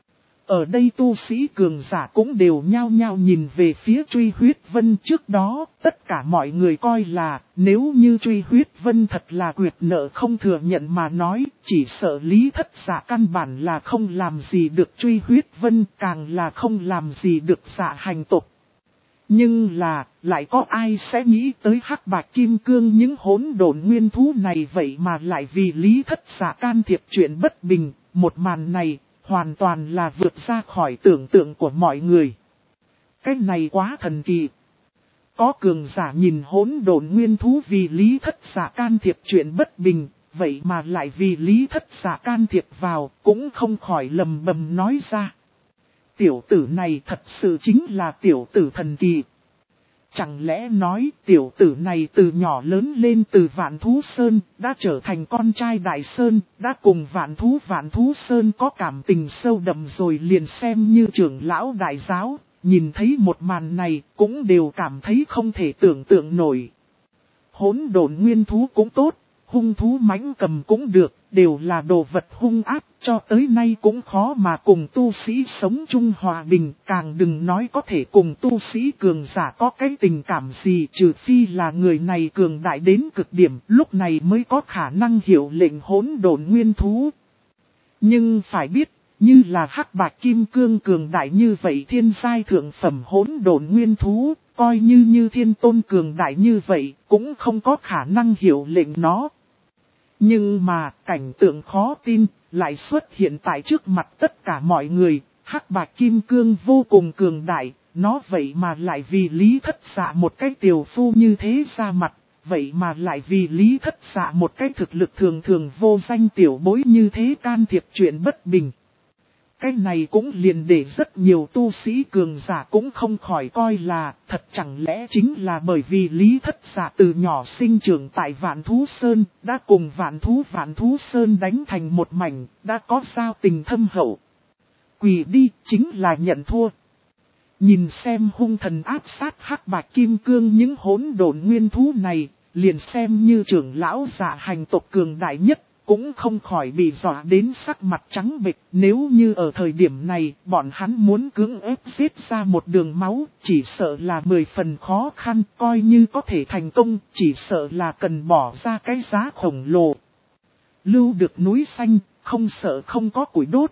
Ở đây tu sĩ cường giả cũng đều nhao nhao nhìn về phía Truy Huyết Vân. Trước đó, tất cả mọi người coi là, nếu như Truy Huyết Vân thật là quyệt nợ không thừa nhận mà nói, chỉ sợ Lý Thất Dạ căn bản là không làm gì được Truy Huyết Vân, càng là không làm gì được Dạ Hành tộc. Nhưng là, lại có ai sẽ nghĩ tới Hắc Bạch Kim Cương những hỗn độn nguyên thú này vậy mà lại vì Lý Thất Dạ can thiệp chuyện bất bình, một màn này hoàn toàn là vượt ra khỏi tưởng tượng của mọi người. Cái này quá thần kỳ. Có cường giả nhìn hỗn độn nguyên thú vì Lý Thất Giả can thiệp chuyện bất bình, vậy mà lại vì Lý Thất Giả can thiệp vào, cũng không khỏi lầm bầm nói ra. Tiểu tử này thật sự chính là tiểu tử thần kỳ. Chẳng lẽ nói tiểu tử này từ nhỏ lớn lên từ Vạn Thú Sơn, đã trở thành con trai Đại Sơn, đã cùng Vạn Thú Sơn có cảm tình sâu đậm rồi, liền xem như trưởng lão đại giáo, nhìn thấy một màn này cũng đều cảm thấy không thể tưởng tượng nổi. Hỗn độn nguyên thú cũng tốt, hung thú mãnh cầm cũng được, đều là đồ vật hung ác, cho tới nay cũng khó mà cùng tu sĩ sống chung hòa bình, càng đừng nói có thể cùng tu sĩ cường giả có cái tình cảm gì, trừ phi là người này cường đại đến cực điểm, lúc này mới có khả năng hiểu lệnh hỗn độn nguyên thú. Nhưng phải biết, như là hắc bạch kim cương cường đại như vậy thiên giai thượng phẩm hỗn độn nguyên thú, coi như thiên tôn cường đại như vậy, cũng không có khả năng hiểu lệnh nó. Nhưng mà, cảnh tượng khó tin, lại xuất hiện tại trước mặt tất cả mọi người, hắc bạch kim cương vô cùng cường đại, nó vậy mà lại vì Lý Thất Dạ một cái tiểu phu như thế ra mặt, vậy mà lại vì Lý Thất Dạ một cái thực lực thường thường vô danh tiểu bối như thế can thiệp chuyện bất bình. Cái này cũng liền để rất nhiều tu sĩ cường giả cũng không khỏi coi là thật, chẳng lẽ chính là bởi vì Lý Thất Giả từ nhỏ sinh trưởng tại Vạn Thú Sơn, đã cùng Vạn Thú Sơn đánh thành một mảnh, đã có giao tình thâm hậu. Quỳ đi chính là nhận thua. Nhìn xem hung thần áp sát hắc bạch kim cương những hỗn độn nguyên thú này, liền xem như trưởng lão giả hành tộc cường đại nhất. Cũng không khỏi bị dọa đến sắc mặt trắng bệch, nếu như ở thời điểm này bọn hắn muốn cưỡng ép giết ra một đường máu, chỉ sợ là 10 phần khó khăn, coi như có thể thành công, chỉ sợ là cần bỏ ra cái giá khổng lồ. Lưu được núi xanh, không sợ không có củi đốt.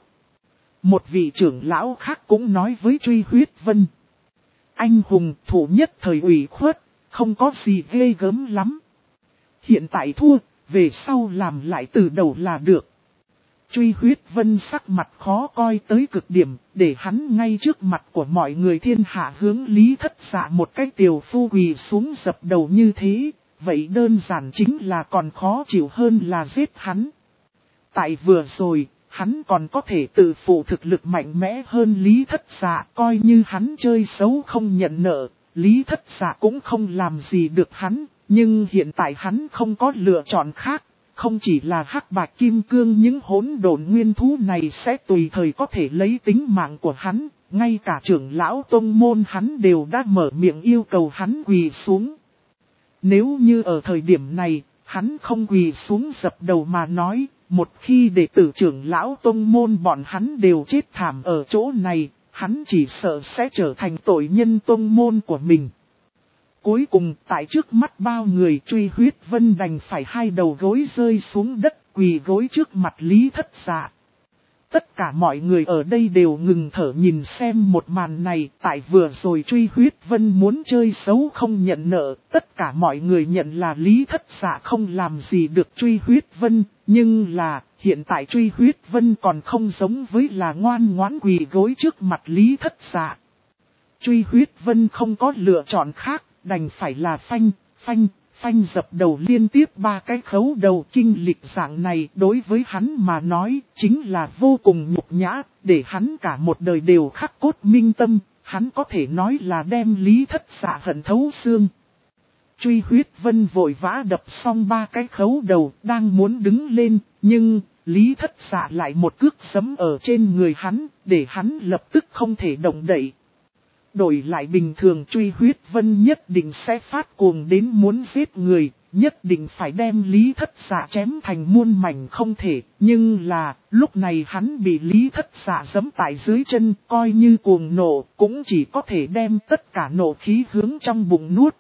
Một vị trưởng lão khác cũng nói với Truy Huyết Vân. Anh hùng thủ nhất thời ủy khuất, không có gì ghê gớm lắm. Hiện tại thua. Về sau làm lại từ đầu là được. Truy Huyết Vân sắc mặt khó coi tới cực điểm, để hắn ngay trước mặt của mọi người thiên hạ hướng Lý Thất Dạ một cái tiểu phu quỳ xuống dập đầu như thế, vậy đơn giản chính là còn khó chịu hơn là giết hắn. Tại vừa rồi, hắn còn có thể tự phụ thực lực mạnh mẽ hơn Lý Thất Dạ, coi như hắn chơi xấu không nhận nợ, Lý Thất Dạ cũng không làm gì được hắn. Nhưng hiện tại hắn không có lựa chọn khác, không chỉ là hắc bạch kim cương những hỗn độn nguyên thú này sẽ tùy thời có thể lấy tính mạng của hắn, ngay cả trưởng lão tông môn hắn đều đã mở miệng yêu cầu hắn quỳ xuống. Nếu như ở thời điểm này, hắn không quỳ xuống dập đầu mà nói, một khi đệ tử trưởng lão tông môn bọn hắn đều chết thảm ở chỗ này, hắn chỉ sợ sẽ trở thành tội nhân tông môn của mình. Cuối cùng tại trước mắt bao người Truy Huyết Vân đành phải hai đầu gối rơi xuống đất quỳ gối trước mặt Lý Thất Dạ. Tất cả mọi người ở đây đều ngừng thở nhìn xem một màn này, tại vừa rồi Truy Huyết Vân muốn chơi xấu không nhận nợ, tất cả mọi người nhận là Lý Thất Dạ không làm gì được Truy Huyết Vân, nhưng là hiện tại Truy Huyết Vân còn không giống với là ngoan ngoãn quỳ gối trước mặt Lý Thất Dạ. Truy Huyết Vân không có lựa chọn khác. Đành phải là phanh dập đầu liên tiếp 3 cái khấu đầu kinh lịch dạng này đối với hắn mà nói chính là vô cùng nhục nhã, để hắn cả một đời đều khắc cốt minh tâm, hắn có thể nói là đem Lý Thất Dạ hận thấu xương. Truy Huyết Vân vội vã đập xong 3 cái khấu đầu đang muốn đứng lên, nhưng Lý Thất Dạ lại một cước giẫm ở trên người hắn, để hắn lập tức không thể động đậy. Đổi lại bình thường Truy Huyết Vân nhất định sẽ phát cuồng đến muốn giết người, nhất định phải đem Lý Thất Dạ chém thành muôn mảnh không thể, nhưng là lúc này hắn bị Lý Thất Dạ giẫm tại dưới chân, coi như cuồng nộ, cũng chỉ có thể đem tất cả nộ khí hướng trong bụng nuốt.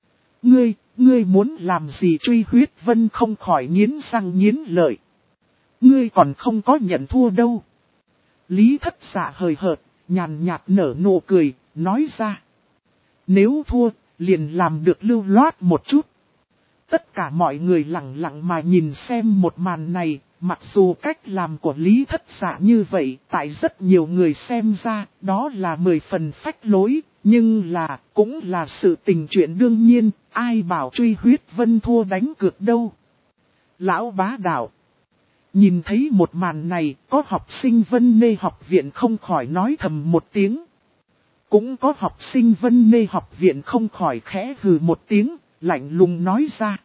Ngươi muốn làm gì? Truy Huyết Vân không khỏi nghiến răng nghiến lợi. Ngươi còn không có nhận thua đâu. Lý Thất Dạ hời hợt, nhàn nhạt nở nụ cười, nói ra. Nếu thua, liền làm được lưu loát một chút. Tất cả mọi người lặng lặng mà nhìn xem một màn này, mặc dù cách làm của Lý Thất Dạ như vậy, tại rất nhiều người xem ra, đó là 10 phần phách lối, Nhưng là, cũng là sự tình chuyện đương nhiên, ai bảo Truy Huyết Vân thua đánh cược đâu. Lão bá đạo. Nhìn thấy một màn này, có học sinh Vân Nê học viện không khỏi nói thầm một tiếng. Cũng có học sinh Vân Nê học viện không khỏi khẽ hừ một tiếng, lạnh lùng nói ra.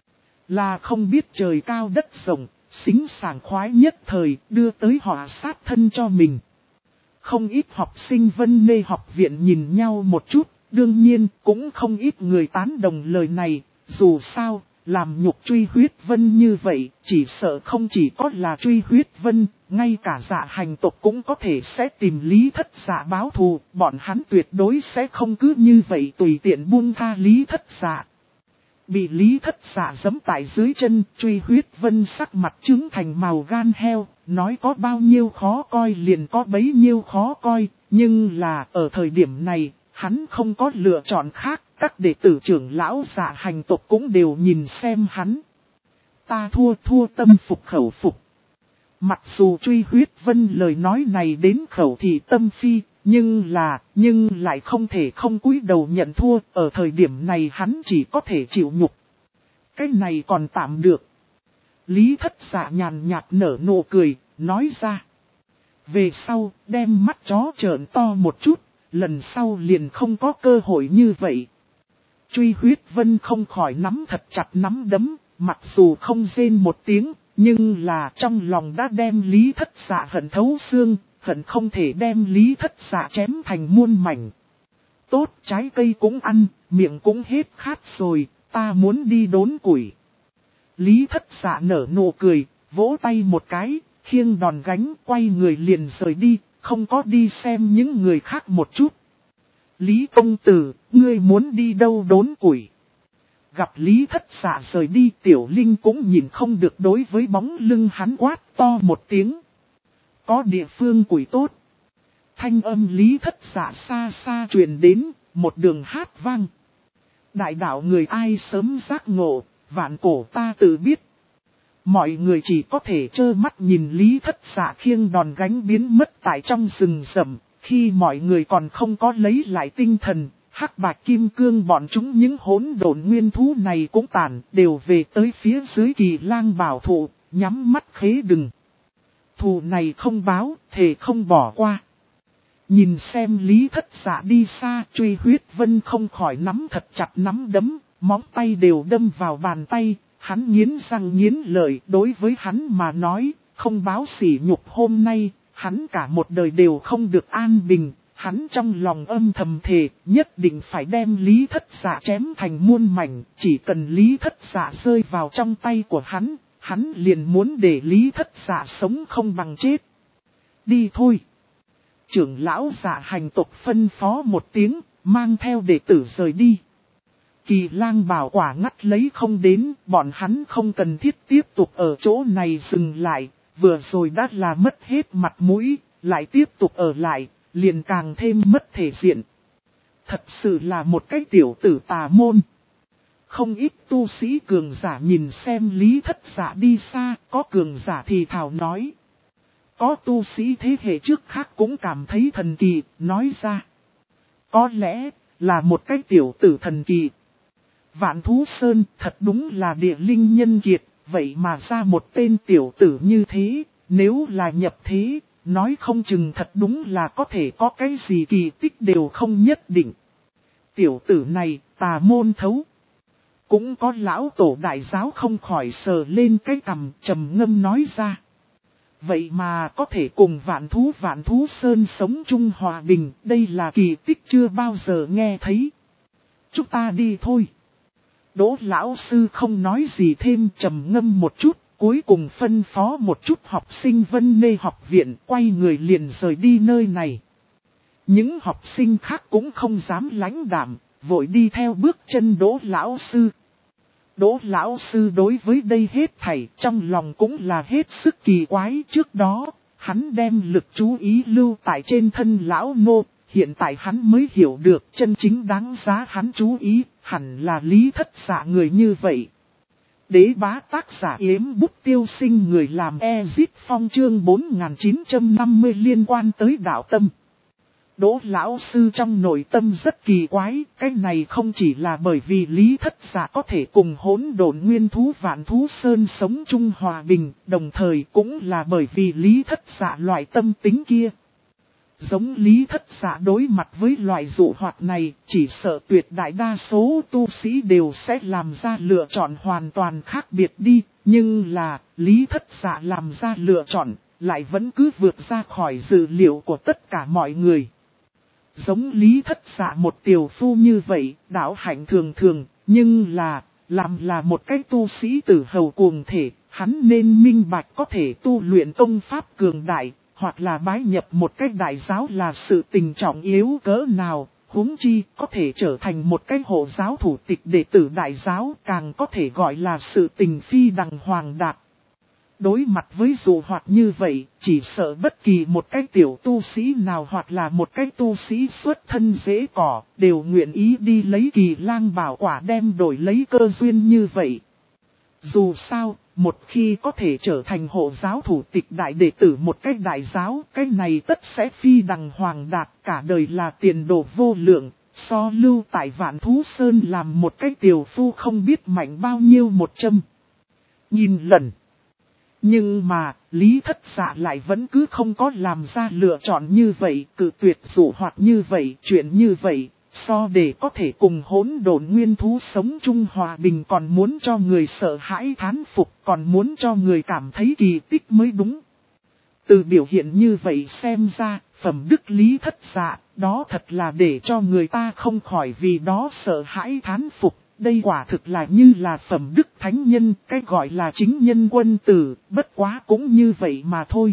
Là không biết trời cao đất rộng, xính sảng khoái nhất thời, đưa tới họ sát thân cho mình. Không ít học sinh Vân Nê học viện nhìn nhau một chút, đương nhiên cũng không ít người tán đồng lời này, dù sao, làm nhục Truy Huyết Vân như vậy, chỉ sợ không chỉ có là Truy Huyết Vân, ngay cả Dạ Hành tộc cũng có thể sẽ tìm Lý Thất Dạ báo thù, bọn hắn tuyệt đối sẽ không cứ như vậy tùy tiện buông tha Lý Thất Dạ. Bị Lý Thất Dạ giẫm tại dưới chân, Truy Huyết Vân sắc mặt trứng thành màu gan heo, nói có bao nhiêu khó coi liền có bấy nhiêu khó coi, nhưng là ở thời điểm này, hắn không có lựa chọn khác, các đệ tử trưởng lão Dạ Hành tộc cũng đều nhìn xem hắn. Ta thua tâm phục khẩu phục. Mặc dù Truy Huyết Vân lời nói này đến khẩu thị tâm phi, nhưng lại không thể không cúi đầu nhận thua, ở thời điểm này hắn chỉ có thể chịu nhục. Cái này còn tạm được. Lý Thất Dạ nhàn nhạt nở nụ cười, nói ra. Về sau, đem mắt chó trợn to một chút, lần sau liền không có cơ hội như vậy. Truy Huyết Vân không khỏi nắm thật chặt nắm đấm, mặc dù không rên một tiếng, nhưng là trong lòng đã đem Lý Thất Dạ hận thấu xương, hận không thể đem Lý Thất Dạ chém thành muôn mảnh. Tốt, trái cây cũng ăn, miệng cũng hết khát rồi, ta muốn đi đốn củi. Lý Thất Dạ nở nụ cười, vỗ tay một cái, khiêng đòn gánh, quay người liền rời đi, không có đi xem những người khác một chút. Lý công tử, ngươi muốn đi đâu đốn củi? Gặp Lý Thất Dạ rời đi, Tiểu Linh cũng nhìn không được đối với bóng lưng hắn quát to một tiếng. Có địa phương củi tốt. Thanh âm Lý Thất Dạ xa xa truyền đến, một đường hát vang. Đại đạo người ai sớm giác ngộ, vạn cổ ta tự biết. Mọi người chỉ có thể trơ mắt nhìn Lý Thất Dạ khiêng đòn gánh biến mất tại trong rừng rậm. Khi mọi người còn không có lấy lại tinh thần, Hắc Bạch Kim Cương bọn chúng những hỗn độn nguyên thú này cũng tàn, đều về tới phía dưới Kỳ Lang bảo thụ, nhắm mắt khế đừng. Thù này không báo, thề không bỏ qua. Nhìn xem Lý Thất Dạ đi xa, Truy Huyết Vân không khỏi nắm thật chặt nắm đấm, móng tay đều đâm vào bàn tay, hắn nghiến răng nghiến lợi, đối với hắn mà nói, không báo sỉ nhục hôm nay, hắn cả một đời đều không được an bình, hắn trong lòng âm thầm thề, nhất định phải đem Lý Thất Dạ chém thành muôn mảnh, chỉ cần Lý Thất Dạ rơi vào trong tay của hắn liền muốn để Lý Thất Dạ sống không bằng chết. Đi thôi. Trưởng lão Dạ Hành tộc phân phó một tiếng, mang theo đệ tử rời đi. Kỳ Lang bảo quả ngắt lấy không đến, bọn hắn không cần thiết tiếp tục ở chỗ này dừng lại, vừa rồi đã là mất hết mặt mũi, lại tiếp tục ở lại, liền càng thêm mất thể diện. Thật sự là một cái tiểu tử tà môn. Không ít tu sĩ cường giả nhìn xem Lý Thất Dạ đi xa, có cường giả thì thào nói. Có tu sĩ thế hệ trước khác cũng cảm thấy thần kỳ, nói ra. Có lẽ là một cái tiểu tử thần kỳ. Vạn Thú Sơn thật đúng là địa linh nhân kiệt, vậy mà ra một tên tiểu tử như thế, nếu là nhập thế, nói không chừng thật đúng là có thể có cái gì kỳ tích đều không nhất định. Tiểu tử này, tà môn thấu. Cũng có lão tổ đại giáo không khỏi sờ lên cái cằm trầm ngâm nói ra. Vậy mà có thể cùng Vạn Thú Sơn sống chung hòa bình, đây là kỳ tích chưa bao giờ nghe thấy. Chúng ta đi thôi. Đỗ lão sư không nói gì thêm, trầm ngâm một chút, cuối cùng phân phó một chút học sinh Vân Nê học viện, quay người liền rời đi nơi này. Những học sinh khác cũng không dám lãnh đạm, vội đi theo bước chân Đỗ lão sư. Đỗ lão sư đối với đây hết thảy trong lòng cũng là hết sức kỳ quái. Trước đó, hắn đem lực chú ý lưu tại trên thân lão nô, hiện tại hắn mới hiểu được chân chính đáng giá hắn chú ý, hẳn là Lý Thất Dạ người như vậy. Đế bá tác giả Yếm Bút Tiêu Sinh, người làm Ezit Phong, chương 4950 liên quan tới đạo tâm. Đỗ lão sư trong nội tâm rất kỳ quái, cái này không chỉ là bởi vì Lý Thất Dạ có thể cùng hỗn độn nguyên thú Vạn Thú Sơn sống chung hòa bình, đồng thời cũng là bởi vì Lý Thất Dạ loại tâm tính kia. Giống Lý Thất Dạ đối mặt với loại dụ hoặc này, chỉ sợ tuyệt đại đa số tu sĩ đều sẽ làm ra lựa chọn hoàn toàn khác biệt đi, nhưng là Lý Thất Dạ làm ra lựa chọn, lại vẫn cứ vượt ra khỏi dự liệu của tất cả mọi người. Giống Lý Thất Dạ một tiểu phu như vậy, đạo hạnh thường thường, nhưng làm là một cái tu sĩ tử hầu cuồng thể, hắn nên minh bạch có thể tu luyện công pháp cường đại, hoặc là bái nhập một cái đại giáo là sự tình trọng yếu cỡ nào, huống chi có thể trở thành một cái hộ giáo thủ tịch đệ tử đại giáo, càng có thể gọi là sự tình phi đằng hoàng đạt. Đối mặt với dụ hoặc như vậy, chỉ sợ bất kỳ một cái tiểu tu sĩ nào hoặc là một cái tu sĩ xuất thân dễ cỏ, đều nguyện ý đi lấy Kỳ Lang Bảo Quả đem đổi lấy cơ duyên như vậy. Dù sao, một khi có thể trở thành hộ giáo thủ tịch đại đệ tử một cái đại giáo, cái này tất sẽ phi đằng hoàng đạt, cả đời là tiền đồ vô lượng, so lưu tại Vạn Thú Sơn làm một cái tiểu phu không biết mạnh bao nhiêu 100.000 lần. Nhưng mà, Lý Thất Dạ lại vẫn cứ không có làm ra lựa chọn như vậy, cự tuyệt dụ hoặc như vậy, chuyện như vậy, so để có thể cùng hỗn độn nguyên thú sống chung hòa bình còn muốn cho người sợ hãi thán phục, còn muốn cho người cảm thấy kỳ tích mới đúng. Từ biểu hiện như vậy xem ra, phẩm đức Lý Thất Dạ, đó thật là để cho người ta không khỏi vì đó sợ hãi thán phục. Đây quả thực là như là phẩm đức thánh nhân, cái gọi là chính nhân quân tử, bất quá cũng như vậy mà thôi.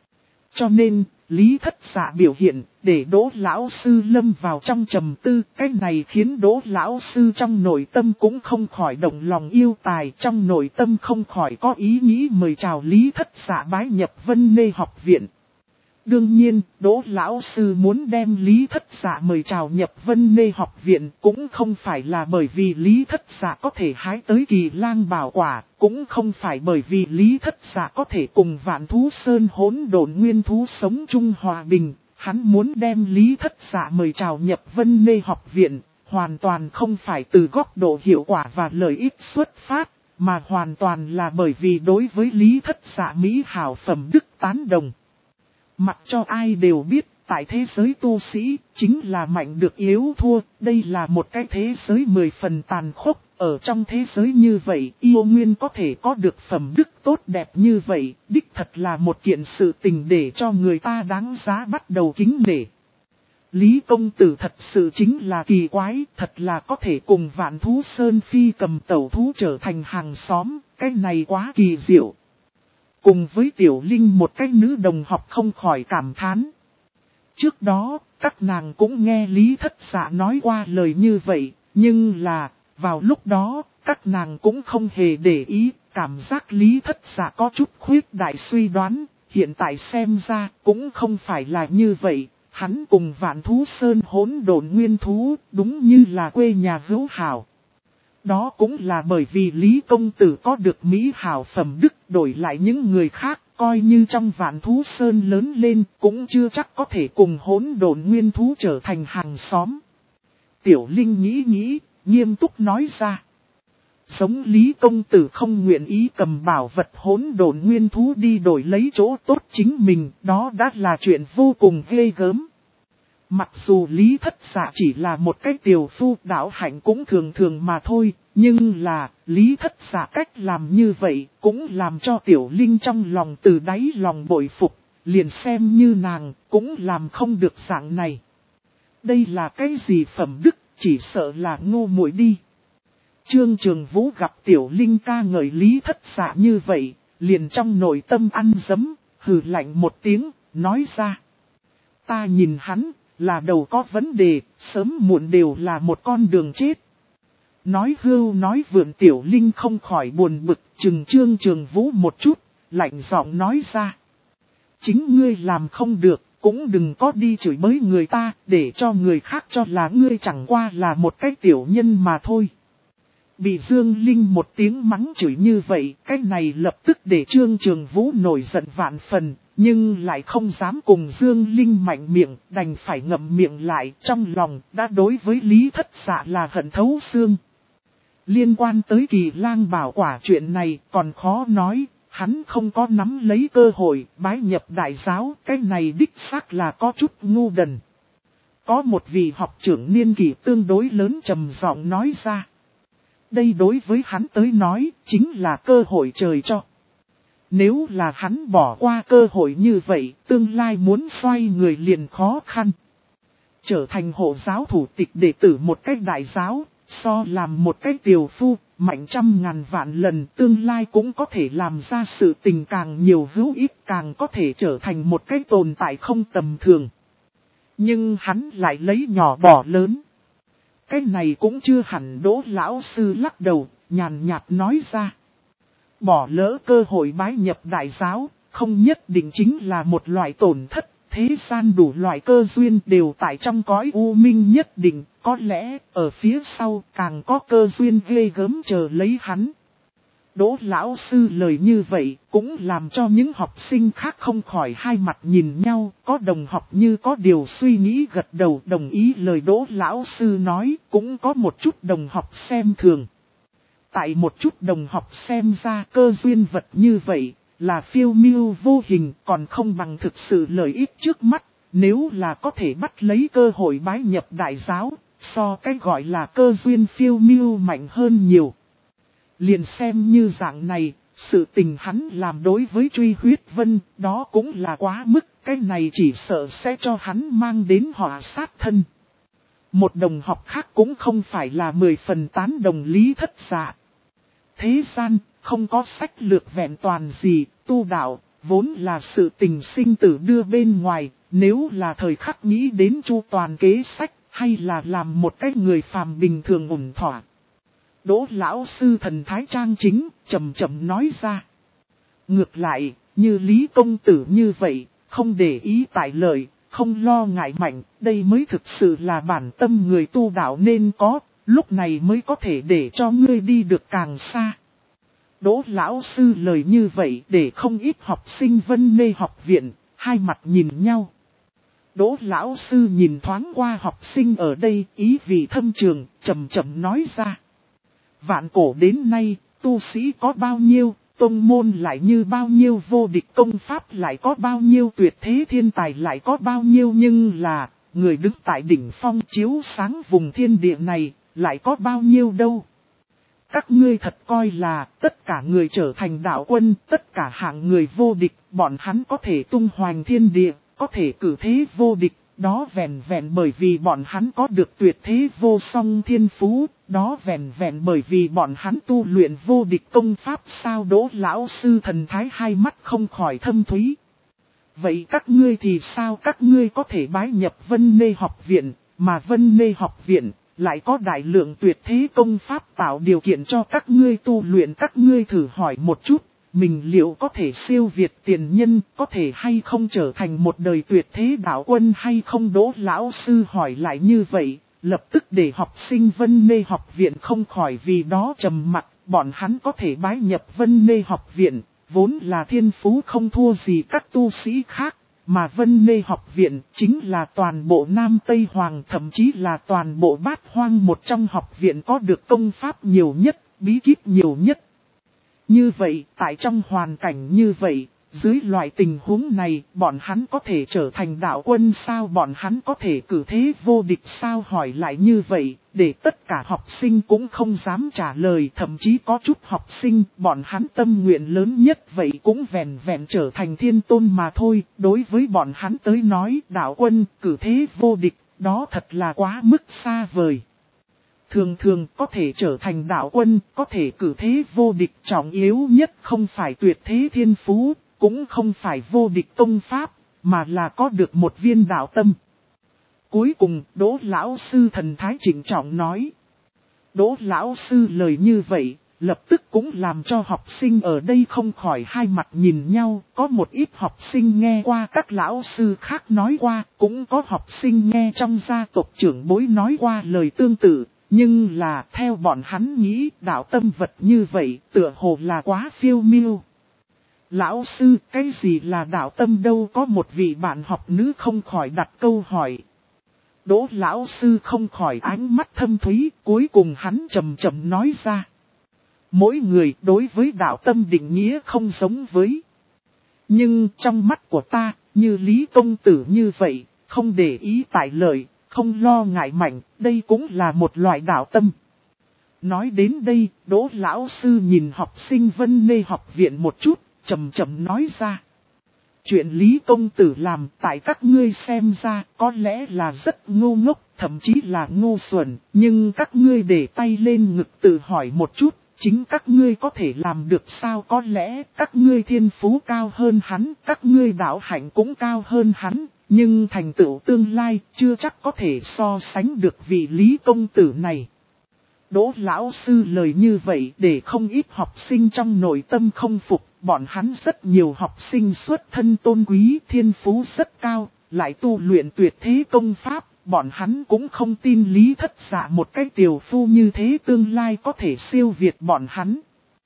Cho nên, Lý Thất Dạ biểu hiện, để Đỗ lão sư lâm vào trong trầm tư, cái này khiến Đỗ lão sư trong nội tâm cũng không khỏi động lòng yêu tài, trong nội tâm không khỏi có ý nghĩ mời chào Lý Thất Dạ bái nhập Vân Mê học viện. Đương nhiên, Đỗ lão sư muốn đem Lý Thất Dạ mời chào nhập Vân Mê học viện cũng không phải là bởi vì Lý Thất Dạ có thể hái tới Kỳ Lang Bảo Quả, cũng không phải bởi vì Lý Thất Dạ có thể cùng Vạn Thú Sơn hỗn độn nguyên thú sống chung hòa bình. Hắn muốn đem Lý Thất Dạ mời chào nhập Vân Mê học viện, hoàn toàn không phải từ góc độ hiệu quả và lợi ích xuất phát, mà hoàn toàn là bởi vì đối với Lý Thất Dạ mỹ hảo phẩm đức tán đồng. Mặc cho ai đều biết, tại thế giới tu sĩ, chính là mạnh được yếu thua, đây là một cái thế giới 10 phần tàn khốc, ở trong thế giới như vậy, yêu nguyên có thể có được phẩm đức tốt đẹp như vậy, đích thật là một kiện sự tình để cho người ta đáng giá bắt đầu kính nể. Lý công tử thật sự chính là kỳ quái, thật là có thể cùng Vạn Thú Sơn phi cầm tẩu thú trở thành hàng xóm, cái này quá kỳ diệu. Cùng với Tiểu Linh một cái nữ đồng học không khỏi cảm thán. Trước đó, các nàng cũng nghe Lý Thất Dạ nói qua lời như vậy, nhưng là, vào lúc đó, các nàng cũng không hề để ý, cảm giác Lý Thất Dạ có chút khuyết đại suy đoán, hiện tại xem ra cũng không phải là như vậy, hắn cùng Vạn Thú Sơn hỗn độn nguyên thú, đúng như là quê nhà hữu hảo. Đó cũng là bởi vì Lý công tử có được mỹ hảo phẩm đức đổi lại những người khác, coi như trong Vạn Thú Sơn lớn lên cũng chưa chắc có thể cùng hỗn độn nguyên thú trở thành hàng xóm. Tiểu Linh nghĩ, nghiêm túc nói ra. Giống Lý công tử không nguyện ý cầm bảo vật hỗn độn nguyên thú đi đổi lấy chỗ tốt chính mình, đó đã là chuyện vô cùng ghê gớm. Mặc dù Lý Thất Dạ chỉ là một cái tiểu phu đạo hạnh cũng thường thường mà thôi, nhưng là Lý Thất Dạ cách làm như vậy cũng làm cho Tiểu Linh trong lòng từ đáy lòng bội phục, liền xem như nàng cũng làm không được dạng này. Đây là cái gì phẩm đức, chỉ sợ là ngu muội đi. Trương Trường Vũ gặp Tiểu Linh ca ngợi Lý Thất Dạ như vậy, liền trong nội tâm ăn dấm, hừ lạnh một tiếng, nói ra. Ta nhìn hắn, là đầu có vấn đề, sớm muộn đều là một con đường chết. Nói hưu nói vượn Tiểu Linh không khỏi buồn bực, chừng Trương Trường Vũ một chút, lạnh giọng nói ra. Chính ngươi làm không được, cũng đừng có đi chửi bới người ta, để cho người khác cho là ngươi chẳng qua là một cái tiểu nhân mà thôi. Bị Dương Linh một tiếng mắng chửi như vậy, cái này lập tức để Trương Trường Vũ nổi giận vạn phần, nhưng lại không dám cùng Dương Linh mạnh miệng, đành phải ngậm miệng lại, trong lòng đã đối với Lý Thất Dạ là hận thấu xương. Liên quan tới Kỳ Lang bảo quả chuyện này còn khó nói, hắn không có nắm lấy cơ hội bái nhập đại giáo, cái này đích xác là có chút ngu đần. Có một vị học trưởng niên kỷ tương đối lớn trầm giọng nói ra. Đây đối với hắn tới nói chính là cơ hội trời cho. Nếu là hắn bỏ qua cơ hội như vậy, tương lai muốn xoay người liền khó khăn. Trở thành hộ giáo thủ tịch đệ tử một cách đại giáo, so làm một cách tiểu phu, mạnh trăm ngàn vạn lần, tương lai cũng có thể làm ra sự tình càng nhiều hữu ích, càng có thể trở thành một cái tồn tại không tầm thường. Nhưng hắn lại lấy nhỏ bỏ lớn. Cái này cũng chưa hẳn. Đỗ lão sư lắc đầu, nhàn nhạt nói ra. Bỏ lỡ cơ hội bái nhập đại giáo, không nhất định chính là một loại tổn thất. Thế gian đủ loại cơ duyên đều tại trong cõi u minh nhất định, có lẽ ở phía sau càng có cơ duyên ghê gớm chờ lấy hắn. Đỗ lão sư lời như vậy cũng làm cho những học sinh khác không khỏi hai mặt nhìn nhau, có đồng học như có điều suy nghĩ gật đầu đồng ý lời Đỗ lão sư nói, cũng có một chút đồng học xem thường. Tại một chút đồng học xem ra cơ duyên vật như vậy là phiêu miêu vô hình, còn không bằng thực sự lợi ích trước mắt, nếu là có thể bắt lấy cơ hội bái nhập đại giáo, so cái gọi là cơ duyên phiêu miêu mạnh hơn nhiều. Liền xem như dạng này, sự tình hắn làm đối với Truy Huyết Vân, đó cũng là quá mức, cái này chỉ sợ sẽ cho hắn mang đến họa sát thân. Một đồng học khác cũng không phải là 10 phần tán đồng Lý Thất Dạ. Thế gian, không có sách lược vẹn toàn gì, tu đạo, vốn là sự tình sinh tử đưa bên ngoài, nếu là thời khắc nghĩ đến chu toàn kế sách, hay là làm một cái người phàm bình thường ổn thỏa. Đỗ lão sư thần thái trang chính, chậm chậm nói ra. Ngược lại, như Lý công tử như vậy, không để ý tại lợi, không lo ngại mạnh, đây mới thực sự là bản tâm người tu đạo nên có, lúc này mới có thể để cho ngươi đi được càng xa. Đỗ lão sư lời như vậy để không ít học sinh Vân Mê học viện, hai mặt nhìn nhau. Đỗ lão sư nhìn thoáng qua học sinh ở đây, ý vị thâm trường, chậm chậm nói ra. Vạn cổ đến nay, tu sĩ có bao nhiêu, tông môn lại như bao nhiêu, vô địch công pháp lại có bao nhiêu, tuyệt thế thiên tài lại có bao nhiêu, nhưng là, người đứng tại đỉnh phong chiếu sáng vùng thiên địa này, lại có bao nhiêu đâu. Các ngươi thật coi là tất cả người trở thành đạo quân, tất cả hạng người vô địch, bọn hắn có thể tung hoành thiên địa, có thể cử thế vô địch, đó vẹn vẹn bởi vì bọn hắn có được tuyệt thế vô song thiên phú, đó vẹn vẹn bởi vì bọn hắn tu luyện vô địch công pháp sao. Đỗ lão sư thần thái hai mắt không khỏi thâm thúy. Vậy các ngươi thì sao? Các ngươi có thể bái nhập Vân Mê học viện, mà Vân Mê học viện lại có đại lượng tuyệt thế công pháp tạo điều kiện cho các ngươi tu luyện. Các ngươi thử hỏi một chút, mình liệu có thể siêu việt tiền nhân, có thể hay không trở thành một đời tuyệt thế đạo quân hay không? Đỗ lão sư hỏi lại như vậy, lập tức để học sinh Vân Mê học viện không khỏi vì đó trầm mặc. Bọn hắn có thể bái nhập Vân Mê học viện, vốn là thiên phú không thua gì các tu sĩ khác. Mà Vân Mê học viện chính là toàn bộ Nam Tây Hoàng, thậm chí là toàn bộ Bát Hoang một trong học viện có được công pháp nhiều nhất, bí kíp nhiều nhất. Như vậy, tại trong hoàn cảnh như vậy, dưới loại tình huống này, bọn hắn có thể trở thành đạo quân sao? Bọn hắn có thể cử thế vô địch sao? Hỏi lại như vậy, để tất cả học sinh cũng không dám trả lời. Thậm chí có chút học sinh, bọn hắn tâm nguyện lớn nhất vậy cũng vẹn vẹn trở thành thiên tôn mà thôi. Đối với bọn hắn tới nói, đạo quân, cử thế vô địch, đó thật là quá mức xa vời. Thường thường có thể trở thành đạo quân, có thể cử thế vô địch, trọng yếu nhất không phải tuyệt thế thiên phú, cũng không phải vô địch công pháp, mà là có được một viên đạo tâm. Cuối cùng, Đỗ lão sư thần thái chỉnh trọng nói. Đỗ lão sư lời như vậy, lập tức cũng làm cho học sinh ở đây không khỏi hai mặt nhìn nhau. Có một ít học sinh nghe qua các lão sư khác nói qua, cũng có học sinh nghe trong gia tộc trưởng bối nói qua lời tương tự. Nhưng là theo bọn hắn nghĩ đạo tâm vật như vậy tựa hồ là quá phiêu miêu. Lão sư, cái gì là đạo tâm đâu, có một vị bạn học nữ không khỏi đặt câu hỏi. Đỗ lão sư không khỏi ánh mắt thâm thúy, cuối cùng hắn chậm chậm nói ra. Mỗi người đối với đạo tâm định nghĩa không giống với. Nhưng trong mắt của ta, như Lý công tử như vậy, không để ý tại lợi, không lo ngại mạnh, đây cũng là một loại đạo tâm. Nói đến đây, Đỗ lão sư nhìn học sinh Vân Nê học viện một chút, chậm chậm nói ra. Chuyện Lý công tử làm tại các ngươi xem ra có lẽ là rất ngu ngốc, thậm chí là ngu xuẩn, nhưng các ngươi để tay lên ngực tự hỏi một chút, chính các ngươi có thể làm được sao? Có lẽ các ngươi thiên phú cao hơn hắn, các ngươi đạo hạnh cũng cao hơn hắn, nhưng thành tựu tương lai chưa chắc có thể so sánh được vị Lý công tử này. Đỗ lão sư lời như vậy để không ít học sinh trong nội tâm không phục, bọn hắn rất nhiều học sinh xuất thân tôn quý, thiên phú rất cao, lại tu luyện tuyệt thế công pháp, bọn hắn cũng không tin Lý Thất Dạ một cái tiểu phu như thế tương lai có thể siêu việt bọn hắn.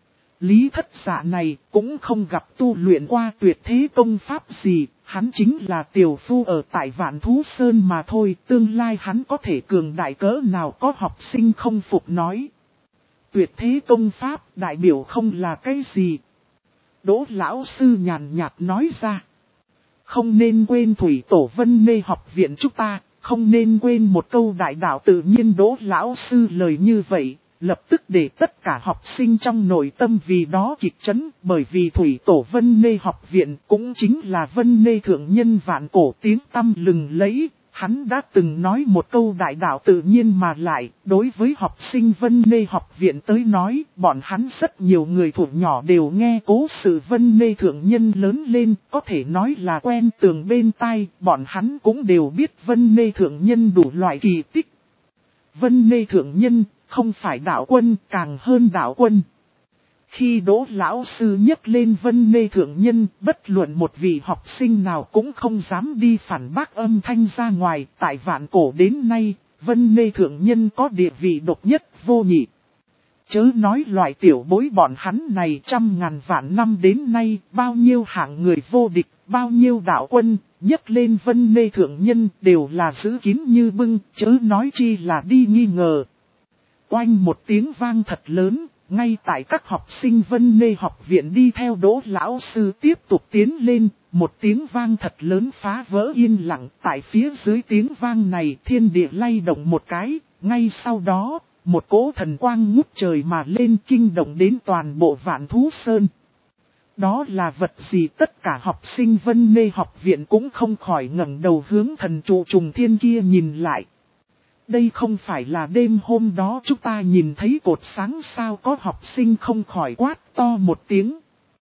Lý Thất Dạ này cũng không gặp tu luyện qua tuyệt thế công pháp gì, hắn chính là tiểu phu ở tại Vạn Thú Sơn mà thôi, tương lai hắn có thể cường đại cỡ nào, có học sinh không phục nói. Tuyệt thế công pháp đại biểu không là cái gì. Đỗ lão sư nhàn nhạt nói ra. Không nên quên Thủy Tổ Vân Nê học viện chúng ta, không nên quên một câu đại đạo tự nhiên. Đỗ lão sư lời như vậy, lập tức để tất cả học sinh trong nội tâm vì đó kịch chấn, bởi vì Thủy Tổ Vân Nê học viện cũng chính là Vân Nê thượng nhân vạn cổ tiếng tăm lừng lẫy. Hắn đã từng nói một câu đại đạo tự nhiên mà lại, đối với học sinh Vân Nê học viện tới nói, bọn hắn rất nhiều người thuộc nhỏ đều nghe cố sự Vân Nê thượng nhân lớn lên, có thể nói là quen tường bên tai, bọn hắn cũng đều biết Vân Nê thượng nhân đủ loại kỳ tích. Vân Nê thượng nhân, không phải đạo quân, càng hơn đạo quân. Khi Đỗ lão sư nhắc lên Vân Nê thượng nhân, bất luận một vị học sinh nào cũng không dám đi phản bác âm thanh ra ngoài. Tại vạn cổ đến nay, Vân Nê thượng nhân có địa vị độc nhất vô nhị. Chớ nói loại tiểu bối bọn hắn này trăm ngàn vạn năm đến nay, bao nhiêu hạng người vô địch, bao nhiêu đạo quân, nhắc lên Vân Nê thượng nhân đều là giữ kín như bưng, chớ nói chi là đi nghi ngờ. Oanh một tiếng vang thật lớn. Ngay tại các học sinh Vân Nê học viện đi theo Đỗ lão sư tiếp tục tiến lên, một tiếng vang thật lớn phá vỡ yên lặng. Tại phía dưới tiếng vang này thiên địa lay động một cái, ngay sau đó, một cỗ thần quang ngút trời mà lên kinh động đến toàn bộ Vạn Thú Sơn. Đó là vật gì? Tất cả học sinh Vân Nê học viện cũng không khỏi ngẩng đầu hướng thần trụ trùng thiên kia nhìn lại. Đây không phải là đêm hôm đó chúng ta nhìn thấy cột sáng sao? Có học sinh không khỏi quát to một tiếng.